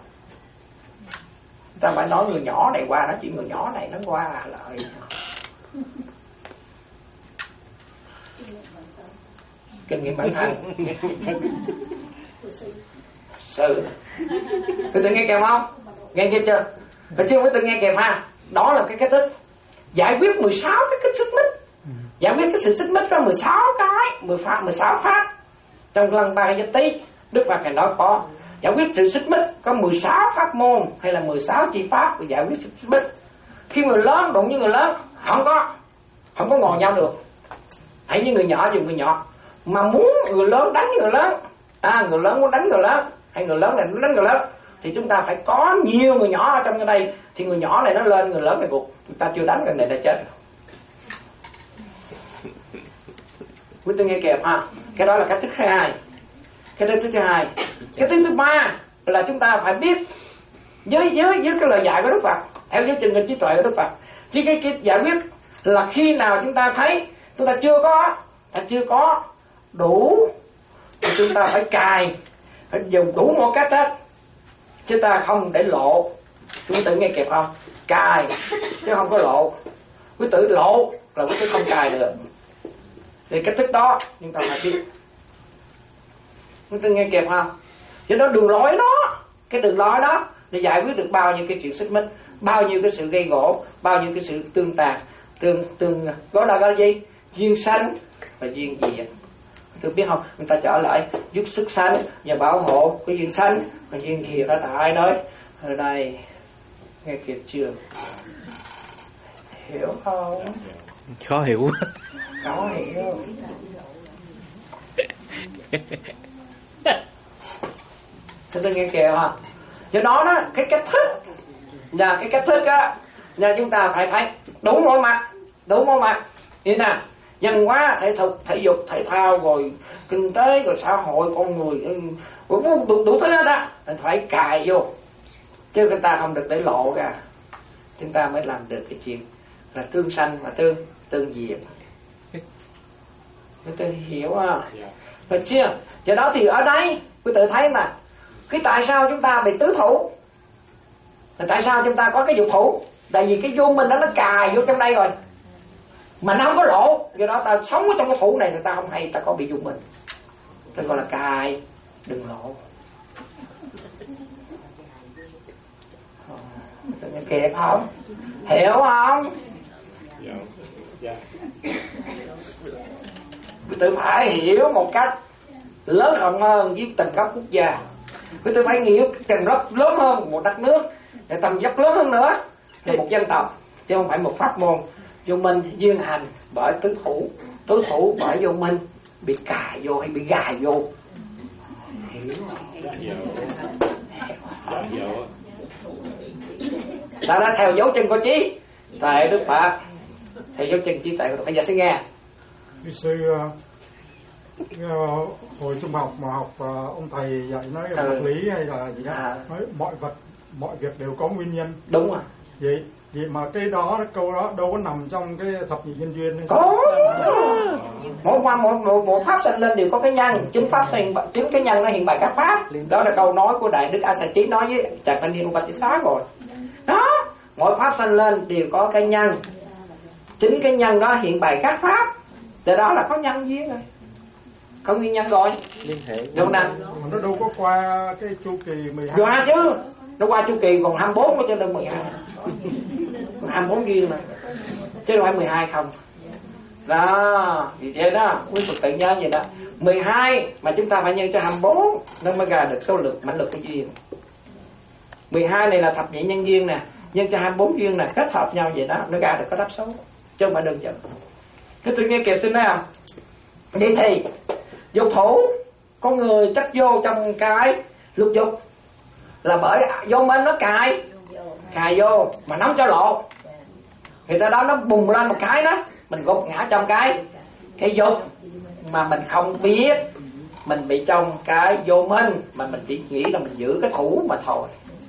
Ta phải nói người nhỏ này qua, nói chuyện người nhỏ này nó qua lại. Kinh nghiệm bản thân. Sự. Tôi từng nghe kèm không? Nghe kịp chưa? Phải chưa? Mới từng nghe kèm ha. Đó là cái cách thức giải quyết mười sáu cái cái xích mích. Giải quyết cái sự xích mích có mười sáu cái, mười sáu pháp. Trong lăng ba giác tí, Đức Phật Ngài nói có giải quyết sự xích mích có mười sáu pháp môn hay là mười sáu chi pháp để giải quyết sự xích mích. Khi người lớn đụng với người lớn không có không có ngồi nhau được. Hãy như người nhỏ dùng người nhỏ. Mà muốn người lớn đánh người lớn, à người lớn muốn đánh người lớn, hay người lớn này muốn đánh người lớn, thì chúng ta phải có nhiều người nhỏ ở trong cái đây, thì người nhỏ này nó lên, người lớn này gục. Chúng ta chưa đánh người này đã chết. Quý tôi nghe kịp ha. Cái đó là cách thứ hai. Cái thứ thứ hai. Cái thứ thứ ba là chúng ta phải biết với với với cái lời dạy của Đức Phật, theo với trình độ trí tuệ của Đức Phật. Chứ cái, cái giải quyết là khi nào chúng ta thấy chúng ta chưa có, ta chưa có đủ, thì chúng ta phải cài, phải dùng đủ mọi cách hết, chứ ta không để lộ. Chúng tự nghe kịp không? Cài chứ không có lộ. Quý tử lộ là quý tử không cài được. Thì cách thức đó chúng ta phải biết. Quý tử nghe kịp không? Chứ đó đường lối đó, cái đường lối đó để giải quyết được bao nhiêu cái chuyện xích mích, bao nhiêu cái sự gây gỗ, bao nhiêu cái sự tương tàn, tương tương đó là cái gì? Duyên sanh và duyên diệt. Tôi biết không? Người ta trở lại giúp sức sanh và bảo hộ cái duyên sanh và duyên diệt ở tại đó. Ở đây nghe kịp chưa? Hiểu không? Khó hiểu. Khó hiểu. Thế tôi nghe kìa hả? Do đó đó, cái cách thức là cái cách thức á, là chúng ta phải thấy đủ mọi mặt, đủ mọi mặt. Như nào? Văn hóa, thể thuật, thể dục, thể thao, rồi kinh tế, rồi xã hội, con người, đủ, đủ, đủ thứ hết á, mình phải cài vô. Chứ người ta không được để lộ ra. Chúng ta mới làm được cái chuyện là tương sanh và tương tương diệt. Quý tự hiểu à? Được chưa? Do đó thì ở đây quý tự thấy là cái tại sao chúng ta bị tứ thủ, là tại sao chúng ta có cái dục thủ? Tại vì cái vô mình đó nó cài vô trong đây rồi mà nó không có lộ. Do đó ta sống ở trong cái thủ này, người ta không hay ta có bị dục mình. Ta gọi là cài, đừng lộ. Tự nhiên kịp không? Hiểu không? Dạ. Quý tự phải hiểu một cách lớn rộng hơn với tầm cấp quốc gia. Quý tự phải hiểu tầm cấp lớn hơn một đất nước, để tầm dốc lớn hơn nữa. là một dân tộc chứ không phải một pháp môn. Vô minh duyên hành bởi tứ thủ, tứ thủ bởi vô minh, bị cài vô hay bị gài vô. Ta đã theo dấu chân của trí tại Đức Phật, theo dấu chân trí tại của bây giờ sẽ nghe. Vì sư uh, hồi trung học mà học uh, ông thầy dạy nói ừ. vật lý hay là gì đó, à. nói mọi vật mọi việc đều có nguyên nhân. Đúng rồi. Vậy vậy mà cái đó câu đó đâu có nằm trong cái thập nhị nhân duyên hay có. Mỗi qua một, một, một pháp sanh lên đều có cái nhân, chính pháp hiện chính cái nhân nó hiện bày các pháp. Đó là câu nói của đại đức A Sa Chí nói với Trần Thanh Niên Upasisa rồi. Đó, mỗi pháp sanh lên đều có cái nhân, chính cái nhân đó hiện bày các pháp. Từ đó là có nhân duyên rồi, có nguyên nhân rồi. Liên hệ. Đúng nè. Nó đâu có qua cái chu kỳ mười hai. Qua chứ, nó qua chu kỳ còn hai mươi bốn cho nên mười hai. hai mươi bốn duyên mà, chứ đâu phải mười hai không. Đó, vì vậy đó, quý Phật tự nhớ vậy đó. mười hai mà chúng ta phải nhân cho hai mươi bốn nó mới ra được số lượng mãnh lực của duyên. mười hai này là thập nhị nhân duyên nè, nhân cho hai mươi bốn duyên nè, kết hợp nhau vậy đó, nó ra được có đáp số, chứ không phải đơn giản. Cái tôi nghe kịp xin thấy không? Vậy thì dục thủ con người chất vô trong cái lục dục là bởi vô minh nó cài cài vô mà nóng cho lộ, thì tới đó nó bùng lên một cái đó, mình gục ngã trong cái cái dục mà mình không biết mình bị trong cái vô minh, mà mình chỉ nghĩ là mình giữ cái thủ mà thôi.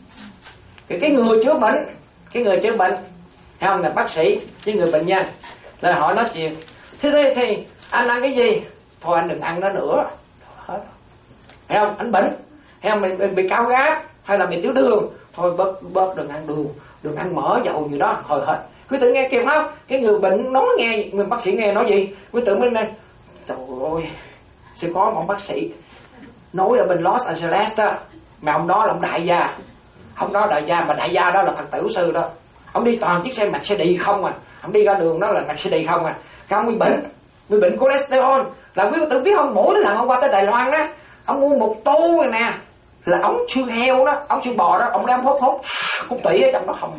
Cái cái người chữa bệnh, cái người chữa bệnh, thấy không, là bác sĩ với người bệnh nhân là hỏi nói chuyện. Thế thì, thì anh ăn cái gì? Thôi anh đừng ăn nó nữa. Hết. Thấy không? Anh bệnh, thấy không? Mình, mình bị cao gáp hay là bị tiểu đường, thôi bớt bớt đừng ăn đường, đừng ăn mỡ dầu gì đó, thôi hết. Quý tử nghe kịp không? Cái người bệnh nói nghe, người bác sĩ nghe nói gì? Quý tử mới này, trời ơi, sẽ có một bác sĩ nói ở bên Los Angeles đó, mà ông đó là ông đại gia, ông đó đại gia, mà đại gia đó là Phật tử sư đó. Ông đi toàn chiếc xe Mercedes không à, ông đi ra đường đó là Mercedes không à. Cái ông bị bệnh, bị bệnh cholesterol, là quý tử biết không, mỗi lần ông qua tới Đài Loan đó, ông mua một tô này nè, là ống xương heo đó, ống xương bò đó, ông đem hút hút hút tủy ở trong đó không.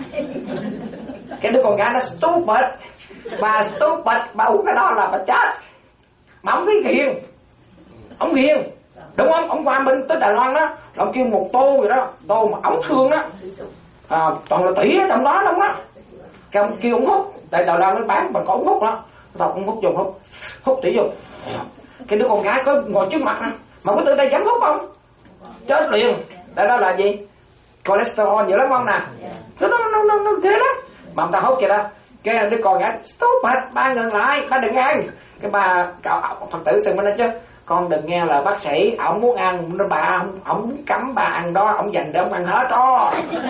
Cái đứa con gái nó stupid, bà stupid, bà uống cái đó là bà chết. Mà ông thấy ghiền, ông ghiền, đúng không? Ông qua bên tới Đài Loan đó, ông kêu một tô rồi đó, tô mà ống xương đó, à, toàn là tủy ở trong đó đúng đó. Cái ông kêu ông hút, tại Đài Loan nó bán mà có ống hút đó, tao ông hút dùng hút, hút tủy dùng. Cái đứa con gái có ngồi trước mặt đó, mà có từ đây dám hút không? Chết liền. Tại đó là gì? Cholesterol nhiều lắm không nè? Nó nó nó nó, nó thế đó. Mà ông ta hút vậy đó. Cái đứa con gái stupid, ba ngừng lại, ba đừng ăn. Cái bà cậu Phật tử xưng mới nói chứ, con đừng nghe là bác sĩ, ổng muốn ăn, nó bà ổng cấm bà ăn đó, ổng dành để ổng ăn hết đó.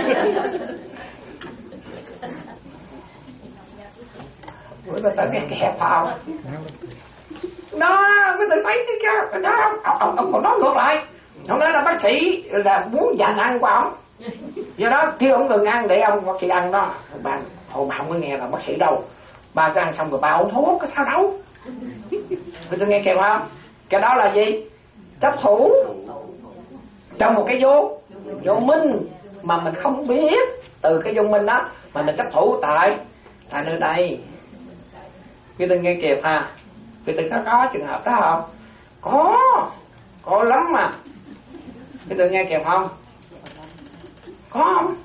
Ủa tôi tự nghe kẹp vào. Đó, cái tự thấy cái đó, ông, ông, ông còn nói ngược lại. Ông nói là bác sĩ là muốn dành ăn của ông, do đó kêu ông ngừng ăn để ông bác sĩ ăn đó. Bà thôi bà không có nghe là bác sĩ đâu, bà cứ ăn xong rồi bà uống thuốc có sao đâu. Tôi nghe kèm không? Cái đó là gì? Chấp thủ trong một cái vô vô minh mà mình không biết. Từ cái vô minh đó mà mình chấp thủ tại tại nơi đây. Quý tôi nghe kịp ha. Quý tôi có, có trường hợp đó không? Có, có lắm mà. Quý tôi nghe kịp không? Có không?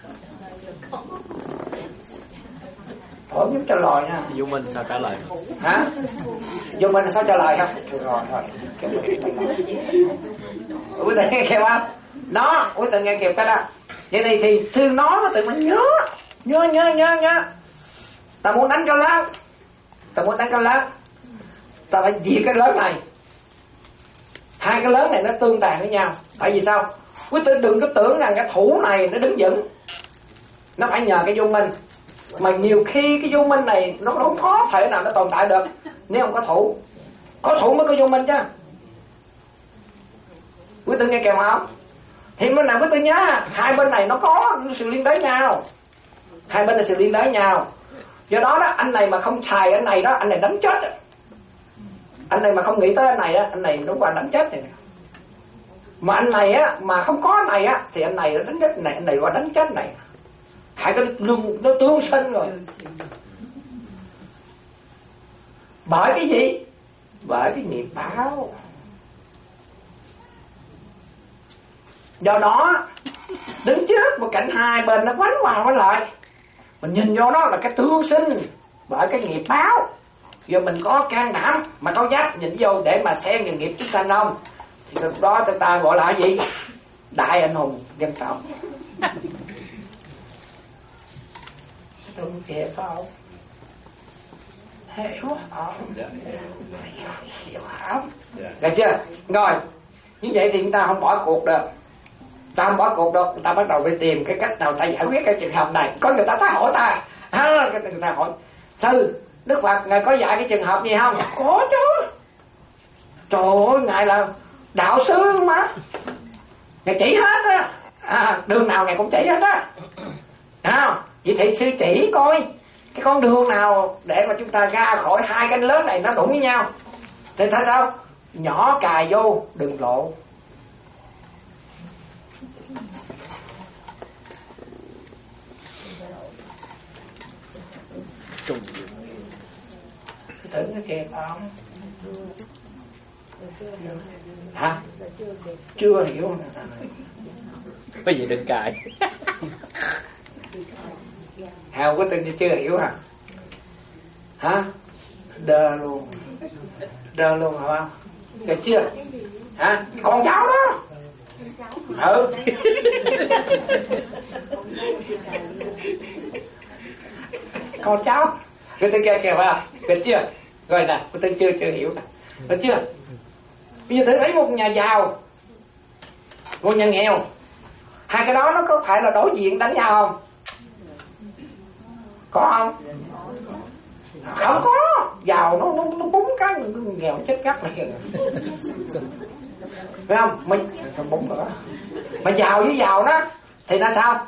Thôi giúp trả lời nha. Vô Minh sao trả lời? Hả? Vô Minh sao trả lời không? Rồi thôi. Quý tôi nghe kịp không? Đó, quý tôi nghe kịp cái đó. Vậy thì thì sư nói mà tự mình nhớ, nhớ nhớ nhớ nhớ. Ta muốn đánh cho lớn, ta muốn đánh cho lớn, ta phải diệt cái lớn này. Hai cái lớn này nó tương tàn với nhau. Tại vì sao? Quý tử đừng có tưởng rằng cái thủ này nó đứng vững, nó phải nhờ cái vô minh. Mà nhiều khi cái vô minh này nó không có thể nào nó tồn tại được nếu không có thủ. Có thủ mới có vô minh chứ. Quý tử nghe kèm không? Thì bên nào quý tử nhớ, hai bên này nó có sự liên đới nhau, hai bên là sự liên đới nhau. Do đó đó, anh này mà không xài anh này đó, anh này đánh chết. Anh này mà không nghĩ tới anh này á, anh này nó qua đánh chết này. Mà anh này á mà không có anh này á thì anh này nó đánh chết này, anh này qua đánh chết này. phải có luân nó tương sinh rồi. Bởi cái gì? Bởi cái nghiệp báo. Do đó đứng trước một cảnh hai bên nó quánh qua quánh lại, mình nhìn vô đó là cái tương sinh bởi cái nghiệp báo. Giờ mình có can đảm mà có dám nhìn vô để mà xen vào nghiệp chúng sanh không, thì lúc đó người ta gọi là gì? Đại anh hùng dân tộc. Đúng kìa phải không? Hiểu không? Hiểu không? Được chưa? Rồi, như vậy thì chúng ta không bỏ cuộc được. Ta không bỏ cuộc được, người ta bắt đầu đi tìm cái cách nào ta giải quyết cái trường hợp này. Có người ta ta hỏi ta, à, người ta hỏi sư, Đức Phật ngài có dạy cái trường hợp gì không? Có chứ. Trời ơi, ngài là đạo sư mà, ngài chỉ hết á, à, đường nào ngài cũng chỉ hết á. À, vậy thì sư chỉ coi cái con đường nào để mà chúng ta ra khỏi hai cánh lớn này nó đụng với nhau. Thì tại sao? Nhỏ cài vô đừng lộ. Tưởng cái kia phải không? Hả? Chưa hiểu. Cái gì đừng cài. Hào có tin chưa hiểu hả? Hả? Đơ luôn. Đơ luôn hả không? Được chưa? Hả? Con cháu đó. Ừ. Con cháu. Cái tên kia kìa vào. Được chưa? Rồi nè, cái tên chưa chưa hiểu nè. Được chưa? Bây giờ thử thấy một nhà giàu, một nhà nghèo, hai cái đó nó có phải là đối diện đánh nhau không? Có không? Không có. Giàu nó nó, nó búng cái nghèo chết cắt này kìa. Phải không? Mình không búng nữa. Mà giàu với giàu đó thì là sao?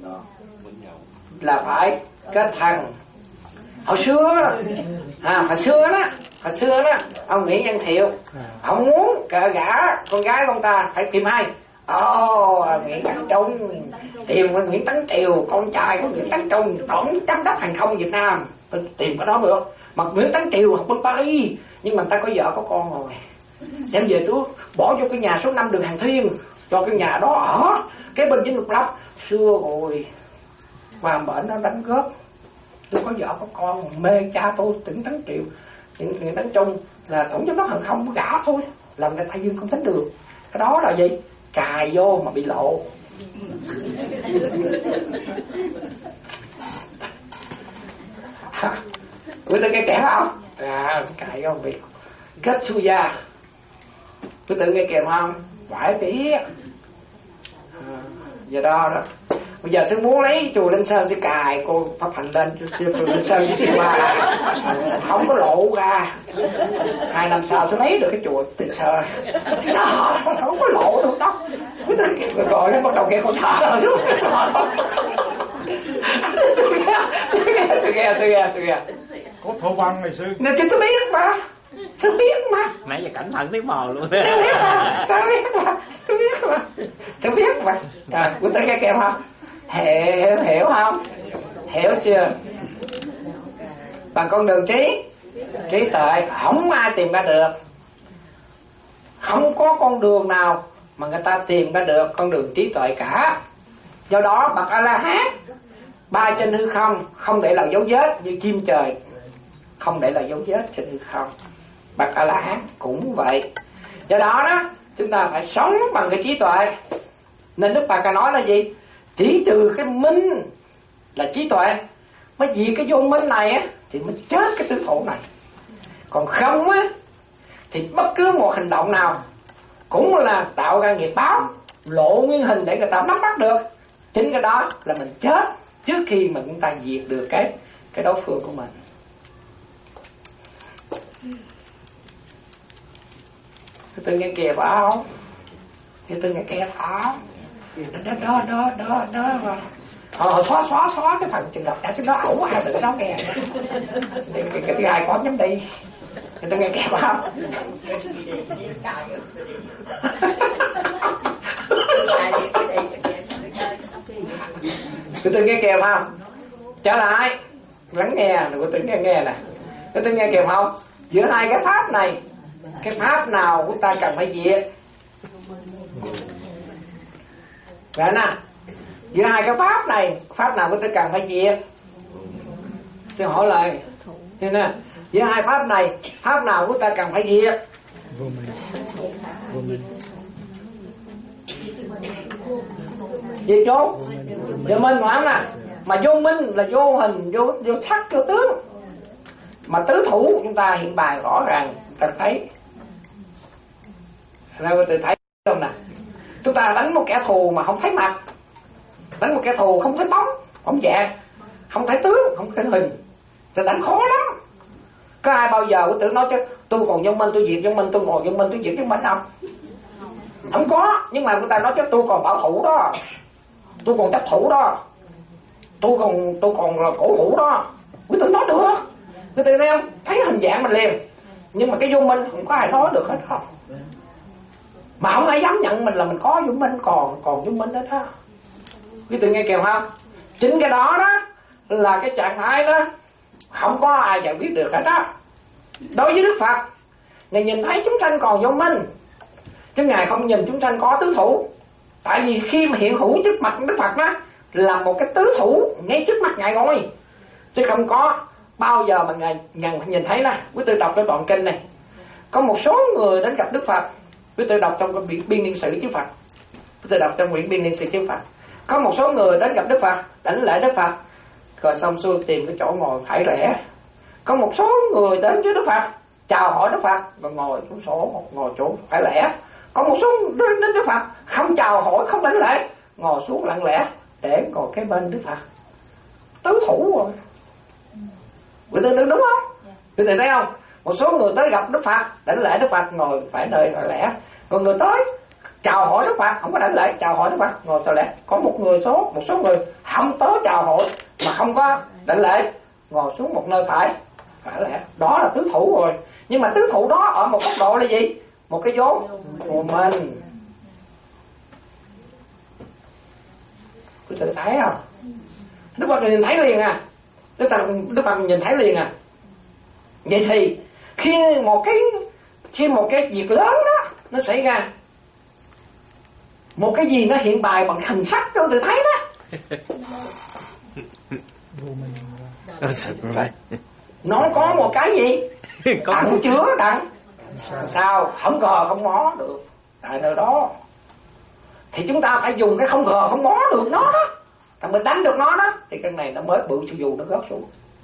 Là phải kết thân. Hồi xưa à, hồi xưa đó hồi xưa đó ông Nguyễn Văn Thiệu, ông muốn cỡ gả con gái ông ta phải tìm ai? Ồ, oh, Nguyễn Tấn Trung, tìm Nguyễn Tấn Triều, con trai của Nguyễn Tấn Trung, tổng giám đốc hàng không Việt Nam, tìm cái đó được. Mà Nguyễn Tấn Triều học bên Paris, nhưng mà ta có vợ có con rồi, đem về tôi bỏ vô cái nhà số năm đường Hàng Thiên, cho cái nhà đó ở cái bên Dinh Độc Lập. Xưa rồi Hoàng Bệnh nó đánh góp, tôi có vợ có con, mê cha tôi Nguyễn Tấn Triều, Nguyễn Tấn Trung là tổng giám đốc hàng không gả thôi, làm người ta Dương không tính được. Cái đó là gì? Cài vô mà bị lộ. Quý tự nghe kẻ không? À, cài vô bị kết suya. Quý tự nghe kèm không? Phải biết. À, giờ đó đó. Bây giờ sư muốn lấy chùa Linh Sơn sẽ cài cô Pháp Hành lên chùa Linh Sơn với mà không có lộ ra. Hai năm sau tôi lấy được cái chùa Linh Sơn. Sao không có lộ được tóc. Rồi nó bắt đầu nghe con sợ rồi. Tôi nghe, tôi nghe, tôi nghe, tôi nghe. Có thổ băng này sư. Nên chứ tôi biết mà. Tôi biết mà. Nãy giờ cẩn thận tiếng mò luôn. Tôi biết mà, tôi biết mà, tôi biết mà. Tôi biết mà. À, của tôi nghe kèm không? Hiểu, hiểu không? Hiểu chưa? Bằng con đường trí trí tuệ không ai tìm ra được. Không có con đường nào mà người ta tìm ra được con đường trí tuệ cả. Do đó bậc A La Hán bay trên hư không, không để lại dấu vết như chim trời, không để lại dấu vết trên hư không. Bậc A La Hán cũng vậy. Do đó đó chúng ta phải sống bằng cái trí tuệ. Nên Đức Phật nói là gì? Chỉ trừ cái minh là trí tuệ, mới vì cái vô minh này á thì mới chết cái tứ thổ này. Còn không á thì bất cứ một hành động nào cũng là tạo ra nghiệp báo, lộ nguyên hình để người ta nắm bắt được. Chính cái đó là mình chết trước khi mà chúng ta diệt được cái cái đối phương của mình. Tôi nghe kìa phải không? Tôi nghe kìa phải không? Đó đó đó đó đó. Ờ, xóa xóa xóa cái phần trường đọc đã chứ nó ẩu hai tự nó nghe. Cái, cái, cái thứ hai có nhắm đi. Người ta nghe kẹp không? Quý tư nghe kèm không? Trở lại lắng nghe, quý tư nghe nghe nè. Quý tư nghe kèm không? Giữa hai cái pháp này, cái pháp nào chúng ta cần phải diệt? Vậy nè, giữa hai cái pháp này, pháp nào chúng ta cần phải diệt? Tôi hỏi lại, thế nè, giữa hai pháp này, pháp nào chúng ta cần phải diệt? Vô minh. Vô minh. Diệt vô? Vô minh ngoãn nè. Mà vô minh là vô hình, vô, vô sắc, vô tướng. Mà tứ thủ chúng ta hiện bài rõ ràng, ta thấy. Rồi tôi thấy không nè. Chúng ta đánh một kẻ thù mà không thấy mặt, đánh một kẻ thù không thấy bóng, không dạng, không thấy tướng, không thấy hình, thì đánh khó lắm. Có ai bao giờ tôi tưởng nói chứ tôi còn vô minh tôi diệt vô minh, tôi ngồi vô minh tôi diệt vô minh không? Không có. Nhưng mà người ta nói chứ tôi còn bảo thủ đó, tôi còn chấp thủ đó, tôi còn tôi còn là cổ hủ đó. Người ta nói được, người ta thấy không? Thấy hình dạng mình liền. Nhưng mà cái vô minh không có ai nói được hết không. Mà không ai dám nhận mình là mình có vô minh, còn còn vô minh đó đó. Quý tự nghe kèm không? Chính cái đó đó là cái trạng thái đó không có ai nhận biết được hết đó. Đối với Đức Phật, Ngài nhìn thấy chúng sanh còn vô minh, chứ Ngài không nhìn chúng sanh có tứ thủ. Tại vì khi mà hiện hữu trước mặt Đức Phật đó là một cái tứ thủ ngay trước mặt Ngài ngồi, chứ không có bao giờ mà Ngài, Ngài nhìn thấy đó. Quý tự đọc cái đoạn kinh này, có một số người đến gặp Đức Phật. Quý tự đọc trong cái biên niên sử chư Phật, quý tự đọc trong quyển biên niên sử chư Phật. Có một số người đến gặp Đức Phật, đảnh lễ Đức Phật, rồi xong xuôi tìm cái chỗ ngồi phải lẽ. Có một số người đến với Đức Phật, chào hỏi Đức Phật và ngồi xuống sổ, ngồi chỗ phải lẽ. Có một số đến, đến Đức Phật không chào hỏi, không đảnh lễ, ngồi xuống lặng lẽ để ngồi kế bên Đức Phật. Tứ thủ rồi. Quý tư đúng không? Quý tư thấy không? Một số người tới gặp Đức Phật, đảnh lễ Đức Phật, ngồi phải nơi phải lẽ. Còn người tới chào hỏi Đức Phật, không có đảnh lễ, chào hỏi Đức Phật, ngồi phải lẽ. Có một người số, một số người không tới chào hỏi mà không có đảnh lễ, ngồi xuống một nơi phải phải lẽ. Đó là tứ thủ rồi. Nhưng mà tứ thủ đó ở một góc độ là gì? Một cái vốn của mình. Quý tự thấy không? Đức Phật nhìn thấy liền à. Đức Phật, Đức Phật nhìn thấy liền à. Vậy thì khi một cái khi một cái việc lớn đó nó xảy ra, một cái gì nó hiện bài bằng hình sắc cho tự thấy đó, nó có một cái gì đặng chứa đặng sao không ngờ không mó được tại nơi đó, thì chúng ta phải dùng cái không ngờ không mó được nó đó, thằng mình đánh được nó đó, thì cái này nó mới bự cho dù nó rớt xuống.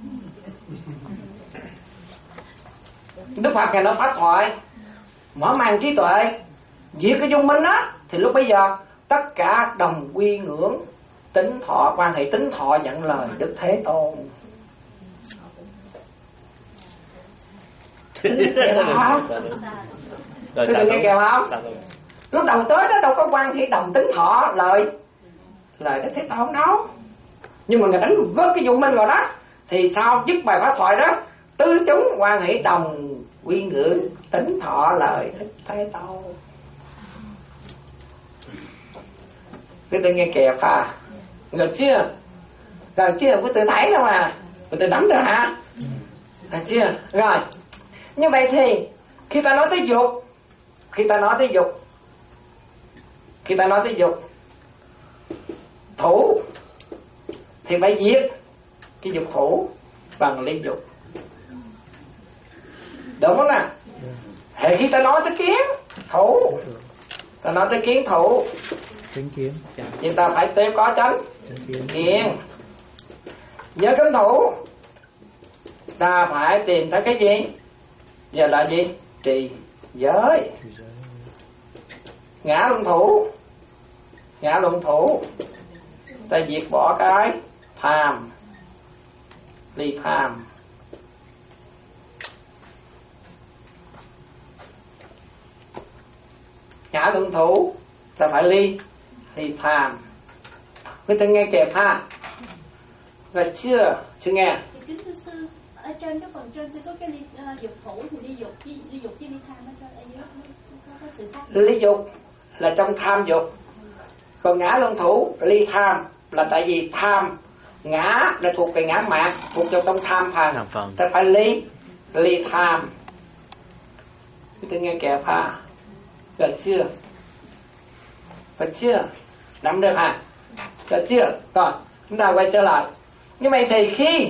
Đức Phật ngày nó phát thoại mở màn trí tuệ diệt cái dung minh á, thì lúc bây giờ tất cả đồng quy ngưỡng tính thọ, quan hệ tính thọ nhận lời Đức Thế Tôn. Tôi đừng nghe kèo không? Lúc đầu tới đó đâu có quan hệ đồng tính thọ lời lời Đức Thế Tôn đâu. Nhưng mà người đánh vớt cái dung minh vào đó, thì sau dứt bài pháp thoại đó, tứ chúng quan hệ đồng quy ngưỡng tính thọ lời Đức Thế Tôn. Quý tự nghe kẹp à? Được chưa? Rồi chưa? Quý tự thấy đâu mà. Quý tự nắm được hả? Được chưa? Rồi. Như vậy thì khi ta nói tới dục, khi ta nói tới dục, khi ta nói tới dục thủ, thì phải diệt cái dục thủ bằng ly dục. Đúng không nào? Hệ khi ta nói tới kiến thủ, ta nói tới kiến thủ, Kiến kiến. thì ta phải tiếp có chánh kiến. Giới cấm thủ, ta phải tìm tới cái gì? Giờ là gì? Trì giới. Ngã luân thủ, ngã luân thủ, ta diệt bỏ cái tham, ly tham. Ngã luân thủ, ta phải ly ly tham. Quý ta nghe kẹp ha. Rồi chưa? Chưa nghe? Kính thưa sư, ở trên cái phần trên sư có cái ly, uh, dục thủ thì ly dục, ly, ly dục với ly tham ở dưới có, có sự khác. Ly dục là trong tham dục, còn ngã luân thủ ly tham là tại vì tham. Ngã là thuộc về ngã mạn, thuộc vào trong tham phần. Ta phải ly ly tham. Quý vị nghe kẹp ha, được chưa? Được chưa? Nắm được hả? Được chưa? Rồi chúng ta quay trở lại. Như vậy thì khi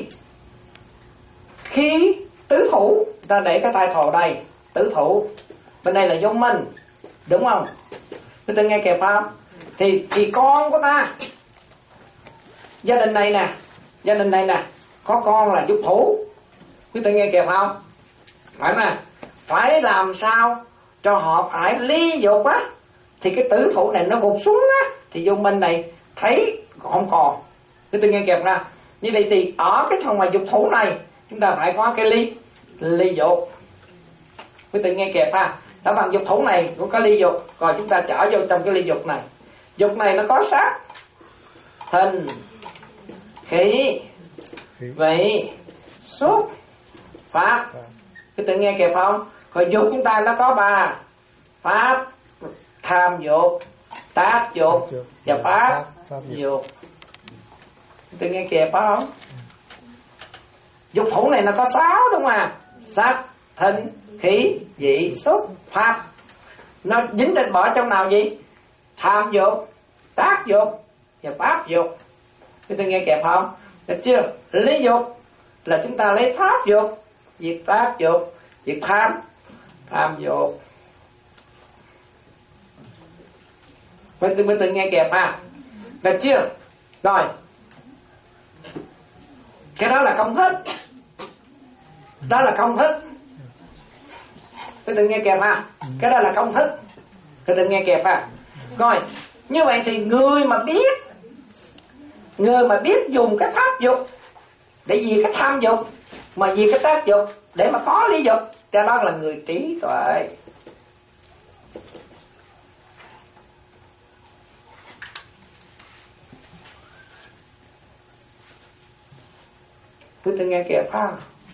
khi tứ thủ, ta để cái tay thò đây, tứ thủ bên đây là vô minh, đúng không? Quý vị nghe kẹp không? Thì thì con của ta, gia đình này nè, gia đình này nè, có con là dục thủ. Quý vị nghe kịp không? Phải mà, phải làm sao cho họ phải ly dục á, thì cái tử thủ này nó gục xuống á, thì vô minh này thấy không còn. Quý vị nghe kịp nè. Như vậy thì ở cái phần mà dục thủ này chúng ta phải có cái ly ly dục. Quý vị nghe kịp ha. Ở bằng dục thủ này cũng có ly dục, rồi chúng ta trở vô trong cái ly dục này. Dục này nó có sắc, hình, khí, vị, xúc, pháp. Cái tự nghe kịp không? Rồi dục chúng ta nó có ba: pháp, tham dục, tác dục và pháp dục. Tự nghe kịp không? Dục thủ này nó có sáu đúng không à? Sắc, thinh, khí, vị, xúc, pháp. Nó dính định bỏ trong nào gì? Tham dục, tác dục và pháp dục. Cái tự nghe kịp không? Được chưa? Lý dục là chúng ta lấy pháp dục, việc tác dục, việc tham, tham dục. Mới tự, mới tự nghe kịp ha. Được chưa? Rồi. Cái đó là công thức. Đó là công thức. Mới tự nghe kịp ha. Cái đó là công thức. Mới tự nghe kịp ha. Rồi. Như vậy thì người mà biết, người mà biết dùng cái pháp dục để vì cái tham dục, mà vì cái tác dục để mà có lý dục, cho đó là người trí tuệ. Tôi từng nghe kịp ha,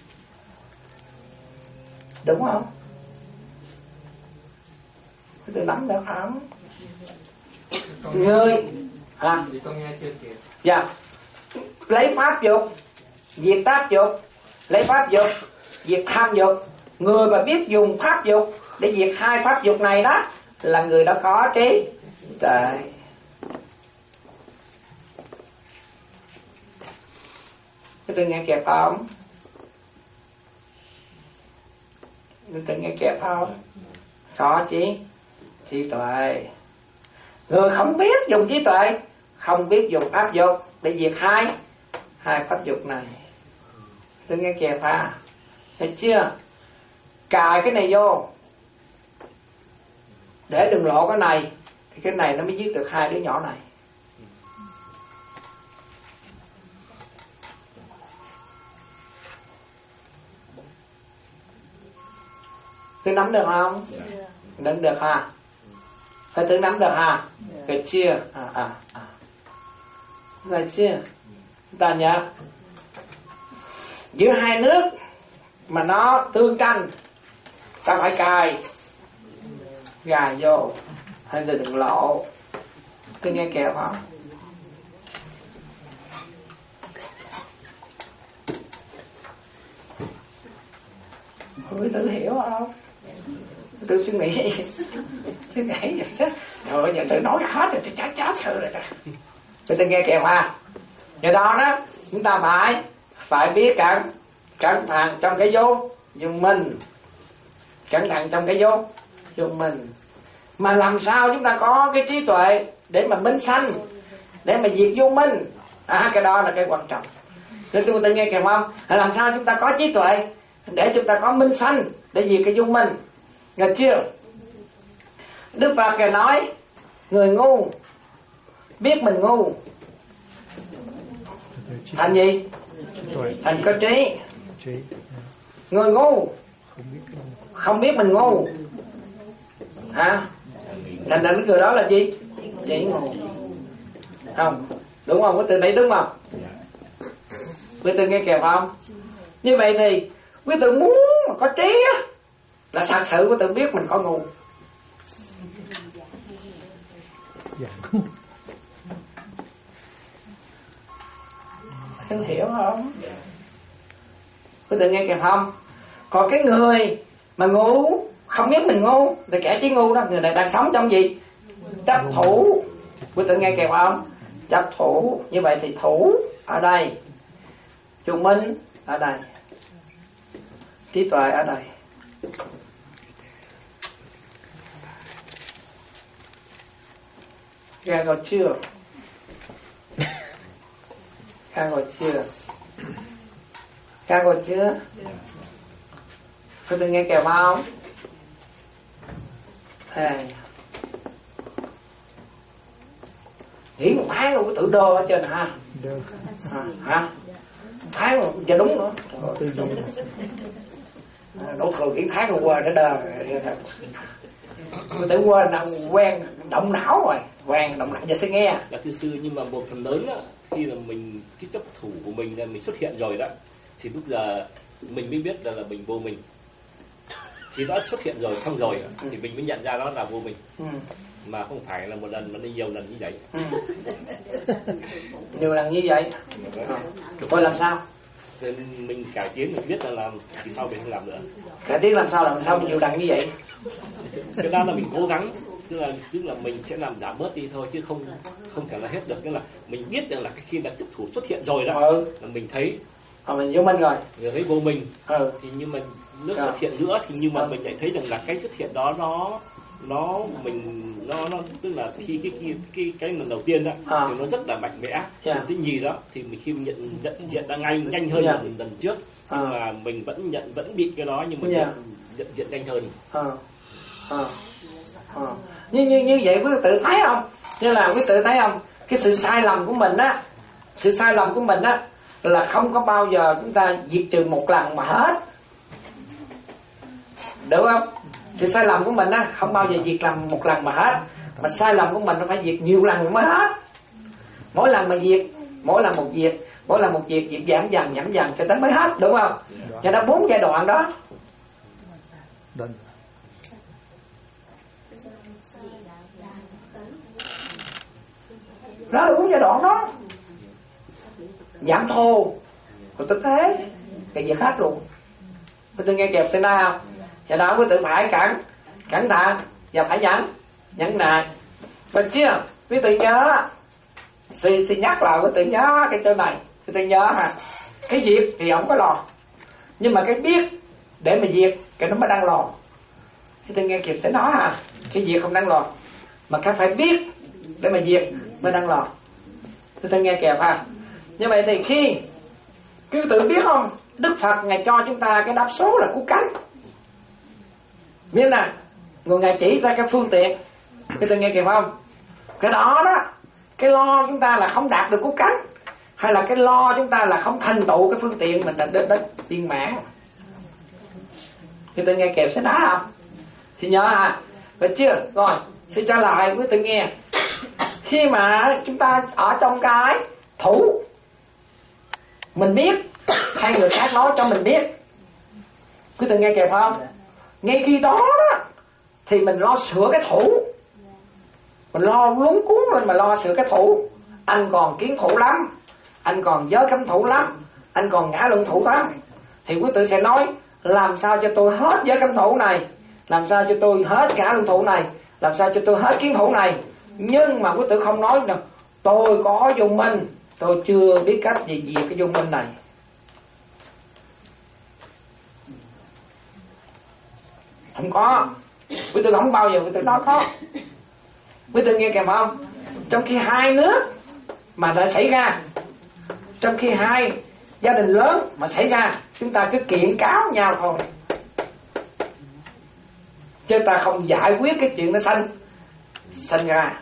đúng không? Tôi nắm được không? Người hả? Dạ. Lấy pháp dục, việc tác dục, lấy pháp dục, việc tham dục. Người mà biết dùng pháp dục để diệt hai pháp dục này đó là người đó có trí tuệ. Cái tôi nghe kịp không? Cái tôi nghe kịp không? Có trí trí tuệ. Người không biết dùng trí tuệ, không biết dùng pháp dục để diệt hai hai pháp dục này. Tôi nghe kịp ha. Thấy chưa? Cài cái này vô để đừng lộ cái này, thì cái này nó mới giết được hai đứa nhỏ này. Tôi nắm được không? Yeah. Nắm được ha. Phải tự nắm được ha. Cái chia à à à. Rồi chưa? Ta nhớ giữa hai nước mà nó tương tranh, ta phải cài gài vô, hay là đừng lộ. Tôi nghe kẹp không? Tôi tự hiểu không? Tôi suy nghĩ suy nghĩ vậy chứ. Rồi giờ tôi nói hết rồi, tôi chát chát sợ rồi. Tôi tôi nghe kẹp ha. Do đó đó chúng ta phải phải biết cẩn cẩn thận trong cái vô dùng mình, cẩn thận trong cái vô dùng mình. Mà làm sao chúng ta có cái trí tuệ để mà minh sanh, để mà diệt vô minh, à, cái đó là cái quan trọng. Nên tôi tự nghe kìa không? Làm sao chúng ta có trí tuệ để chúng ta có minh sanh, để diệt cái vô minh. Nghe chưa? Đức Phật kìa nói người ngu biết mình ngu thành gì? Thành có trí. Người ngu không biết mình ngu hả? Thành ra cái người đó là gì? Chỉ ngu. Không, đúng không? Có từ đấy đúng không? Quý tử nghe kèm không? Như vậy thì quý tử muốn mà có trí á, là thật sự quý tử biết mình có ngu. Hiểu hiểu không? Quý tự nghe kịp không? Còn cái người mà ngu, không biết mình ngu thì kẻ chỉ ngu đó, người này đang sống trong gì? Chấp thủ. Quý tự nghe kịp không? Chấp thủ. Như vậy thì thủ ở đây, trung minh ở đây, trí tuệ ở đây. Nghe rồi chưa? Nghe rồi chưa? Nghe rồi chưa? Có từng nghe kèo không? Thầy nghỉ một tháng rồi có tự đô ở trên hả? Được. À, hả? Tháng rồi, giờ đúng nữa. Đổ thừa kiến tháng rồi qua nó đơ. Tôi tự quên là quen động não rồi, quen động não giờ sẽ nghe. Là thưa sư, nhưng mà một phần lớn á, khi là mình cái chấp thủ của mình là mình xuất hiện rồi đó, thì lúc giờ mình mới biết là, là mình vô mình. Khi nó xuất hiện rồi xong rồi ừ. thì mình mới nhận ra nó là vô mình. Ừ. Mà không phải là một lần mà nó nhiều lần như vậy. Ừ. Nhiều lần như vậy. Rồi làm sao? Nên mình cải tiến, mình biết là làm thì sao mình không làm nữa. Cải tiến làm sao làm sao nhiều lần như vậy? Cái đó là mình cố gắng, tức là tức là mình sẽ làm giảm bớt đi thôi, chứ không không thể là hết được. Tức là mình biết được là cái khi là chấp thủ xuất hiện rồi đó, ừ. là mình thấy à, mình vô mình rồi, người thấy vô mình, ừ. thì nhưng mà nước à. xuất hiện nữa thì nhưng mà ừ. mình lại thấy rằng là cái xuất hiện đó nó nó mình nó nó tức là khi cái cái cái cái lần đầu tiên đó à. thì nó rất là mạnh mẽ, yeah. thứ nhì đó thì mình khi mình nhận nhận diện ra ngay nhanh hơn yeah. lần lần trước, nhưng à. mà mình vẫn nhận vẫn bị cái đó nhưng mà yeah. nhận, nhận diện nhanh hơn. À. À. À. như như như vậy quý tự thấy không? Như là quý tự thấy không? Cái sự sai lầm của mình á, sự sai lầm của mình á là không có bao giờ chúng ta diệt trừ một lần mà hết, được không? Sự sai lầm của mình á không bao giờ diệt làm một lần mà hết, mà sai lầm của mình nó phải diệt nhiều lần mới hết. Mỗi lần mà diệt, mỗi lần một diệt, mỗi lần một diệt, diệt giảm dần giảm dần cho tới mới hết, đúng không? Cho nó bốn giai đoạn đó. Đó là bốn giai đoạn đó. Giảm thô rồi tức thế cái gì khác luôn. Tôi nghe kẹp xin ra không? Và đó quý tự phải cẩn cẩn thận và phải nhẫn nhẫn nại. Và chưa quý tự nhớ, xin xin nhắc lại quý tự nhớ cái chỗ này. Quý tự nhớ ha, cái diệt thì không có lo, nhưng mà cái biết để mà diệt cái nó mới đang lo. Quý tự nghe kịp sẽ nói ha, cái diệt không đang lo, mà cái phải biết để mà diệt mới đang lo. Quý tự nghe kịp ha. Như vậy thì khi quý tự biết không, Đức Phật Ngài cho chúng ta cái đáp số là cú cánh. Biết nè, người Ngài chỉ ra cái phương tiện, cái tự nghe kịp không? Cái đó đó, cái lo chúng ta là không đạt được cú cánh, hay là cái lo chúng ta là không thành tựu cái phương tiện mình là đến đến viên mãn. Cái tự nghe kịp sẽ đá không? Thì nhớ à, phải chưa? Rồi, xin trả lại với tự nghe. Khi mà chúng ta ở trong cái thủ, mình biết hay người khác nói cho mình biết, quý tự nghe kịp không? Ngay khi đó đó thì mình lo sửa cái thủ, mình lo luống cuốn lên mà lo sửa cái thủ. Anh còn kiến thủ lắm, anh còn giới cấm thủ lắm, anh còn ngã luận thủ lắm, thì quý tự sẽ nói làm sao cho tôi hết giới cấm thủ này, làm sao cho tôi hết ngã luận thủ này, làm sao cho tôi hết kiến thủ này. Nhưng mà quý tự không nói đâu tôi có vô minh, tôi chưa biết cách gì diệt cái vô minh này. Không có. Quý tự không bao giờ quý tự nói có. Quý tự nghe kèm không? Trong khi hai nước mà đã xảy ra, trong khi hai gia đình lớn mà xảy ra, chúng ta cứ kiện cáo nhau thôi, chứ ta không giải quyết cái chuyện nó sanh sanh ra.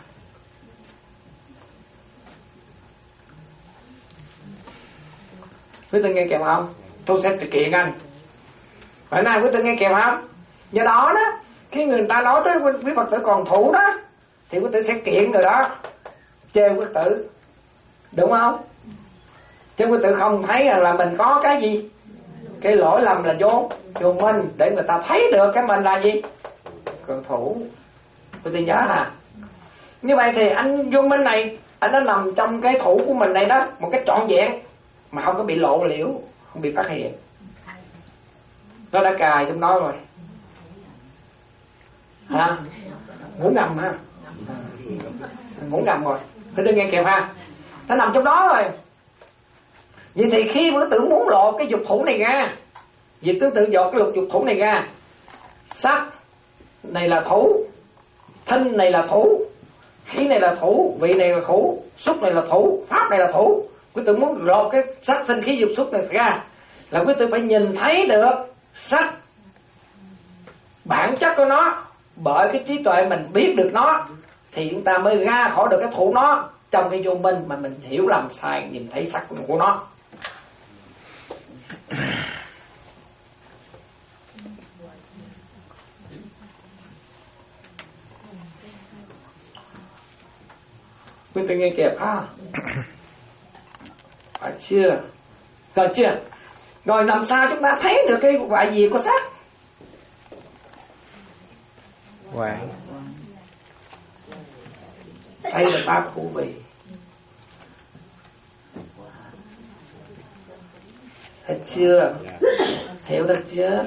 Quý tự nghe kèm không? Tôi sẽ kiện anh. Phải nào quý tự nghe kèm không? Do đó đó, khi người ta nói tới quý Phật tử còn thủ đó, thì quý tử sẽ kiện người đó, chê quý tử, đúng không? Chứ quý tử không thấy là mình có cái gì, cái lỗi lầm là vô vô minh, để người ta thấy được cái mình là gì, còn thủ. Quý tử nhớ hả? Như vậy thì anh vô minh này, anh đã nằm trong cái thủ của mình này đó, một cái trọn vẹn, mà không có bị lộ liễu, không bị phát hiện. Nó đã cài trong đó rồi. Hả? Ngủ ngầm ha. Ngủ ngầm rồi. Thế đừng nghe kịp ha. Nó nằm trong đó rồi. Vậy thì khi mà nó tưởng muốn lộ cái dục thủ này ra, việc tương tự dột cái lục dục thủ này ra, sắc này là thủ, thân này là thủ, khí này là thủ, vị này là thủ, xúc này là thủ, pháp này là thủ. Quý tử muốn lột cái sắc thân khí dục xúc này ra, là quý tử phải nhìn thấy được sắc bản chất của nó. Bởi cái trí tuệ mình biết được nó thì chúng ta mới ra khỏi được cái thủ nó trong cái vô minh mà mình hiểu lầm sai, nhìn thấy sắc của nó. Quý vị nghe kịp ha? Phải chưa? Rồi chưa? Rồi làm sao chúng ta thấy được cái loại gì của sắc? Quán. Đây là ba khu vị. Thấy chưa? Hiểu được chưa?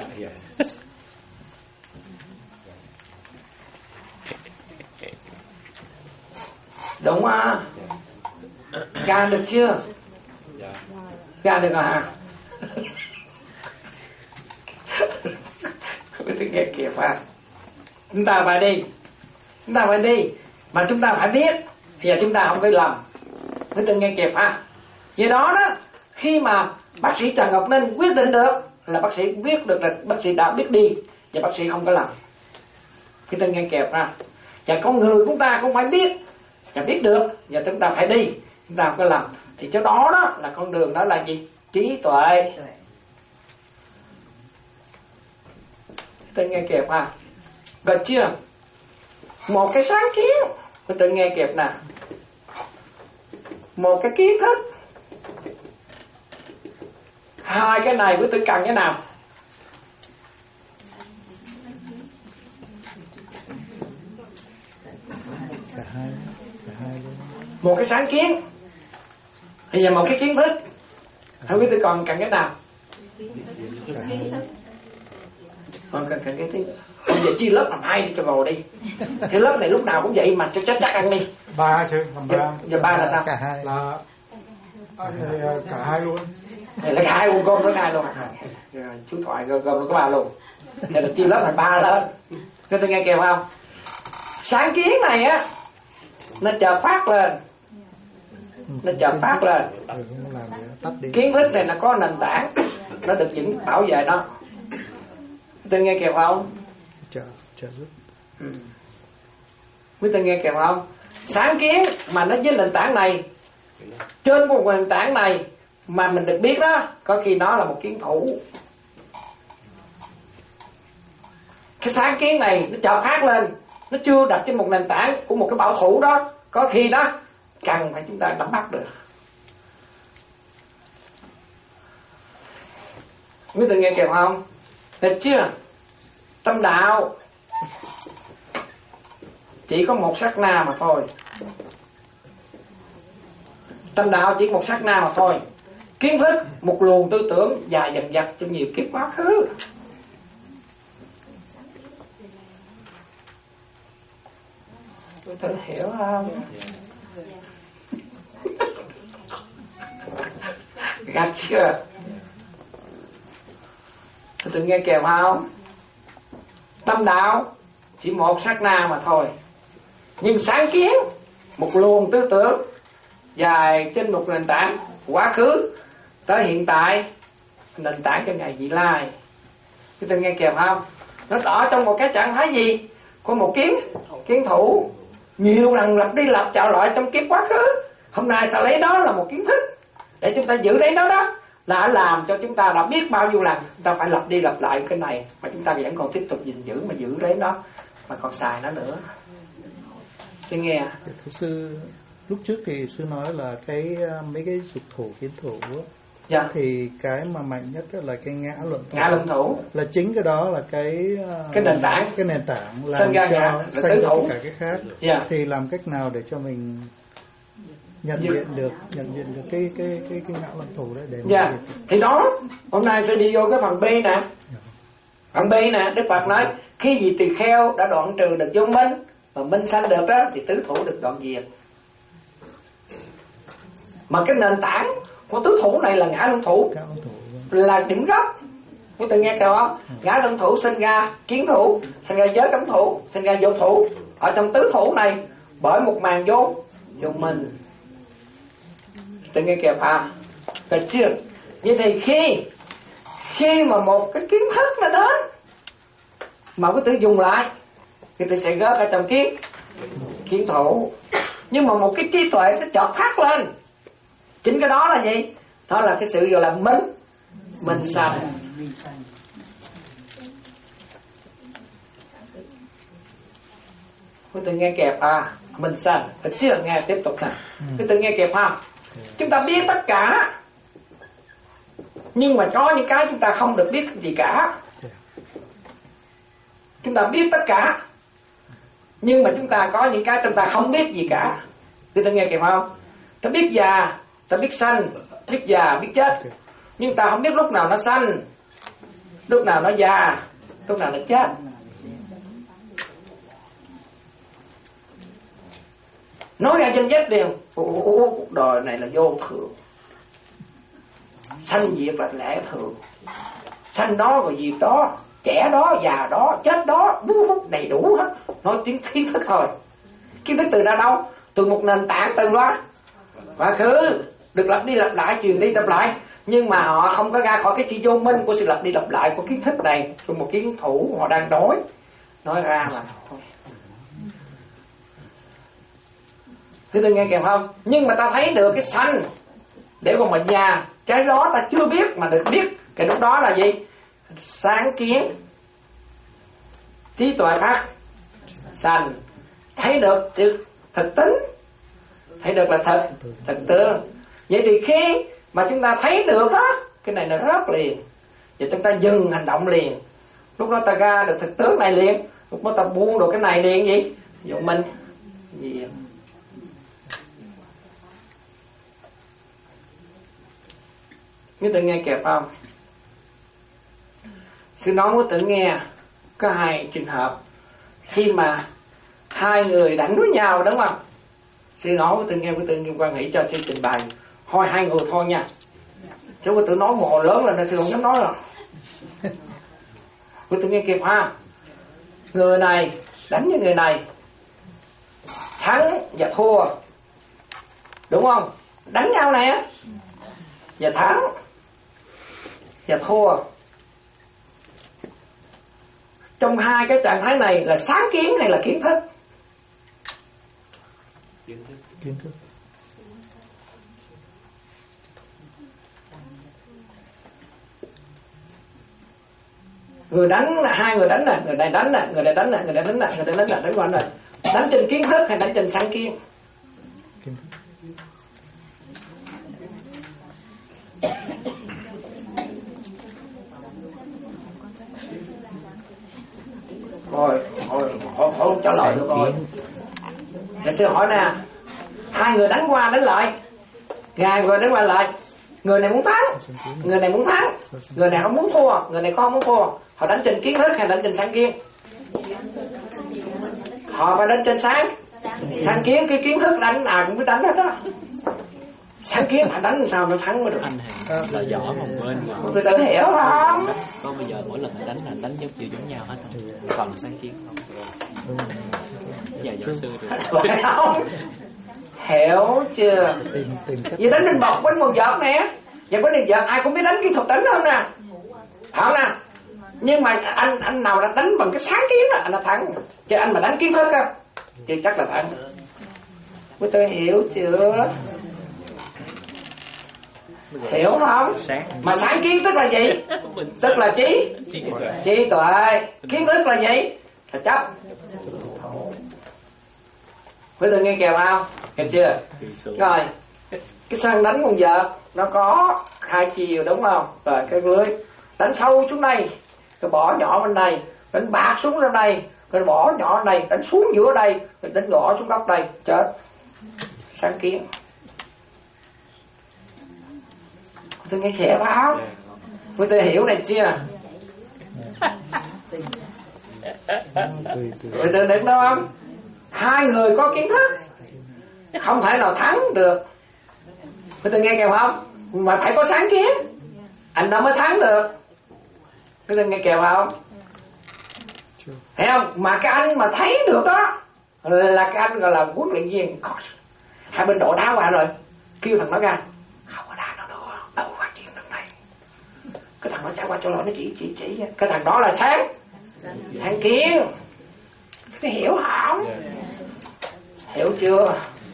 Đúng à? Gan được chưa? Gan được à hả? Quý vị nghe kìa phải. Chúng ta phải đi. Chúng ta phải đi. Mà chúng ta phải biết. Thì chúng ta không phải lầm. Quý vị nghe kìa phải. Vì đó đó, khi mà bác sĩ Trần Ngọc Ninh quyết định được là bác sĩ biết được là bác sĩ đã biết đi, và bác sĩ không có lầm. Quý vị nghe kìa phải. Và con người chúng ta cũng phải biết, và biết được, và chúng ta phải đi, chúng ta không có làm. Thì chỗ đó đó là con đường đó là gì? Trí tuệ. Tôi nghe kịp à? Được chưa? Một cái sáng kiến, tôi nghe kịp nè. Một cái kiến thức. Hai cái này của tôi cần cái nào? Cả hai. Một cái sáng kiến. Bây giờ một cái kiến thức. Không biết tôi còn cần cái nào? Còn cần cần cái thứ. Bây giờ chia lớp làm hai đi cho ngồi đi. Cái lớp này lúc nào cũng vậy mà cho chắc chắc ăn đi. Ba chứ, làm ba. Giờ ba là sao? Cả hai. Là cả hai luôn. Là cả hai gom gom nó hai luôn. Chú Thoại gom gom nó có ba luôn. Giờ là chia lớp thành ba lên. Thế tôi nghe kèm không? Sáng kiến này á, nó chợt phát lên, nó chợt phát lên. Kiến thức này nó có nền tảng, nó được những bảo vệ nó. Tôi nghe kèm không? Trợ, trợ giúp. Ừ. Quý tôi nghe kèm không? Sáng kiến mà nó với nền tảng này, trên một nền tảng này mà mình được biết đó, có khi nó là một kiến thủ. Cái sáng kiến này nó chợt phát lên, nó chưa đặt trên một nền tảng của một cái bảo thủ đó, có khi đó cần phải chúng ta nắm bắt được. Quý tôi nghe kèm không? Được chưa? Tâm đạo chỉ có một sát na mà thôi. Tâm đạo chỉ một sát na mà thôi. Kiến thức một luồng tư tưởng dài dằng dặc trong nhiều kiếp quá khứ. Tôi tự hiểu không? Gạch chưa? Tôi tự nghe kèm không? Tâm đạo chỉ một sát na mà thôi. Nhưng sáng kiến một luồng tư tưởng dài trên một nền tảng quá khứ tới hiện tại, nền tảng cho ngày vị lai. Chúng ta nghe kèm không? Nó ở trong một cái trạng thái gì? Có một kiến kiến thủ nhiều lần lặp đi lặp chạo lại trong kiếp quá khứ. Hôm nay ta lấy đó là một kiến thức để chúng ta giữ lấy đó đó, đã làm cho chúng ta đã biết bao nhiêu lần chúng ta phải lặp đi lặp lại cái này, mà chúng ta vẫn còn tiếp tục gìn giữ mà giữ lấy nó, mà còn xài nó nữa. Sư nghe. Thưa sư, lúc trước thì sư nói là cái mấy cái dục thủ kiến thủ đó, dạ. Thì cái mà mạnh nhất là cái ngã luận thủ. Ngã luận thủ là chính cái đó là cái cái nền tảng, cái nền tảng làm sanh ra cho ngã, sanh ra tất cả cái khác. Dạ. Thì làm cách nào để cho mình nhận diện được nhận diện được cái cái cái cái ngã văn thủ đấy để dạ. Thì đó hôm nay sẽ đi vô cái phần B nè. Phần B nè, Đức Phật nói khi gì tỳ kheo đã đoạn trừ được vô minh mà minh sanh được đó thì tứ thủ được đoạn diệt. Mà cái nền tảng của tứ thủ này là ngã luân thủ, là điểm gốc. Quý vị nghe kêu không? Ngã luân thủ sinh ra kiến thủ, sinh ra giới cấm thủ, sinh ra vô thủ. Ở trong tứ thủ này bởi một màn vô vô minh. Tự nghe kìa à, được chưa? Vậy thì khi khi mà một cái kiến thức nó đến mà quý tử dùng lại thì tôi sẽ gớt ở trong kiến kiến thủ. Nhưng mà một cái trí tuệ nó chợt phát lên, chính cái đó là gì? Đó là cái sự gọi là minh minh sanh. Quý tử nghe kẹp à, minh sanh. Thật sự nghe tiếp tục nè. Quý tử nghe kẹp ha. Chúng ta biết tất cả, nhưng mà có những cái chúng ta không được biết gì cả. Chúng ta biết tất cả, nhưng mà chúng ta có những cái chúng ta không biết gì cả. Quý tử nghe kịp không? Ta biết già, ta biết sanh, biết già, biết chết, nhưng ta không biết lúc nào nó sanh, lúc nào nó già, lúc nào nó chết. Nói ra danh sách đều, cuộc đời này là vô thường, sanh diệt là lẽ thường, sanh đó rồi diệt đó, trẻ đó, già đó, chết đó, bú hút đầy đủ hết. Nói tiếng kiến thức thôi. Kiến thức từ ra đâu? Từ một nền tảng từ đó quá khứ được lặp đi lặp lại, truyền đi lặp lại, nhưng mà họ không có ra khỏi cái sự vô minh của sự lặp đi lặp lại của kiến thức này. Từ một kiến thủ họ đang nói nói ra mà thôi. Thứ tôi nghe kèm không? Nhưng mà ta thấy được cái sanh để còn mà già, cái đó ta chưa biết mà được biết. Cái lúc đó là gì? Sáng kiến, trí tuệ phát sanh, thấy được sự thực tính, thấy được là thật thật tương. Vậy thì khi mà chúng ta thấy được đó, cái này nó rớt liền, và chúng ta dừng hành động liền. Lúc đó ta ra được thực tướng này liền, lúc đó ta buông được cái này liền. Gì dụ mình gì Quý tự nghe kẹp không? Sư nói quý tự nghe có hai trường hợp khi mà hai người đánh với nhau, đúng không? Sư nói quý tự nghe, quý tự nghe quan nghĩ cho sư trình bày thôi hai người thôi nha. Chứ quý tự nói một hồi lớn là nên sư không dám nói rồi. Quý tự nghe kịp ha. Người này đánh với người này, thắng và thua, đúng không? Đánh nhau nè, và thắng và thua. Trong hai cái trạng thái này là sáng kiến hay là kiến thức? Kiến thức. Kiến thức. Người đánh là hai người đánh nè, người này đánh nè, người này đánh nè, người này đánh nè, người này đánh nè, đánh qua này. Đánh trên kiến thức hay đánh trên sáng kiến? Kiến thức. Rồi, rồi, không, không trả lời được rồi. Để sư hỏi nè, hai người đánh qua đánh lại, hai người đánh qua lại, người này muốn thắng, người này muốn thắng, người này không muốn thua, người này không muốn thua. Họ đánh trên kiến thức hay đánh trên sáng kiến? Họ phải đánh trên sáng sáng kiến. Cái kiến thức đánh nào cũng biết đánh hết đó. Sáng kiến mà đánh làm sao nó thắng mới được. Anh hàng là võ một bên mà người tự hiểu không? có bây giờ mỗi lần đánh là đánh giống chiều giống nhau hết rồi. Còn là sáng kiến không? Giờ võ sư được. Phải không? Hiểu chưa? Vậy đánh bên bọc bên quần vợt nè, và bên quần vợt ai cũng biết đánh kỹ thuật đánh không nè, phải nè. Nhưng mà anh anh nào đã đánh bằng cái sáng kiến là anh đã thắng, chứ anh mà đánh kiến thức á thì chắc là thắng. Quý tôi hiểu chưa? Hiểu không? Mà sáng kiến tức là gì? Tức là trí trí tuệ. Kiến thức là gì? Là chấp. Quý tôi nghe kèo không? Kèo chưa? Rồi cái sân đánh con vợt nó có hai chiều, đúng không? Rồi cái lưới đánh sâu xuống đây, rồi bỏ nhỏ bên đây, đánh bạc xuống ra đây, rồi bỏ nhỏ bên đây, đánh xuống giữa đây, rồi đánh gõ xuống góc đây, chết. Sáng kiến. Tôi nghe kẹo không? Quý tôi hiểu này chưa? Quý tôi được đâu không? Hai người có kiến thức không thể nào thắng được. Quý tôi nghe kẹo không? Mà phải có sáng kiến anh đó mới thắng được. Quý tôi nghe kẹo không? Thấy không? Mà cái anh mà thấy được đó là cái anh gọi là huấn luyện viên. Hai bên đổ đá qua rồi, kêu thằng nó ra, không có đá nó đâu, đâu phát triển được này. Cái thằng nó chạy qua cho nó chỉ chỉ chỉ cái thằng đó là sáng sáng kiến. Cái hiểu không? Hiểu chưa?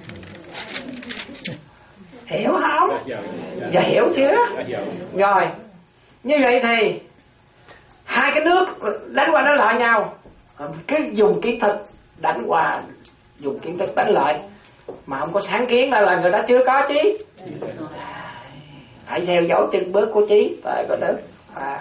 Hiểu không? Giờ hiểu chưa? Rồi như vậy thì hai cái nước đánh qua đánh lại nhau, cái dùng kiến thức đánh qua, dùng kiến thức đánh lại, mà không có sáng kiến là, là người ta chưa có chí. Phải theo dấu chân bước của chí tại có đức. À.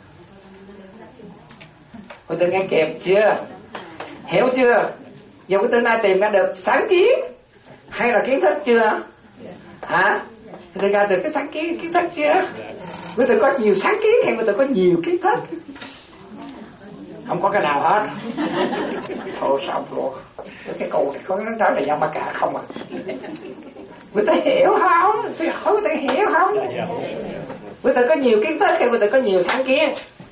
Cô tôi nghe kịp chưa? Hiểu chưa? Giờ cô tôi nay tìm ra được sáng kiến hay là kiến thức chưa? Hả? Cô tôi ra được cái sáng kiến, kiến thức chưa? Cô tôi có nhiều sáng kiến hay cô tôi có nhiều kiến thức? Không có cái nào hết. Thôi xong luôn. Cái câu này có nói là do ba cả không à? Người ta hiểu không? Tôi hỏi người ta hiểu không? Người ta có nhiều kiến thức hay người ta có nhiều sáng kiến?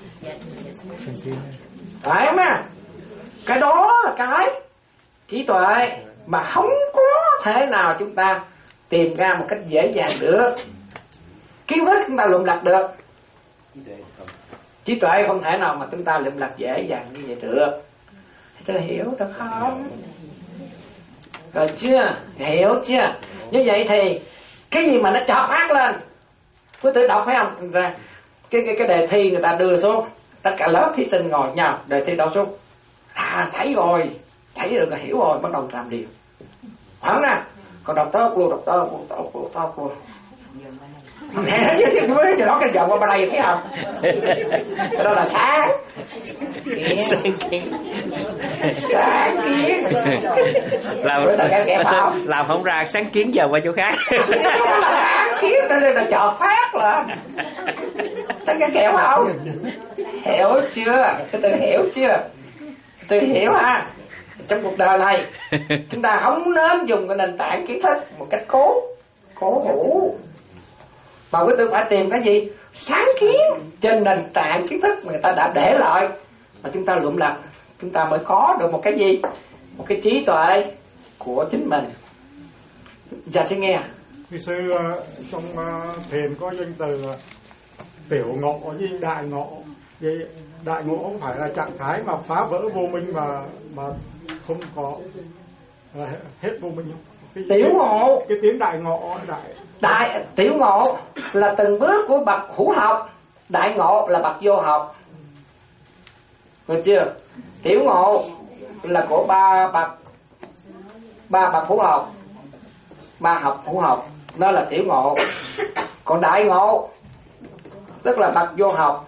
Phải không á? Cái đó là cái trí tuệ mà không có thể nào chúng ta tìm ra một cách dễ dàng được. Kiến thức chúng ta lượm lặt được, trí tuệ không thể nào mà chúng ta lượm lặt dễ dàng như vậy được. Tôi hiểu được không? Rồi chưa? Hiểu chưa? Như vậy thì cái gì mà nó chợt phát lên, quý tự đọc phải không? Ra cái cái cái đề thi người ta đưa xuống, tất cả lớp thí sinh ngồi nhau, đề thi đọc xuống, à thấy rồi, thấy được là hiểu rồi, bắt đầu làm điều. Phải không nè? Còn đọc tốt luôn, đọc tốt luôn, tốt luôn, tốt luôn. Nè, chứ mới giờ đó cái giờ qua bên đây thấy không? Cái đó là sáng. Sáng kiến. Sáng kiến. Làm, làm không ra sáng kiến giờ qua chỗ khác. Sáng kiến cho nên là chợt phát lên. Thấy cái kẹo không? Hiểu chưa? Cái từ hiểu chưa? Từ hiểu ha. Trong cuộc đời này chúng ta không nên dùng cái nền tảng kiến thức một cách cố cố hữu, mà quý tư phải tìm cái gì? Sáng kiến trên nền tảng kiến thức mà người ta đã để lại, mà chúng ta lượm lặt, chúng ta mới có được một cái gì? Một cái trí tuệ của chính mình. Dạ xin nghe. Khi xưa trong thiền có danh từ tiểu ngộ với đại ngộ. Vậy đại ngộ không phải là trạng thái mà phá vỡ vô minh mà mà không có là hết vô minh không? Cái, tiểu ngộ, cái tiếng đại ngộ, đại đại tiểu ngộ là từng bước của bậc hữu học, đại ngộ là bậc vô học. Được chưa? Tiểu ngộ là của ba bậc ba bậc hữu học, ba học hữu học, nó là tiểu ngộ. Còn đại ngộ tức là bậc vô học.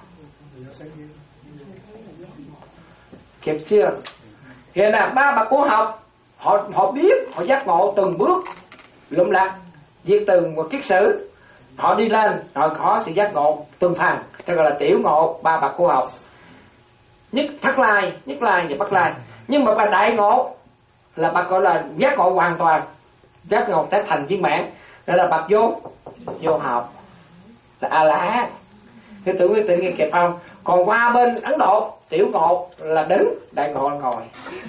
Kịp chưa? Hiện là ba bậc hữu học, họ họ biết, họ giác ngộ từng bước lụm lặt, viết từng một kiết sử, họ đi lên, họ có sự giác ngộ từng phần, đó gọi là tiểu ngộ, ba bậc hữu học. Nhất thất lai, nhất lai và bất lai. Nhưng mà bà đại ngộ là bậc gọi là giác ngộ hoàn toàn, giác ngộ tới thành viên mãn, đó là bậc vô vô học, là a la hán. Thì tự nhiên tự nhiên kịp không? Còn qua bên Ấn Độ, tiểu ngộ là đứng, đại ngộ là ngồi.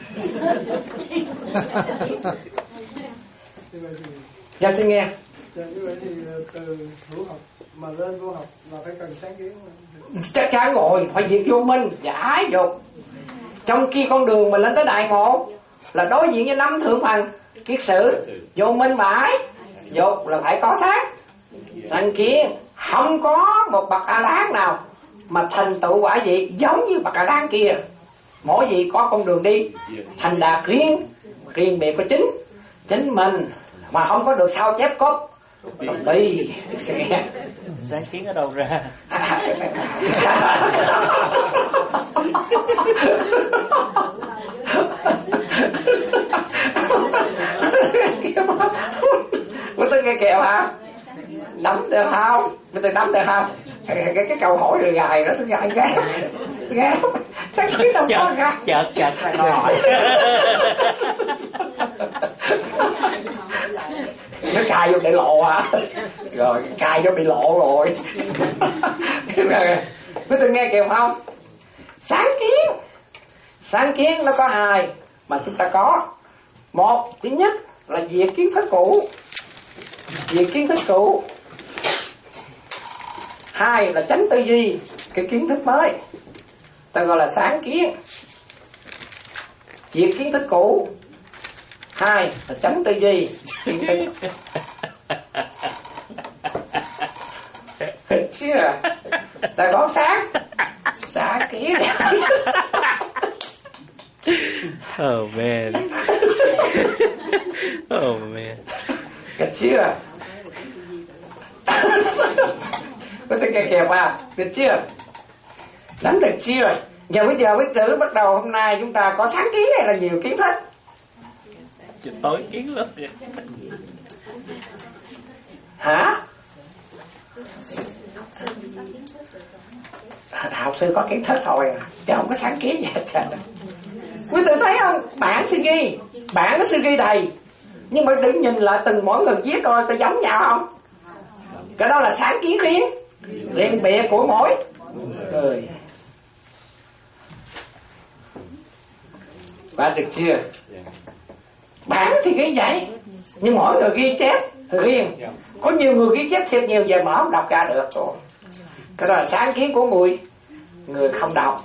Dạ xin nghe. Như vậy thì từ hữu học mà lên vô học là phải cần sáng kiến. Chắc chắn rồi, phải diệt vô minh, giải dục. Trong khi con đường mà lên tới đại ngộ là đối diện với năm thượng phần kiết sử, vô minh bãi dục là phải có sáng sáng kiến. Không có một bậc A La Hán nào mà thành tựu quả vị giống như bậc A La Hán kia. Mỗi vị có con đường đi thành đạt riêng, riêng biệt của chính chính mình, mà không có được sao chép cốt đồng ty. Sáng kiến ở đâu ra? Của tôi nghe kẹo hả? Đấm được không? Bây giờ đấm được không? Cái, cái, cái câu hỏi rồi gài đó, nó gài ghé ghé sáng kiến đâu có ra chợt chợt rồi nó cài vô bị lộ hả? Rồi cài vô bị lộ rồi. Quý tôi nghe kìa không? Sáng kiến, sáng kiến nó có hai mà chúng ta có. Một, thứ nhất là diệt kiến thức cũ, diệt kiến thức cũ. Hai là tránh tư duy cái kiến thức mới, ta gọi là sáng kiến. Diệt kiến thức cũ, hai là tránh tư duy kiến thức. Chưa, ta có sáng sáng kiến. Oh man. Oh man. Được chưa? Có thể nghe kèo à? Được chưa? Đánh được chưa? Giờ bây giờ với chữ bắt đầu hôm nay chúng ta có sáng kiến hay là nhiều kiến thức? Chỉ tối kiến lắm vậy. Hả? Học sư có kiến thức thôi à, chứ không có sáng kiến gì hết trơn. Quý vị thấy không? Bản sư ghi, bản nó sư ghi đầy, nhưng mà đừng nhìn lại từng mỗi người viết coi có giống nhau không? Cái đó là sáng kiến riêng, riêng biệt của mỗi người. Và được chưa? Bản thì ghi vậy, nhưng mỗi người ghi chép riêng. Có nhiều người ghi chép thiệt nhiều về mà không đọc ra được rồi. Cái đó là sáng kiến của người người không đọc.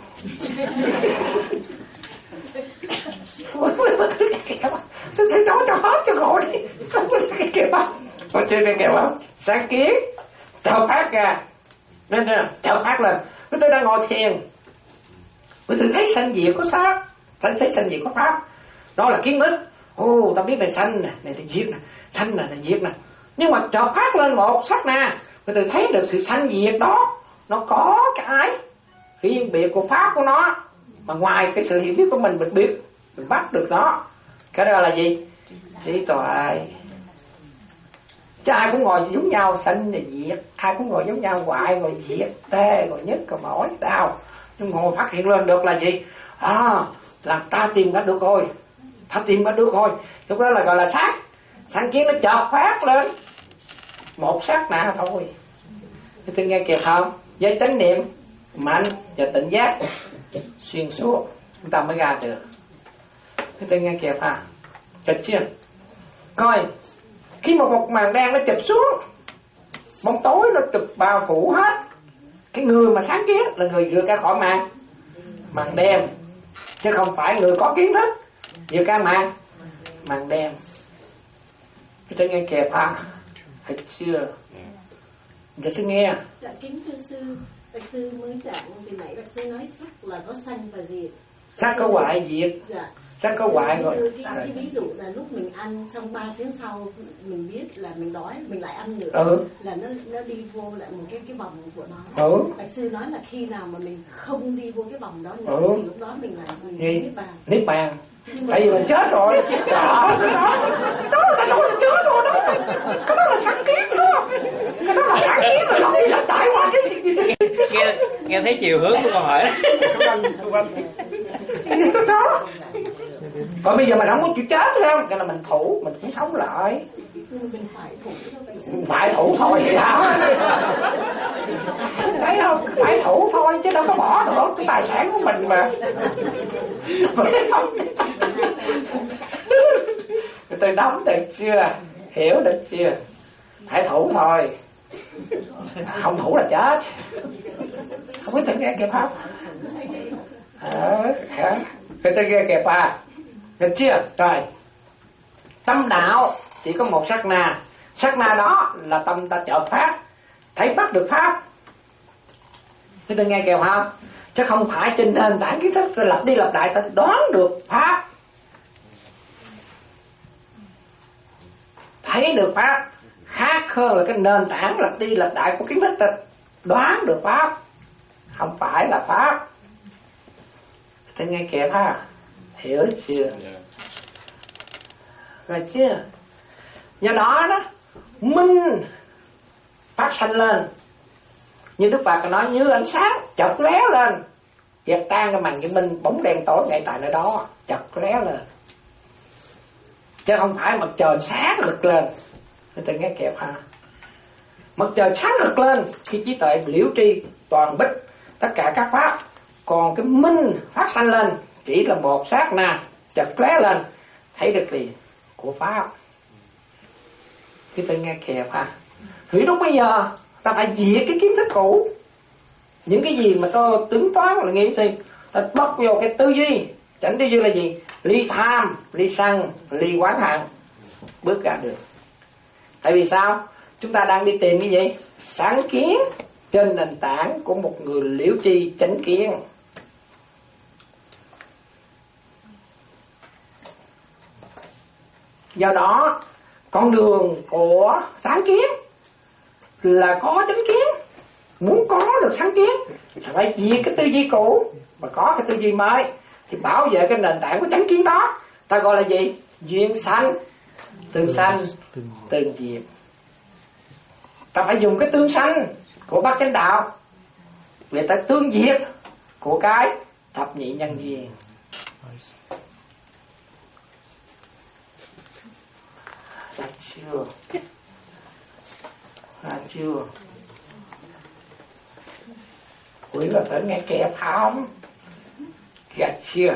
Sao sẽ nói cho hết cho gọi đi. Không có cái kiểu không. Có chưa cái kiểu không? Sáng kiến chợt phát ra. Nên nè, chợt phát lên. Tôi đang ngồi thiền, tôi thấy sanh diệt có pháp, thấy thấy sanh diệt có pháp. Đó là kiến thức. Ồ, ta biết này sanh nè, này là diệt nè, sanh nè, là diệt nè. Nhưng mà chợt phát lên một sát na, tôi thấy được sự sanh diệt đó, nó có cái riêng biệt của pháp của nó, mà ngoài cái sự hiểu biết của mình mình biết, mình bắt được nó. Cái đó là gì? Trí tuệ. Chứ ai cũng ngồi giống nhau, sanh thì diệt, ai cũng ngồi giống nhau, hoại ngồi diệt, tê ngồi nhất rồi mỏi đau. Nhưng ngồi phát hiện lên được là gì? À, là ta tìm bắt được rồi, ta tìm bắt được rồi. Lúc đó là gọi là sáng. Sáng kiến nó chợt phát lên một sát na thôi. Tôi nghe kịp không? Với chánh niệm mạnh và tỉnh giác xuyên suốt chúng ta mới ra được. Tôi nghe kịp à? Chật chưa? Coi, khi mà một màn đen nó chụp xuống, bóng tối nó chụp bao phủ hết, cái người mà sáng kiến là người vượt ra khỏi màn màn đen, chứ không phải người có kiến thức vượt ra màn màn đen. Tôi nghe kịp à? Phải chưa? Dạ sư nghe. Dạ kính thưa sư, bạch sư mới giảng từ nãy bạch sư nói sắc là có sanh và diệt. Sắc có hoại diệt. Dạ. Sắc có hoại rồi. Cái, cái ví dụ là lúc mình ăn xong ba tiếng sau mình biết là mình đói, mình lại ăn nữa. Ừ. Là nó nó đi vô lại một cái cái vòng của nó. Ừ. Bạch sư nói là khi nào mà mình không đi vô cái vòng đó nữa, ừ. thì lúc đó mình lại mình niết bàn. Niết bàn. Tại vì mình chết rồi. Chết rồi. Đó, đó là đó là chết rồi đó. Cái đó là sáng kiến đó. Cái đó là sáng kiến rồi, lặp đi lặp lại qua cái gì nghe nghe thấy chiều hướng của câu hỏi đó. Còn bây giờ mình không có chịu chết phải không? Cái là mình thủ, mình cũng sống lại. Mình phải thủ thôi. Phải thủ thôi vậy hả? Thấy không? Phải thủ thôi chứ đâu có bỏ được cái tài sản của mình mà. Phải không? Tôi đóng được chưa? Hiểu được chưa? Phải thủ thôi. Không thủ là chết. Không biết tự nghe kịp không? Ờ, hả? Cái tôi nghe kịp à? Được chưa? Rồi. Tâm đạo chỉ có một sát na. Sát na đó là tâm ta chợt phát, thấy bắt được pháp. Thế tôi nghe kịp không? Chứ không phải trên nền tảng kiến thức ta lặp đi lặp lại ta đoán được pháp. Thấy được pháp khác hơn là cái nền tảng lặp đi lặp lại của kiến thức ta đoán được pháp. Không phải là pháp. Tôi nghe kịp ha? Hiểu chưa? Rồi chưa? Do đó đó, minh phát sanh lên. Như Đức Phật nói như ánh sáng chợt lóe lên, dẹp tan cái màn cái minh bóng đen tối ngay tại nơi đó, chợt lóe lên. Chứ không phải mặt trời sáng rực lên. Người ta nghe kẹp ha. Mặt trời sáng rực lên khi trí tuệ liễu tri toàn bích tất cả các pháp, còn cái minh phát sanh lên chỉ là một sát na chợt lóe lên thấy được gì của pháp. Cái ta nghe kẹp ha. Vì lúc bây giờ ta phải diệt cái kiến thức cũ. Những cái gì mà tôi tính toán là nghĩ thì ta bắt vô cái tư duy. Chẳng tư duy là gì? Ly tham, ly sân, ly oán hận. Bước ra được. Tại vì sao? Chúng ta đang đi tìm cái gì? Sáng kiến trên nền tảng của một người liễu tri chánh kiến. Do đó con đường của sáng kiến là có chánh kiến. Muốn có được sáng kiến phải diệt cái tư duy cũ và có cái tư duy mới, thì bảo vệ cái nền tảng của chánh kiến đó ta gọi là gì? Duyên sanh, tương sanh, tương diệt. Ta phải dùng cái tương sanh của bát chánh đạo để ta tương diệt của cái thập nhị nhân duyên. Ra chưa? Ra chưa? Quý là phải nghe kẹp không? Gạch chưa?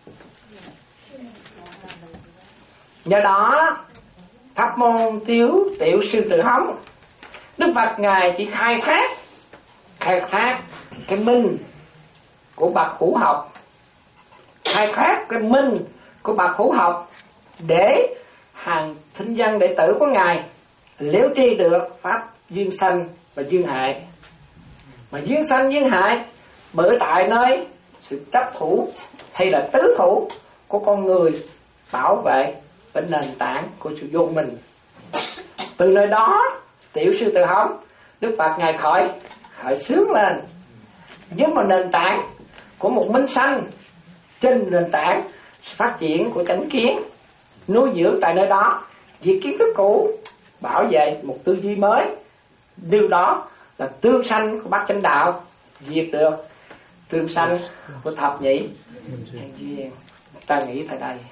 Do đó pháp môn tiểu tiểu sư tự hống, Đức Phật ngài chỉ khai thác khai thác cái minh của bậc hữu học, khai thác cái minh của bậc hữu học để hàng thính dân đệ tử của ngài liễu tri được pháp duyên sanh và duyên hại. Mà duyên sanh duyên hại bởi tại nơi sự chấp thủ hay là tứ thủ của con người bảo vệ bên nền tảng của sự vô minh. Từ nơi đó tiểu sư tự hống, Đức Phật ngài khởi khởi sướng lên với một nền tảng của một minh sanh, trên nền tảng phát triển của chánh kiến, nuôi dưỡng tại nơi đó diệt kiến thức cũ, bảo vệ một tư duy mới. Điều đó là tương sanh của bát chánh đạo, diệt được tương sanh của thập nhị nhân duyên. Ta nghĩ tại đây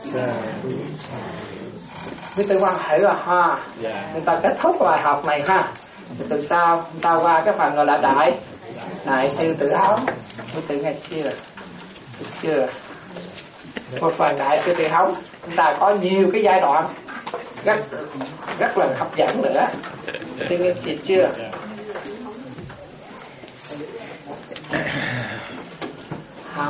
với tư quan hệ là ha, người ta kết thúc bài học này ha. Từ sau người ta qua cái phần gọi là đại đại sư tự hống. Mới tự nghe chưa? Chưa? Một phần đại sư tự hống chúng ta có nhiều cái giai đoạn rất rất là hấp dẫn nữa. Tự nghe chưa? Hả?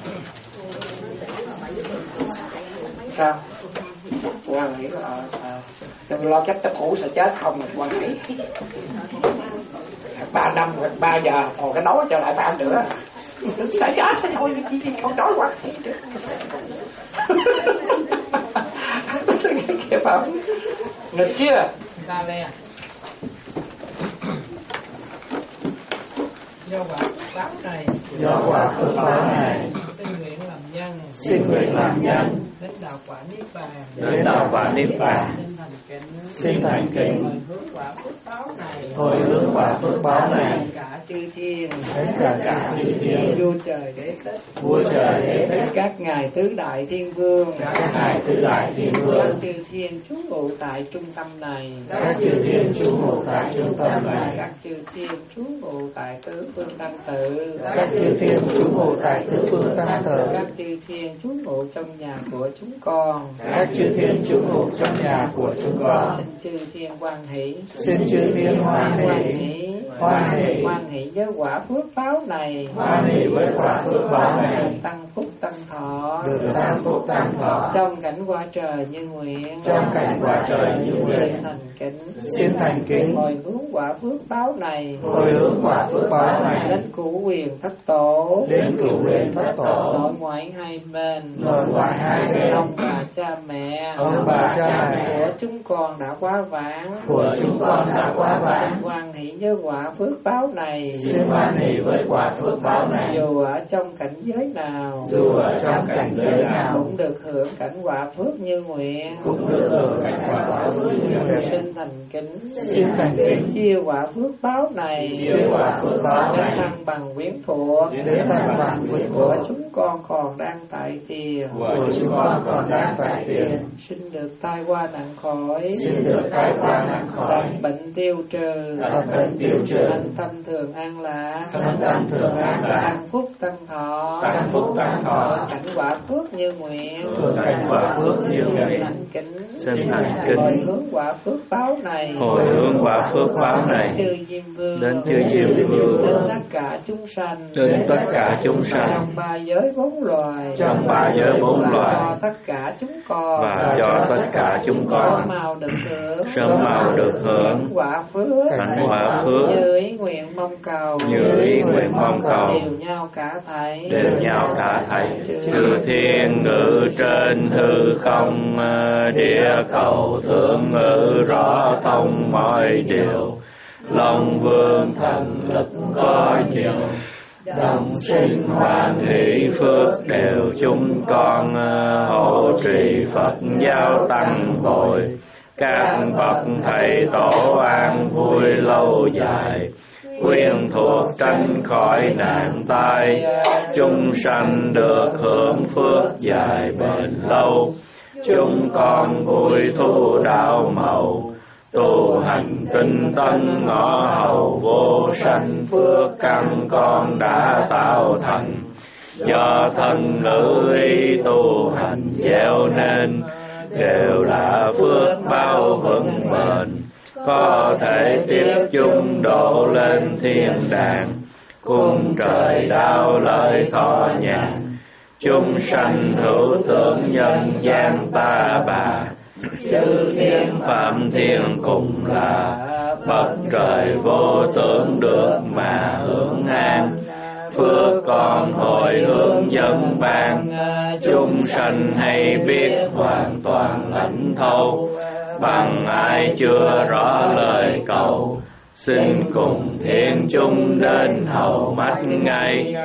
Sao? Quan nghĩ là à, lo chắc tất cũ sẽ chết không mà quan nghĩ ba năm hoặc ba giờ còn cái nói trở lại ba nữa sẽ chết sẽ thôi chỉ chỉ không nói quá kìa phải nghịch chưa ta đây do quả báo này do quả phước báo này xin nguyện làm nhân xin nguyện làm nhân đến đạo quả niết bàn đến đạo quả niết bàn xin thành kính xin thành kính hồi hướng quả phước báo này hồi hướng quả phước báo này cả chư thiên đến cả cả chư thiên vua trời đế thích vua trời đế thích các ngài tứ đại thiên vương các ngài tứ đại thiên vương các chư thiên trú ngụ tại trung tâm này các chư thiên trú ngụ tại trung tâm này các chư thiên trú ngụ tại tứ phương tăng tự các chư thiên trú ngụ tại tứ phương tăng tự các chư thiên trú ngụ trong nhà của chúng con các chư thiên trú ngụ trong nhà của chúng con xin chư thiên hoan hỷ xin chư thiên hoan hỷ hoan hỷ hoan hỷ với quả phước báo này hoan hỷ với quả phước báo này tăng phúc tăng thọ được tăng phúc tăng thọ trong cảnh qua trời như nguyện trong cảnh quả trời như nguyện thành kính xin thành kính hồi hướng quả phước báo này hồi hướng quả phước báo này đến cửu quyền thất tổ đến cửu quyền thất tổ nội ngoại hai bên nội ngoại hai bên ông bà cha mẹ ông bà cha mẹ của chúng con đã quá vãng của chúng con đã quá vãng hoan hỷ với quả phước báo này xin hoan hỷ với quả phước báo này dù ở trong cảnh giới nào dù ở trong cảnh giới nào cũng được hưởng cảnh quả phước như nguyện cũng được hưởng cảnh quả phước như nguyện xin thành kính, xin thành kính chia quả phước báo này, chia quả phước báo này để thăng bằng quyến thuộc, để thăng bằng quyến thuộc của chúng con còn đang tại tiền, của chúng con còn đang tại tiền, xin được tai qua nạn khỏi, xin được tai qua nạn khỏi, tật bệnh tiêu trừ, tật bệnh tiêu trừ, thân tâm thường an lạc, thân tâm thường an lạc, tăng phúc tăng thọ, tăng phúc tăng thọ, cảnh quả phước như nguyện, cảnh quả phước như nguyện, thành kính, xin thành kính hồi hướng quả phước báo này, hồi hướng quả phước báo này chư Diêm Vương, đến chư Diêm Vương, đến tất cả chúng sanh, đến tất cả chúng sanh, trong ba giới bốn loài, trong ba giới bốn loài, cho tất cả chúng con, và cho tất cả chúng con sớm mau được hưởng, sớm mau được hưởng quả phước, thánh quả phước, như ý nguyện mong cầu, như ý nguyện mong cầu, đều nhau cả thảy, đều nhau cả thảy, chư thiên ngự trên hư không, địa cầu thượng ngự rõ thông mọi điều, Long Vương thần lực có nhiều, đồng sinh hoan hỷ phước đều chúng con, hộ trì Phật giáo tăng bồi, các bậc thầy tổ an vui lâu dài, quyên thuộc tránh khỏi nạn tai, chúng sanh được hưởng phước dài bền lâu, chúng con vui thu đạo màu, tu hành tinh tấn ngõ hầu vô sanh, phước căn con đã tạo thành, do thân ngữ ý tu hành gieo nên, đều là phước bao vững bền, có thể tiếp chung độ lên thiên đàng, cung trời đao lợi thọ nhàn, chúng sanh hữu tưởng nhân gian ta bà, chư thiên phạm thiên cùng là, bậc trời vô tưởng được mà hưởng an, phước con hồi hướng dân ban, chúng sanh hay biết hoàn toàn lãnh thấu, bằng ai chưa rõ lời cầu, xin cùng thiên chúng đến hầu mắt ngay,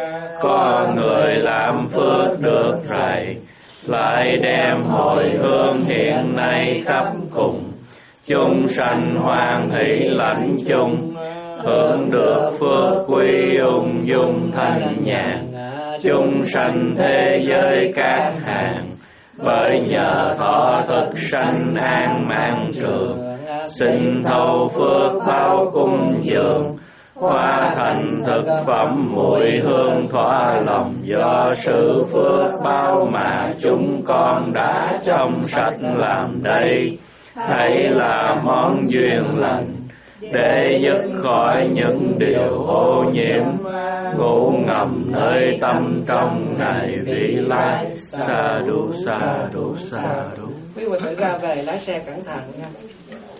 có người làm phước được rày, lại đem hồi hướng hiện nay khắp cùng, chúng sanh hoan hỷ lãnh chung, hưởng được phước quy ung dung thanh nhàn, chúng sanh thế giới các hàng, bởi nhờ thọ thực sanh an mạng trường, xin thâu phước báo cung dường, hóa thành thực phẩm mùi hương thỏa lòng, do sự phước báo mà chúng con đã trong sạch làm đây, hãy là món duyên lành, để dứt khỏi những điều ô nhiễm, ngủ ngầm nơi tâm trong ngày vị lai. Sa đu sa đu sa đu. Quý vị thử ra về lái xe cẩn thận nha.